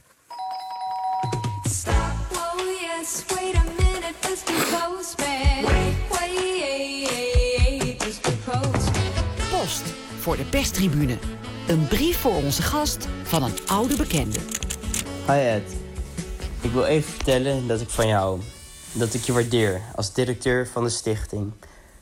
Stop, oh yes, wait a minute, mister Postman. Wait, wait, mister Postman. Post voor de perstribune. Een brief voor onze gast van een oude bekende. Hi Ed. Ik wil even vertellen dat ik van jou hou. Dat ik je waardeer als directeur van de stichting.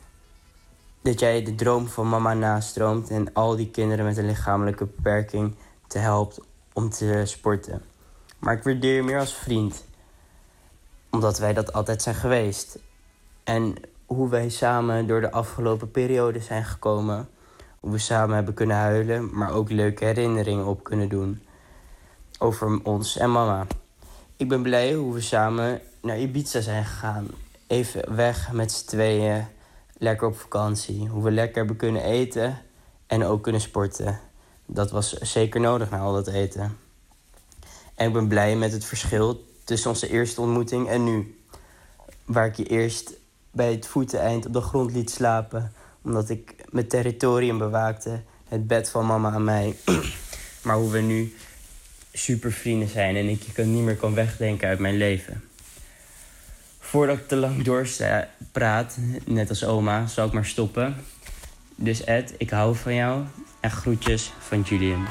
Dat jij de droom van mama nastroomt en al die kinderen met een lichamelijke beperking te helpt om te sporten. Maar ik waardeer je meer als vriend. Omdat wij dat altijd zijn geweest. En hoe wij samen door de afgelopen periode zijn gekomen. Hoe we samen hebben kunnen huilen, maar ook leuke herinneringen op kunnen doen. Over ons en mama. Ik ben blij hoe we samen naar Ibiza zijn gegaan. Even weg met z'n tweeën, lekker op vakantie. Hoe we lekker hebben kunnen eten en ook kunnen sporten. Dat was zeker nodig na al dat eten. En ik ben blij met het verschil tussen onze eerste ontmoeting en nu. Waar ik je eerst bij het voeteneind op de grond liet slapen, omdat ik mijn territorium bewaakte, het bed van mama en mij. Maar hoe we nu super vrienden zijn en ik je niet meer kan wegdenken uit mijn leven. Voordat ik te lang doorpraat, net als oma, zal ik maar stoppen. Dus Ed, ik hou van jou en groetjes van Julian.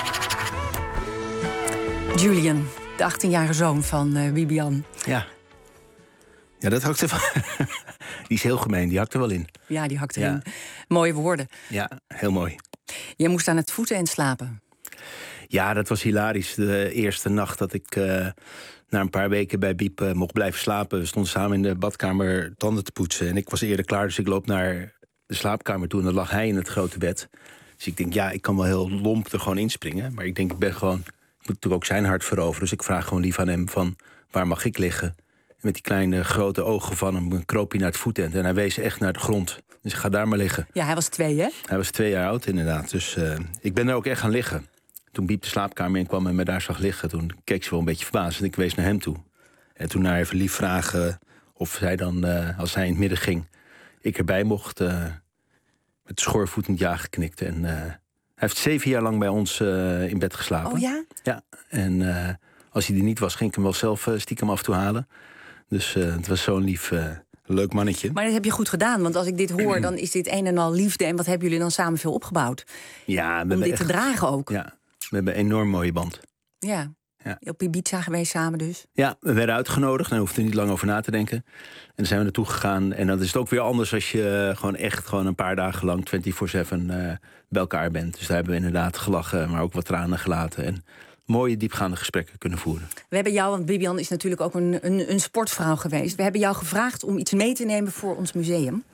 Julian, de achttienjarige zoon van uh, Bibian. Ja. Ja, dat hakt er wel. Die is heel gemeen, die hakt er wel in. Ja, die hakt erin. Ja. Mooie woorden. Ja, heel mooi. Je moest aan het voeteneind slapen. Ja, dat was hilarisch. De eerste nacht dat ik uh, na een paar weken bij Biep uh, mocht blijven slapen. We stonden samen in de badkamer tanden te poetsen. En ik was eerder klaar, dus ik loop naar de slaapkamer toe. En dan lag hij in het grote bed. Dus ik denk, ja, ik kan wel heel lomp er gewoon inspringen. Maar ik denk, ik ben gewoon, ik moet natuurlijk ook zijn hart veroveren. Dus ik vraag gewoon lief aan hem van, waar mag ik liggen? En met die kleine grote ogen van hem kroop hij naar het voetend. En hij wees echt naar de grond. Dus ik ga daar maar liggen. Ja, hij was twee, hè? Hij was twee jaar oud, inderdaad. Dus uh, ik ben daar ook echt gaan liggen. Toen Biep de slaapkamer in kwam en me daar zag liggen, toen keek ze wel een beetje verbaasd. En ik wees naar hem toe. En toen naar even lief vragen of zij dan, uh, als hij in het midden ging, ik erbij mocht. Uh, met schoorvoetend ja geknikt. En uh, hij heeft zeven jaar lang bij ons uh, in bed geslapen. Oh ja? Ja. En uh, als hij er niet was, ging ik hem wel zelf uh, stiekem af en toe halen. Dus uh, het was zo'n lief, uh, leuk mannetje. Maar dat heb je goed gedaan, want als ik dit hoor, dan is dit een en al liefde. En wat hebben jullie dan samen veel opgebouwd? Ja, we om dit echt, te dragen ook. Ja, we hebben een enorm mooie band. Ja. Ja. Op Ibiza geweest samen dus? Ja, we werden uitgenodigd. Daar hoefde er niet lang over na te denken. En dan zijn we naartoe gegaan. En dan is het ook weer anders als je gewoon echt gewoon een paar dagen lang vierentwintig zeven uh, bij elkaar bent. Dus daar hebben we inderdaad gelachen, maar ook wat tranen gelaten. En mooie, diepgaande gesprekken kunnen voeren. We hebben jou, want Bibian is natuurlijk ook een, een, een sportvrouw geweest. We hebben jou gevraagd om iets mee te nemen voor ons museum.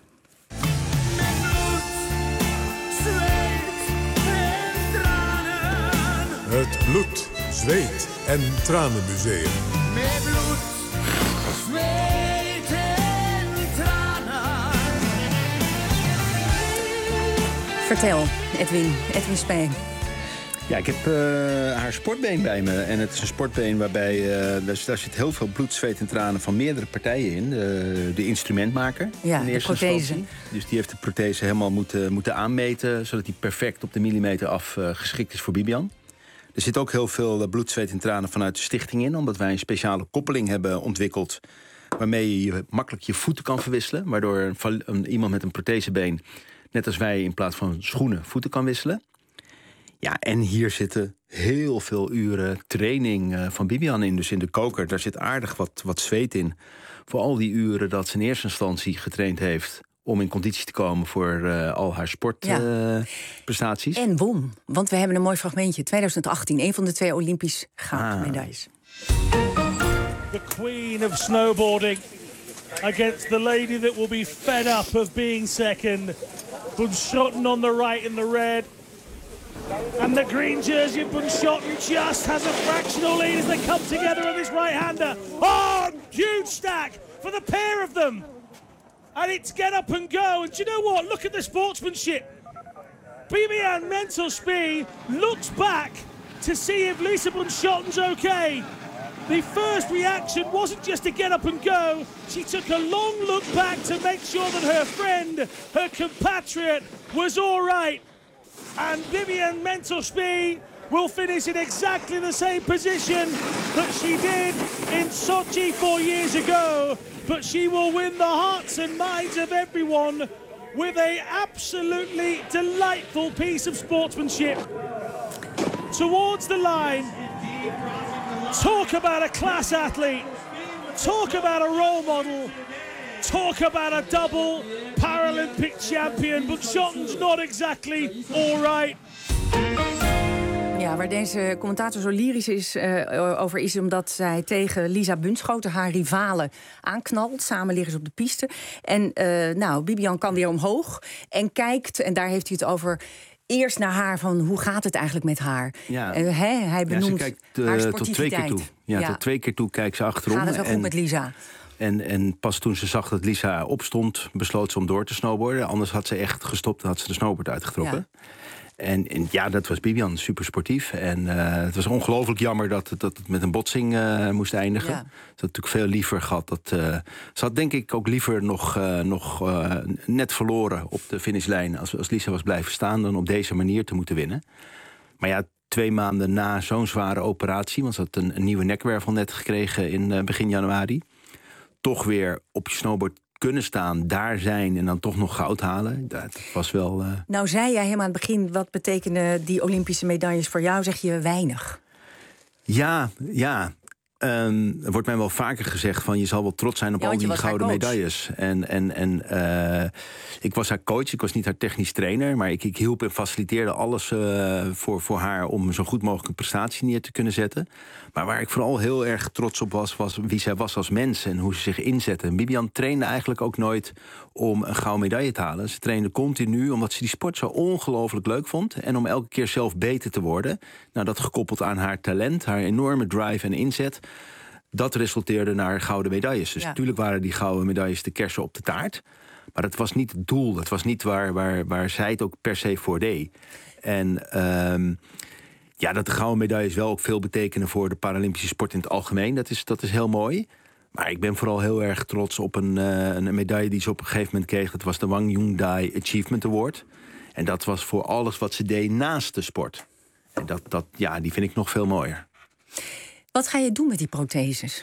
Het bloed, zweet en tranenmuseum. Met bloed, zweet en tranen. Vertel, Edwin, Edwin Spee. Ja, ik heb uh, haar sportbeen bij me. En het is een sportbeen waarbij uh, daar, daar zit heel veel bloed, zweet en tranen van meerdere partijen in. De, de instrumentmaker. Ja, in de prothese. Instantie. Dus die heeft de prothese helemaal moeten, moeten aanmeten, zodat die perfect op de millimeter af uh, geschikt is voor Bibian. Er zit ook heel veel bloed, zweet en tranen vanuit de stichting in, omdat wij een speciale koppeling hebben ontwikkeld waarmee je makkelijk je voeten kan verwisselen. Waardoor een, een, iemand met een prothesebeen, net als wij, in plaats van schoenen voeten kan wisselen. Ja, en hier zitten heel veel uren training uh, van Bibian in. Dus in de koker, daar zit aardig wat, wat zweet in. Voor al die uren dat ze in eerste instantie getraind heeft om in conditie te komen voor uh, al haar sportprestaties. Ja. Uh, en won, want we hebben een mooi fragmentje. twintig achttien, een van de twee Olympisch gouden medailles. Ah. the queen of snowboarding, against the lady that will be fed up of being second. Bunschoten on the right in the red. And the green jersey of Bunschoten just has a fractional lead as they come together on this right-hander. Oh, huge stack for the pair of them. And it's get up and go. And do you know what? Look at the sportsmanship. Bibiane Menzel-Spee looks back to see if Lisa Bunschotten's okay. The first reaction wasn't just to get up and go. She took a long look back to make sure that her friend, her compatriot, was all right. And Bibiane Menzel-Spee will finish in exactly the same position that she did in Sochi four years ago. But she will win the hearts and minds of everyone with a absolutely delightful piece of sportsmanship. Towards the line. Talk about a class athlete. Talk about a role model. Talk about a double Paralympic champion. But Schotten's not exactly all right. Ja, waar deze commentator zo lyrisch is, uh, over is omdat zij tegen Lisa Bunschoten, haar rivale, aanknalt. Samen liggen ze op de piste. En uh, nou, Bibiane kan weer omhoog en kijkt, en daar heeft hij het over, eerst naar haar van hoe gaat het eigenlijk met haar. Ja. Uh, hè, hij benoemt ja, ze kijkt, uh, haar tot twee keer toe. Ja, ja, tot twee keer toe kijkt ze achterom. Gaat het wel en, goed met Lisa? En, en pas toen ze zag dat Lisa opstond, besloot ze om door te snowboarden. Anders had ze echt gestopt en had ze de snowboard uitgetrokken. Ja. En, en ja, dat was Bibiane, super sportief. En uh, het was ongelooflijk jammer dat, dat het met een botsing uh, moest eindigen. Ja. Ze had natuurlijk veel liever gehad. Dat, uh, ze had denk ik ook liever nog, uh, nog uh, net verloren op de finishlijn als, als Lisa was blijven staan, dan op deze manier te moeten winnen. Maar ja, twee maanden na zo'n zware operatie, want ze had een, een nieuwe nekwervel net gekregen in uh, begin januari, toch weer op je snowboard kunnen staan, daar zijn en dan toch nog goud halen. Dat was wel... Uh... Nou zei jij helemaal aan het begin, wat betekenen die Olympische medailles voor jou? Zeg je weinig? Ja, ja. Um, er wordt mij wel vaker gezegd van je zal wel trots zijn op ja, al die gouden medailles. En, en, en uh, ik was haar coach, ik was niet haar technisch trainer, maar ik, ik hielp en faciliteerde alles uh, voor, voor haar om zo goed mogelijk een prestatie neer te kunnen zetten. Maar waar ik vooral heel erg trots op was, was wie zij was als mens en hoe ze zich inzette. En Bibiane trainde eigenlijk ook nooit om een gouden medaille te halen. Ze trainde continu omdat ze die sport zo ongelooflijk leuk vond en om elke keer zelf beter te worden. Nou, dat gekoppeld aan haar talent, haar enorme drive en inzet, dat resulteerde naar gouden medailles. Dus ja, natuurlijk waren die gouden medailles de kersen op de taart. Maar dat was niet het doel. Dat was niet waar, waar, waar zij het ook per se voor deed. En um, ja, dat de gouden medailles wel ook veel betekenen voor de Paralympische sport in het algemeen. Dat is, dat is heel mooi. Maar ik ben vooral heel erg trots op een, uh, een medaille die ze op een gegeven moment kreeg. Dat was de Wang Yundai Achievement Award. En dat was voor alles wat ze deed naast de sport. En dat, dat, ja, die vind ik nog veel mooier. Wat ga je doen met die protheses?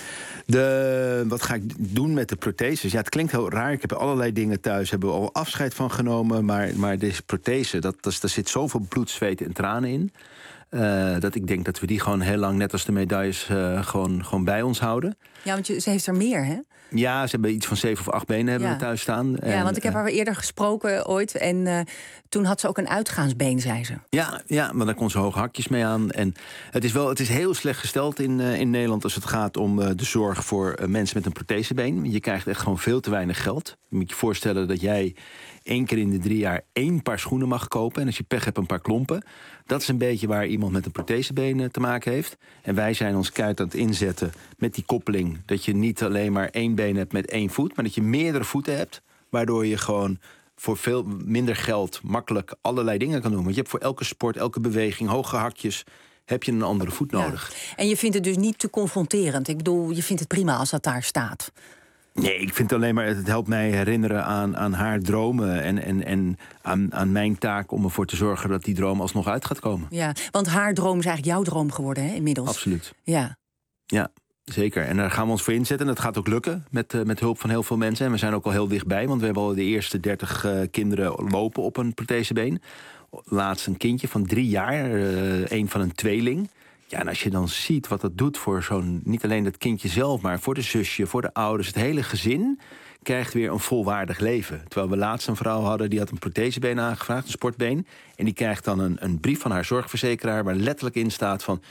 De, wat ga ik doen met de protheses? Ja, het klinkt heel raar. Ik heb allerlei dingen thuis. Hebben we al afscheid van genomen. Maar, maar deze prothese, dat, dat, daar zit zoveel bloed, zweet en tranen in. Uh, dat ik denk dat we die gewoon heel lang, net als de medailles, uh, gewoon, gewoon bij ons houden. Ja, want je, ze heeft er meer, hè? Ja, ze hebben iets van zeven of acht benen hebben ja. we thuis staan. Ja, en, want ik heb haar eerder gesproken ooit. En uh, toen had ze ook een uitgaansbeen, zei ze. Ja, ja, maar daar kon ze hoge hakjes mee aan. En het is, wel, het is heel slecht gesteld in, uh, in Nederland als het gaat om uh, de zorg voor uh, mensen met een prothesebeen. Je krijgt echt gewoon veel te weinig geld. Je moet je voorstellen dat jij één keer in de drie jaar één paar schoenen mag kopen. En als je pech hebt, een paar klompen. Dat is een beetje waar iemand met een prothesebeen te maken heeft. En wij zijn ons keihard aan het inzetten met die koppeling. Dat je niet alleen maar één been hebt met één voet, maar dat je meerdere voeten hebt. Waardoor je gewoon voor veel minder geld makkelijk allerlei dingen kan doen. Want je hebt voor elke sport, elke beweging, hoge hakjes, heb je een andere voet nodig. Ja. En je vindt het dus niet te confronterend. Ik bedoel, je vindt het prima als dat daar staat. Nee, ik vind alleen maar, het helpt mij herinneren aan, aan haar dromen en, en, en aan, aan mijn taak om ervoor te zorgen dat die droom alsnog uit gaat komen. Ja, want haar droom is eigenlijk jouw droom geworden, hè, inmiddels. Absoluut. Ja. Ja, zeker. En daar gaan we ons voor inzetten. En dat gaat ook lukken met, uh, met hulp van heel veel mensen. En we zijn ook al heel dichtbij, want we hebben al de eerste dertig uh, kinderen lopen op een prothesebeen. Laatst een kindje van drie jaar, uh, een van een tweeling. Ja, en als je dan ziet wat dat doet voor zo'n, niet alleen dat kindje zelf, maar voor de zusje, voor de ouders, het hele gezin krijgt weer een volwaardig leven. Terwijl we laatst een vrouw hadden, die had een prothesebeen aangevraagd, een sportbeen. En die krijgt dan een, een brief van haar zorgverzekeraar waar letterlijk in staat van,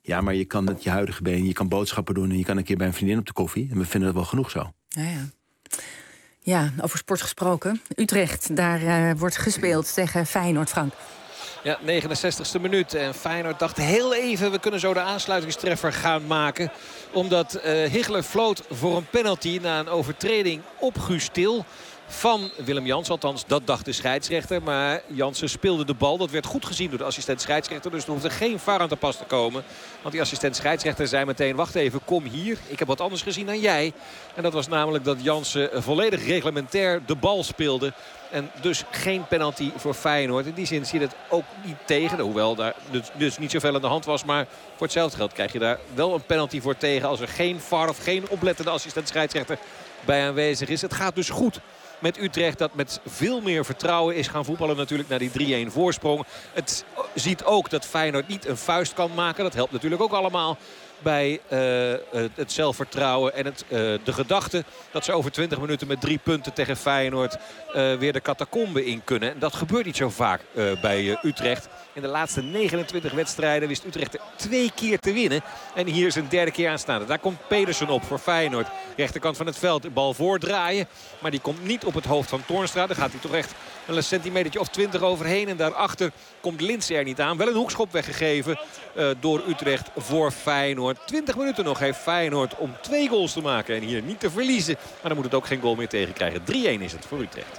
Ja, maar je kan met je huidige been, je kan boodschappen doen... en je kan een keer bij een vriendin op de koffie. En we vinden dat wel genoeg zo. Ja, ja. Ja, over sport gesproken. Utrecht, daar uh, wordt gespeeld tegen Feyenoord, Frank. Ja, negenenzestigste minuut. En Feyenoord dacht heel even, we kunnen zo de aansluitingstreffer gaan maken. Omdat uh, Higler floot voor een penalty na een overtreding op Guus Til van Willem Jansen. Althans, dat dacht de scheidsrechter. Maar Jansen speelde de bal. Dat werd goed gezien door de assistent scheidsrechter. Dus er hoefde geen V A R aan te pas te komen. Want die assistent scheidsrechter zei meteen, wacht even, kom hier. Ik heb wat anders gezien dan jij. En dat was namelijk dat Jansen volledig reglementair de bal speelde. En dus geen penalty voor Feyenoord. In die zin zie je het ook niet tegen. Hoewel daar dus niet zoveel aan de hand was. Maar voor hetzelfde geld krijg je daar wel een penalty voor tegen. Als er geen V A R of geen oplettende assistent scheidsrechter bij aanwezig is. Het gaat dus goed met Utrecht, dat met veel meer vertrouwen is gaan voetballen natuurlijk naar die drie-een voorsprong. Het ziet ook dat Feyenoord niet een vuist kan maken. Dat helpt natuurlijk ook allemaal bij uh, het zelfvertrouwen en het, uh, de gedachte dat ze over twintig minuten met drie punten tegen Feyenoord uh, weer de catacombe in kunnen. En dat gebeurt niet zo vaak uh, bij uh, Utrecht. In de laatste negenentwintig wedstrijden wist Utrecht er twee keer te winnen. En hier is een derde keer aanstaande. Daar komt Pedersen op voor Feyenoord. Rechterkant van het veld, de bal voordraaien. Maar die komt niet op het hoofd van Toornstra. Daar gaat hij toch echt een centimetertje of twintig overheen. En daarachter komt Linssen er niet aan. Wel een hoekschop weggegeven uh, door Utrecht voor Feyenoord. twintig minuten nog heeft Feyenoord om twee goals te maken. En hier niet te verliezen. Maar dan moet het ook geen goal meer tegenkrijgen. drie-een is het voor Utrecht.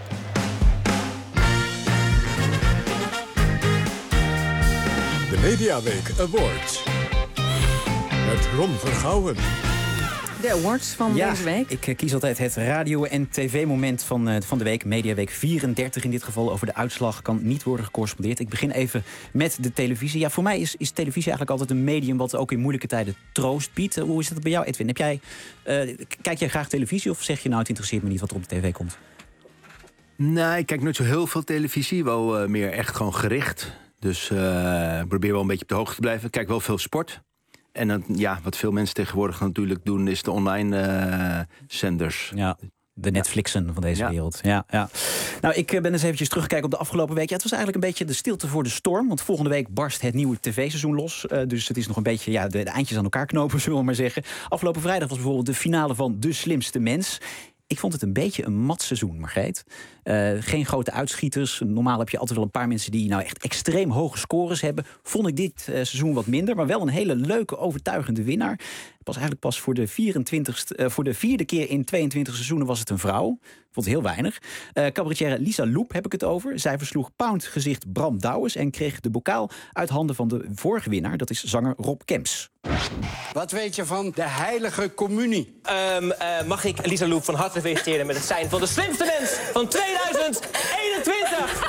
De Mediaweek Awards. Met Ron Vergouwen. De awards van ja, deze week. Ik uh, kies altijd het radio- en tv-moment van, uh, van de week. Mediaweek vierendertig in dit geval. Over de uitslag kan niet worden gecorrespondeerd. Ik begin even met de televisie. Ja, voor mij is, is televisie eigenlijk altijd een medium wat ook in moeilijke tijden troost biedt. Uh, hoe is dat bij jou, Edwin? Heb jij, uh, kijk jij graag televisie of zeg je nou het interesseert me niet wat er op de tv komt? Nee, ik kijk nooit zo heel veel televisie. Wel uh, meer echt gewoon gericht. Dus uh, ik probeer wel een beetje op de hoogte te blijven. Ik kijk wel veel sport. En dan, ja, wat veel mensen tegenwoordig natuurlijk doen, is de online uh, zenders. Ja, de Netflixen van deze ja. wereld. Ja, ja. Nou, ik ben eens eventjes teruggekeken op de afgelopen week. Ja, het was eigenlijk een beetje de stilte voor de storm. Want volgende week barst het nieuwe tv-seizoen los. Uh, dus het is nog een beetje ja, de, de eindjes aan elkaar knopen, zullen we maar zeggen. Afgelopen vrijdag was bijvoorbeeld de finale van De Slimste Mens. Ik vond het een beetje een mat seizoen, Margreet. Uh, geen grote uitschieters. Normaal heb je altijd wel een paar mensen die nou echt extreem hoge scores hebben. Vond ik dit uh, seizoen wat minder, maar wel een hele leuke, overtuigende winnaar. Het was eigenlijk pas voor de, vierentwintigste, uh, voor de vierde keer in tweeëntwintig seizoenen was het een vrouw. Ik vond het heel weinig. Uh, cabaretière Lisa Loep heb ik het over. Zij versloeg Pound-gezicht Bram Douwes en kreeg de bokaal uit handen van de vorige winnaar. Dat is zanger Rob Kemps. Wat weet je van de heilige communie? Um, uh, mag ik Lisa Loep van harte feliciteren met het zijn van de slimste mens van tweeduizend eenentwintig?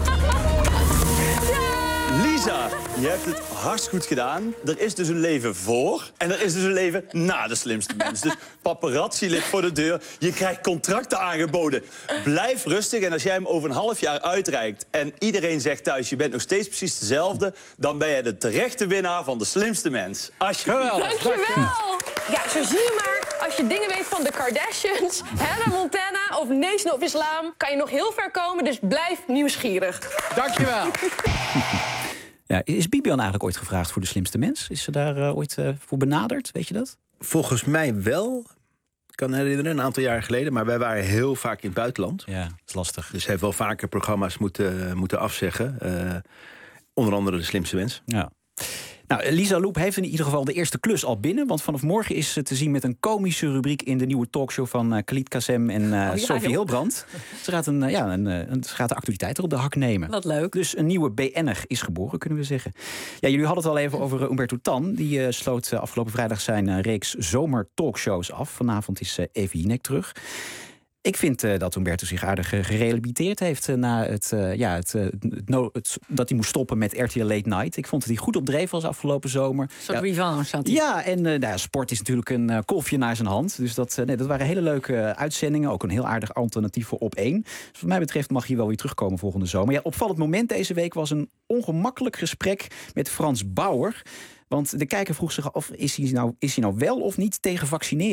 Lisa, je hebt het hartstikke goed gedaan. Er is dus een leven voor en er is dus een leven na de slimste mens. Dus paparazzi ligt voor de deur. Je krijgt contracten aangeboden. Blijf rustig en als jij hem over een half jaar uitreikt en iedereen zegt thuis, je bent nog steeds precies dezelfde, dan ben jij de terechte winnaar van de slimste mens. Alsjeblieft. Dankjewel. Ja, zo zie je maar. Als je dingen weet van de Kardashians, Hannah Montana of Nation of Islam, kan je nog heel ver komen, dus blijf nieuwsgierig. Dankjewel. Ja, is Bibian eigenlijk ooit gevraagd voor de slimste mens? Is ze daar uh, ooit uh, voor benaderd? Weet je dat? Volgens mij wel. Ik kan me herinneren, een aantal jaar geleden. Maar wij waren heel vaak in het buitenland. Ja, dat is lastig. Dus hij heeft wel vaker programma's moeten, moeten afzeggen. Uh, onder andere de slimste mens. Ja. Nou, Lisa Loep heeft in ieder geval de eerste klus al binnen. Want vanaf morgen is ze te zien met een komische rubriek in de nieuwe talkshow van uh, Khalid Kassem en uh, oh, ja, Sophie Hilbrand. Ze gaat, een, uh, ja, een, een, ze gaat de actualiteit er op de hak nemen. Wat leuk. Dus een nieuwe B N'er is geboren, kunnen we zeggen. Ja, jullie hadden het al even over uh, Umberto Tan. Die uh, sloot uh, afgelopen vrijdag zijn uh, reeks zomer talkshows af. Vanavond is uh, Evi Jinek terug. Ik vind uh, dat Umberto zich aardig uh, gerehabiliteerd heeft uh, na het, uh, ja, het, uh, het, no, het, dat hij moest stoppen met R T L Late Night. Ik vond dat hij goed op dreef was afgelopen zomer. Een soort ja, revanche had hij. Ja, en uh, nou ja, sport is natuurlijk een uh, kolfje naar zijn hand. Dus dat, uh, nee, dat waren hele leuke uh, uitzendingen. Ook een heel aardig alternatief voor Op één. Dus wat mij betreft mag hij wel weer terugkomen volgende zomer. Ja, opvallend moment deze week was een ongemakkelijk gesprek met Frans Bauer. Want de kijker vroeg zich af, is hij nou, is hij nou wel of niet tegen vaccineren?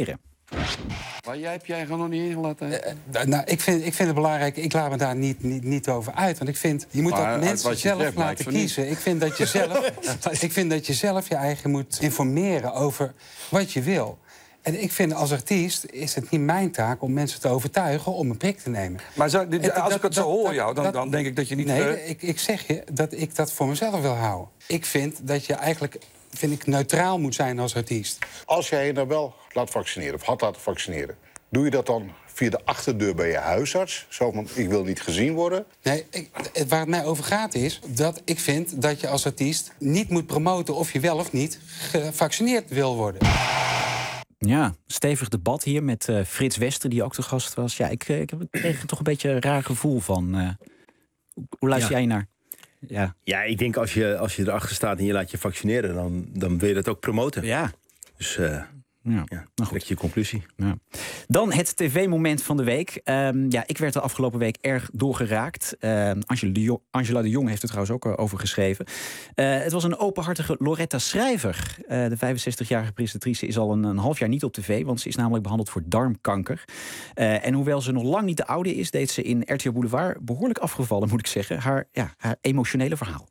Maar jij hebt jij gewoon nog niet ingelaten. Uh, nou, ik vind, ik vind het belangrijk, ik laat me daar niet, niet, niet over uit. Want ik vind, je moet maar, ook mensen zelf zegt, laten kiezen. Ik vind, dat je zelf, ik vind dat je zelf je eigen moet informeren over wat je wil. En ik vind als artiest is het niet mijn taak om mensen te overtuigen om een prik te nemen. Maar zo, dit, en, als dat, ik het zo dat, hoor dat, jou, dan, dat, dan denk ik dat je niet... Nee, uh... ik, ik zeg je dat ik dat voor mezelf wil houden. Ik vind dat je eigenlijk vind ik, neutraal moet zijn als artiest. Als jij je nou wel laat vaccineren of had laten vaccineren, doe je dat dan via de achterdeur bij je huisarts? Zo van, ik wil niet gezien worden? Nee, ik, waar het mij over gaat is dat ik vind dat je als artiest niet moet promoten of je wel of niet gevaccineerd wil worden. Ja, stevig debat hier met uh, Frits Wester, die ook te gast was. Ja, ik, ik kreeg er toch een beetje een raar gevoel van. Uh, hoe luister ja. jij naar? Ja. ja, ik denk als je, als je erachter staat en je laat je vaccineren, dan, dan wil je dat ook promoten. Ja. Dus uh, ja, ja nou trek je conclusie. Ja. Dan het tv-moment van de week. Um, ja, ik werd de afgelopen week erg doorgeraakt. Uh, Angela, de Jong, Angela de Jong heeft er trouwens ook over geschreven. Uh, het was een openhartige Loretta Schrijver. Uh, de vijfenzestigjarige presentatrice is al een, een half jaar niet op tv, want ze is namelijk behandeld voor darmkanker. Uh, en hoewel ze nog lang niet de oude is, deed ze in R T L Boulevard behoorlijk afgevallen, moet ik zeggen. Haar, ja, haar emotionele verhaal.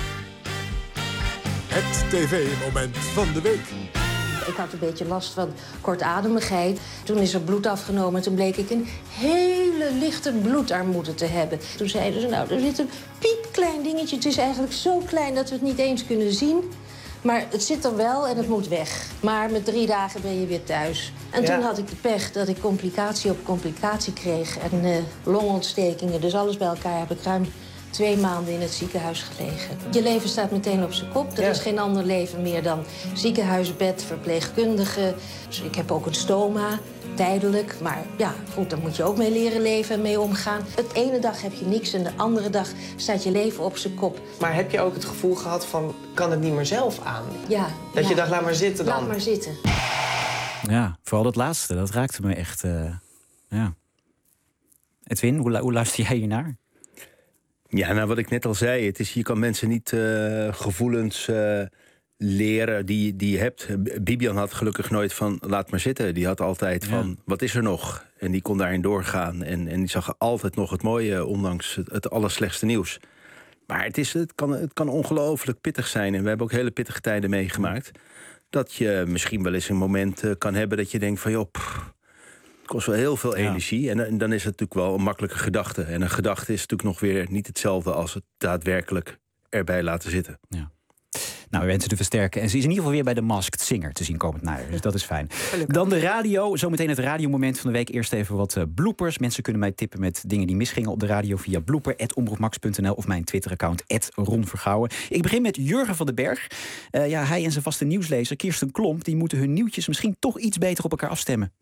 Het tv-moment van de week. Ik had een beetje last van kortademigheid. Toen is er bloed afgenomen en toen bleek ik een hele lichte bloedarmoede te hebben. Toen zeiden ze, nou, er zit een piepklein dingetje. Het is eigenlijk zo klein dat we het niet eens kunnen zien. Maar het zit er wel en het moet weg. Maar met drie dagen ben je weer thuis. En ja. Toen had ik de pech dat ik complicatie op complicatie kreeg. En uh, longontstekingen, dus alles bij elkaar heb ik ruim twee maanden in het ziekenhuis gelegen. Je leven staat meteen op zijn kop. Er ja. is geen ander leven meer dan ziekenhuisbed, verpleegkundige. Dus ik heb ook een stoma, tijdelijk. Maar ja, goed, daar moet je ook mee leren leven en mee omgaan. Het ene dag heb je niks en de andere dag staat je leven op zijn kop. Maar heb je ook het gevoel gehad van, kan het niet meer zelf aan? Ja. Dat ja. je dacht, laat maar zitten dan? Laat maar zitten. Ja, vooral dat laatste, dat raakte me echt. Uh, ja. Edwin, hoe, hoe luister jij hiernaar? Ja, nou wat ik net al zei, het is, je kan mensen niet uh, gevoelens uh, leren die, die je hebt. Bibian had gelukkig nooit van laat maar zitten. Die had altijd van ja. wat is er nog? En die kon daarin doorgaan. En, en die zag altijd nog het mooie, ondanks het, het allerslechtste nieuws. Maar het, is, het kan, het kan ongelooflijk pittig zijn. En we hebben ook hele pittige tijden meegemaakt. Dat je misschien wel eens een moment uh, kan hebben dat je denkt van joh, pff, het kost wel heel veel energie. Ja. En, en dan is het natuurlijk wel een makkelijke gedachte. En een gedachte is natuurlijk nog weer niet hetzelfde als het daadwerkelijk erbij laten zitten. Ja. Nou, we wensen te versterken. En ze is in ieder geval weer bij de Masked Singer te zien komend najaar. Dus dat is fijn. Gelukkig. Dan de radio. Zometeen het radiomoment van de week. Eerst even wat uh, bloopers. Mensen kunnen mij tippen met dingen die misgingen op de radio via blooper at omroepmax punt n l of mijn Twitter-account at Ron Vergouwen. Ik begin met Jurgen van den Berg. Uh, ja, hij en zijn vaste nieuwslezer Kirsten Klomp, die moeten hun nieuwtjes misschien toch iets beter op elkaar afstemmen.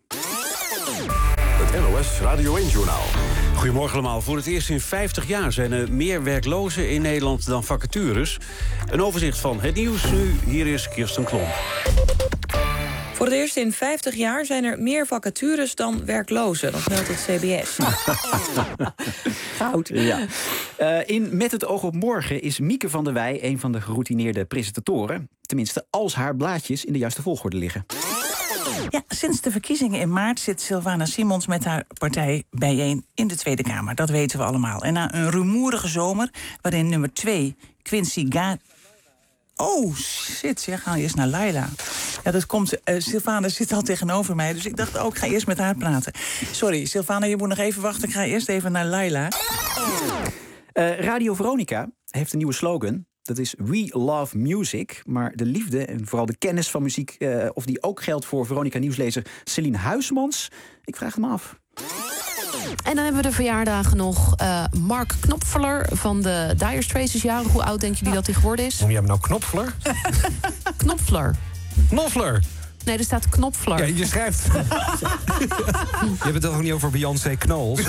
Het N O S Radio één-journaal. Goedemorgen allemaal. Voor het eerst in vijftig jaar zijn er meer werklozen in Nederland dan vacatures. Een overzicht van het nieuws nu. Hier is Kirsten Klomp. Voor het eerst in vijftig jaar zijn er meer vacatures dan werklozen. Dat meldt het C B S. Goud. Ja. Uh, in Met het oog op morgen is Mieke van der Wij een van de geroutineerde presentatoren. Tenminste, als haar blaadjes in de juiste volgorde liggen. Ja, sinds de verkiezingen in maart zit Sylvana Simons met haar partij bijeen in de Tweede Kamer. Dat weten we allemaal. En na een rumoerige zomer, waarin nummer twee, Quincy Ga... Oh, shit, zeg, ga eerst naar Laila. Ja, dat komt... Uh, Sylvana zit al tegenover mij, dus ik dacht, oh, ik ga eerst met haar praten. Sorry, Sylvana, je moet nog even wachten. Ik ga eerst even naar Laila. Uh, Radio Veronica heeft een nieuwe slogan. Dat is We Love Music. Maar de liefde en vooral de kennis van muziek... Uh, of die ook geldt voor Veronica-nieuwslezer Celine Huismans... ik vraag het me af. En dan hebben we de verjaardagen nog. Uh, Mark Knopfler van de Dire Straits is jarig. Hoe oud denken jullie dat hij geworden is? Noem je hem nou Knopfler? Knopfler. Knopfler? Nee, er staat Knopfler. Ja, je schrijft... je hebt het toch ook niet over Beyoncé Knowles?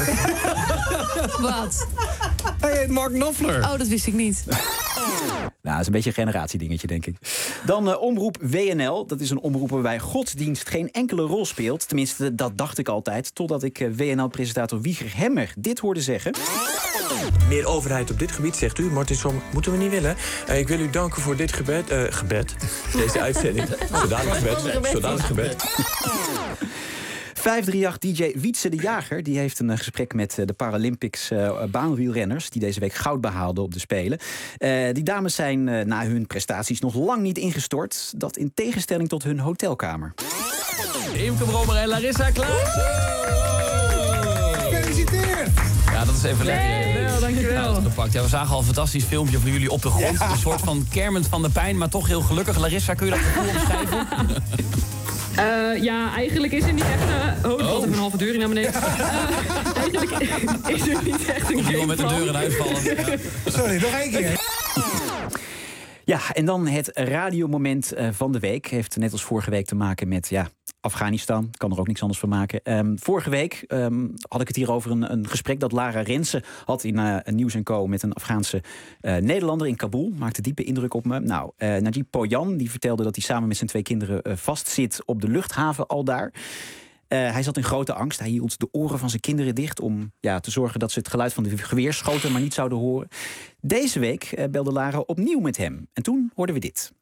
Wat? Hij heet Mark Knopfler. Oh, dat wist ik niet. Nou, dat is een beetje een generatiedingetje, denk ik. Dan uh, omroep W N L. Dat is een omroep waarbij godsdienst geen enkele rol speelt. Tenminste, dat dacht ik altijd. Totdat ik uh, W N L-presentator Wieger Hemmer dit hoorde zeggen. Meer overheid op dit gebied, zegt u. Martin Som, moeten we niet willen. Uh, ik wil u danken voor dit gebed. Uh, gebed. Deze uitzending. Zodanig gebed. Zodanig gebed. vijf drie acht D J Wietse de Jager die heeft een uh, gesprek met uh, de Paralympics uh, baanwielrenners die deze week goud behaalden op de Spelen. Uh, die dames zijn uh, na hun prestaties nog lang niet ingestort. Dat in tegenstelling tot hun hotelkamer. Imke Brommer en Larissa Klaas. Gefeliciteerd! Ja, dat is even lekker. Nee, wel, dankjewel. Gepakt. Ja, we zagen al een fantastisch filmpje van jullie op de grond. Ja. Een soort van kermend van de pijn, maar toch heel gelukkig. Larissa, kun je dat gevoel omschrijven? Uh, ja, eigenlijk is er niet echt... Uh, oh, ik had even een halve deur in naar beneden. Uh, eigenlijk is er niet echt een game met de deur in huis vallen. Ja. Sorry, nog één keer. Ja, en dan het radiomoment uh, van de week. Heeft net als vorige week te maken met ja, Afghanistan. Kan er ook niks anders van maken. Um, vorige week um, had ik het hier over een, een gesprek dat Lara Rensen had in uh, Nieuws en Co. met een Afghaanse uh, Nederlander in Kabul. Maakte diepe indruk op me. Nou, uh, Najib Poyan die vertelde dat hij samen met zijn twee kinderen uh, vastzit op de luchthaven al daar. Uh, hij zat in grote angst. Hij hield de oren van zijn kinderen dicht om ja, te zorgen dat ze het geluid van de geweerschoten maar niet zouden horen. Deze week uh, belde Lara opnieuw met hem. En toen hoorden we dit.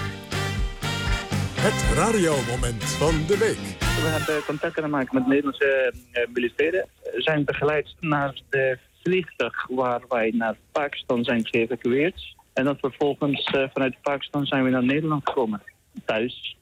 Het radiomoment van de week. We hebben contact kunnen maken met Nederlandse uh, militairen. We zijn begeleid naar de vliegtuig waar wij naar Pakistan zijn geëvacueerd. En dan vervolgens uh, vanuit Pakistan zijn we naar Nederland gekomen. Thuis.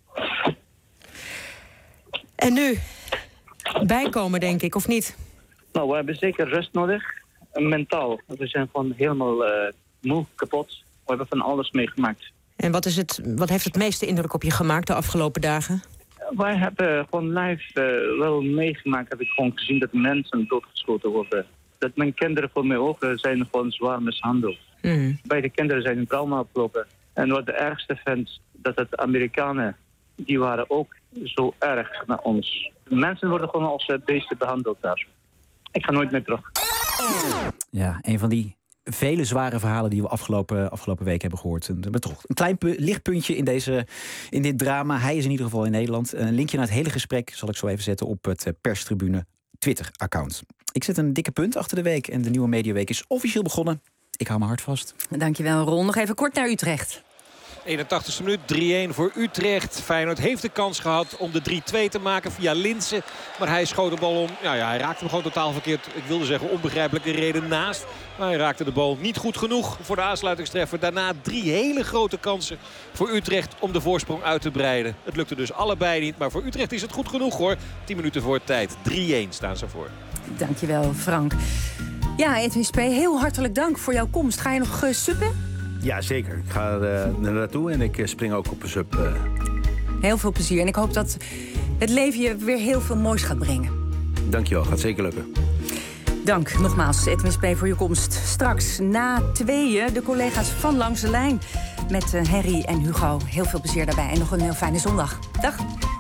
En nu? Bijkomen, denk ik, of niet? Nou, we hebben zeker rust nodig. Mentaal. We zijn gewoon helemaal uh, moe, kapot. We hebben van alles meegemaakt. En wat, is het, wat heeft het meeste indruk op je gemaakt de afgelopen dagen? Wij hebben gewoon live uh, wel meegemaakt. Heb ik gewoon gezien dat mensen doodgeschoten worden. Dat mijn kinderen voor mijn ogen zijn gewoon zwaar mishandeld. Mm. Bij de kinderen zijn een trauma opgelopen. En wat de ergste vindt, dat het Amerikanen, die waren ook zo erg naar ons. Mensen worden gewoon als beesten behandeld daar. Ik ga nooit meer terug. Ja, een van die vele zware verhalen die we afgelopen, afgelopen week hebben gehoord. Een, toch een klein pu- lichtpuntje in, deze, in dit drama. Hij is in ieder geval in Nederland. Een linkje naar het hele gesprek zal ik zo even zetten op het Perstribune Twitter-account. Ik zet een dikke punt achter de week en de nieuwe Mediaweek is officieel begonnen. Ik hou mijn hart vast. Dankjewel, Ron. Nog even kort naar Utrecht. eenentachtigste minuut, drie-een voor Utrecht. Feyenoord heeft de kans gehad om de drie-twee te maken via Linssen. Maar hij schoot de bal om. Ja, ja, hij raakte hem gewoon totaal verkeerd. Ik wilde zeggen onbegrijpelijke reden naast. Maar hij raakte de bal niet goed genoeg voor de aansluitingstreffer. Daarna drie hele grote kansen voor Utrecht om de voorsprong uit te breiden. Het lukte dus allebei niet. Maar voor Utrecht is het goed genoeg hoor. tien minuten voor tijd. drie-een staan ze voor. Dankjewel, Frank. Ja, Edwin Spee, heel hartelijk dank voor jouw komst. Ga je nog uh, suppen? Ja, zeker. Ik ga er uh, naartoe en ik uh, spring ook op een sub. Uh. Heel veel plezier. En ik hoop dat het leven je weer heel veel moois gaat brengen. Dankjewel, gaat zeker lukken. Dank nogmaals, Edwin Spee, voor je komst. Straks na tweeën de collega's van Langs de Lijn. Met uh, Henry en Hugo. Heel veel plezier daarbij en nog een heel fijne zondag. Dag.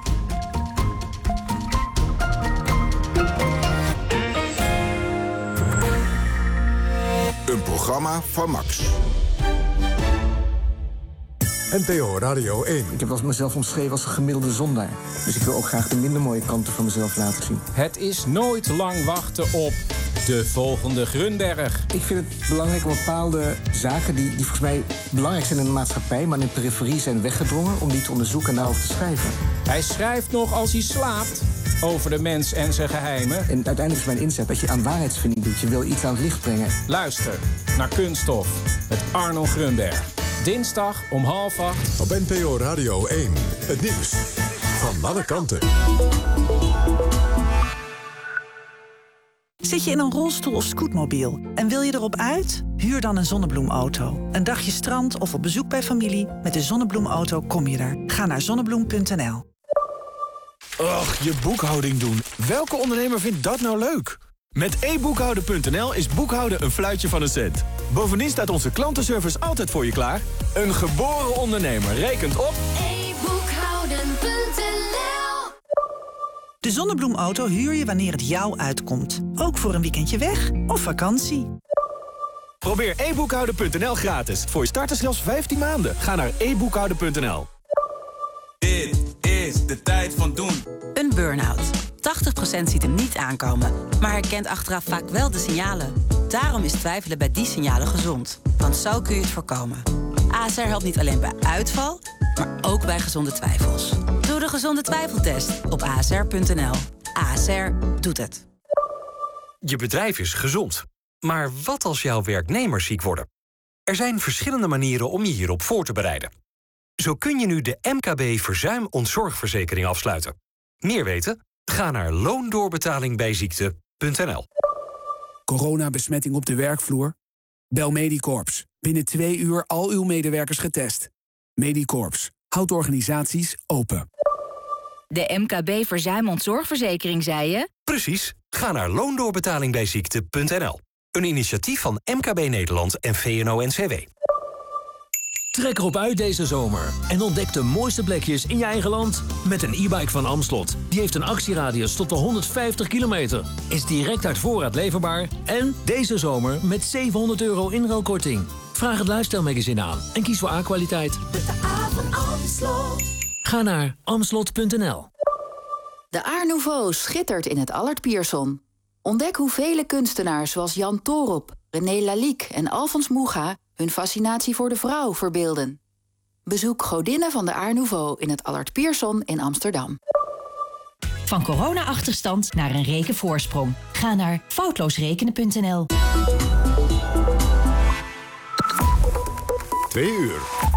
Een programma van Max. N P O Radio één. Ik heb als mezelf omschreven als een gemiddelde zondaar. Dus ik wil ook graag de minder mooie kanten van mezelf laten zien. Het is nooit lang wachten op de volgende Grunberg. Ik vind het belangrijk om bepaalde zaken die, die volgens mij belangrijk zijn in de maatschappij, maar in de periferie zijn weggedrongen, om die te onderzoeken en daarover te schrijven. Hij schrijft nog als hij slaapt over de mens en zijn geheimen. En uiteindelijk is mijn inzet dat je aan waarheidsvinding doet. Je wil iets aan het licht brengen. Luister naar Kunststof met Arno Grunberg. Dinsdag om half acht. Op N P O Radio één. Het nieuws van alle kanten. Zit je in een rolstoel of scootmobiel en wil je erop uit? Huur dan een zonnebloemauto. Een dagje strand of op bezoek bij familie. Met de zonnebloemauto kom je er. Ga naar zonnebloem punt n l. Och, je boekhouding doen. Welke ondernemer vindt dat nou leuk? Met e boekhouden punt n l is boekhouden een fluitje van een cent. Bovendien staat onze klantenservice altijd voor je klaar. Een geboren ondernemer rekent op e boekhouden punt n l. De zonnebloemauto huur je wanneer het jou uitkomt. Ook voor een weekendje weg of vakantie. Probeer e boekhouden punt n l gratis. Voor je starters zelfs vijftien maanden. Ga naar e boekhouden punt n l. Dit is de tijd van doen. Een burn-out. tachtig procent ziet hem niet aankomen, maar herkent achteraf vaak wel de signalen. Daarom is twijfelen bij die signalen gezond. Want zo kun je het voorkomen. A S R helpt niet alleen bij uitval, maar ook bij gezonde twijfels. Doe de gezonde twijfeltest op a s r punt n l. A S R doet het. Je bedrijf is gezond. Maar wat als jouw werknemers ziek worden? Er zijn verschillende manieren om je hierop voor te bereiden. Zo kun je nu de M K B verzuim-ontzorgverzekering afsluiten. Meer weten? Ga naar loondoorbetalingbijziekte punt n l. Coronabesmetting op de werkvloer? Bel Medicorps. Binnen twee uur al uw medewerkers getest. Medicorps. Houdt organisaties open. De M K B verzuim-ontzorgverzekering, zei je? Precies. Ga naar loondoorbetalingbijziekte punt n l. Een initiatief van M K B Nederland en V N O N C W. Trek erop uit deze zomer en ontdek de mooiste plekjes in je eigen land. Met een e-bike van Amslot. Die heeft een actieradius tot de honderdvijftig kilometer. Is direct uit voorraad leverbaar. En deze zomer met zevenhonderd euro inruilkorting. Vraag het luistermagazine aan en kies voor A-kwaliteit. Ga naar amslot punt n l. De Art Nouveau schittert in het Allard Pierson. Ontdek hoe vele kunstenaars zoals Jan Toorop, René Lalique en Alfons Mucha hun fascinatie voor de vrouw verbeelden. Bezoek Godinnen van de Art Nouveau in het Allard Pierson in Amsterdam. Van corona-achterstand naar een rekenvoorsprong. Ga naar foutloosrekenen punt n l. Twee uur.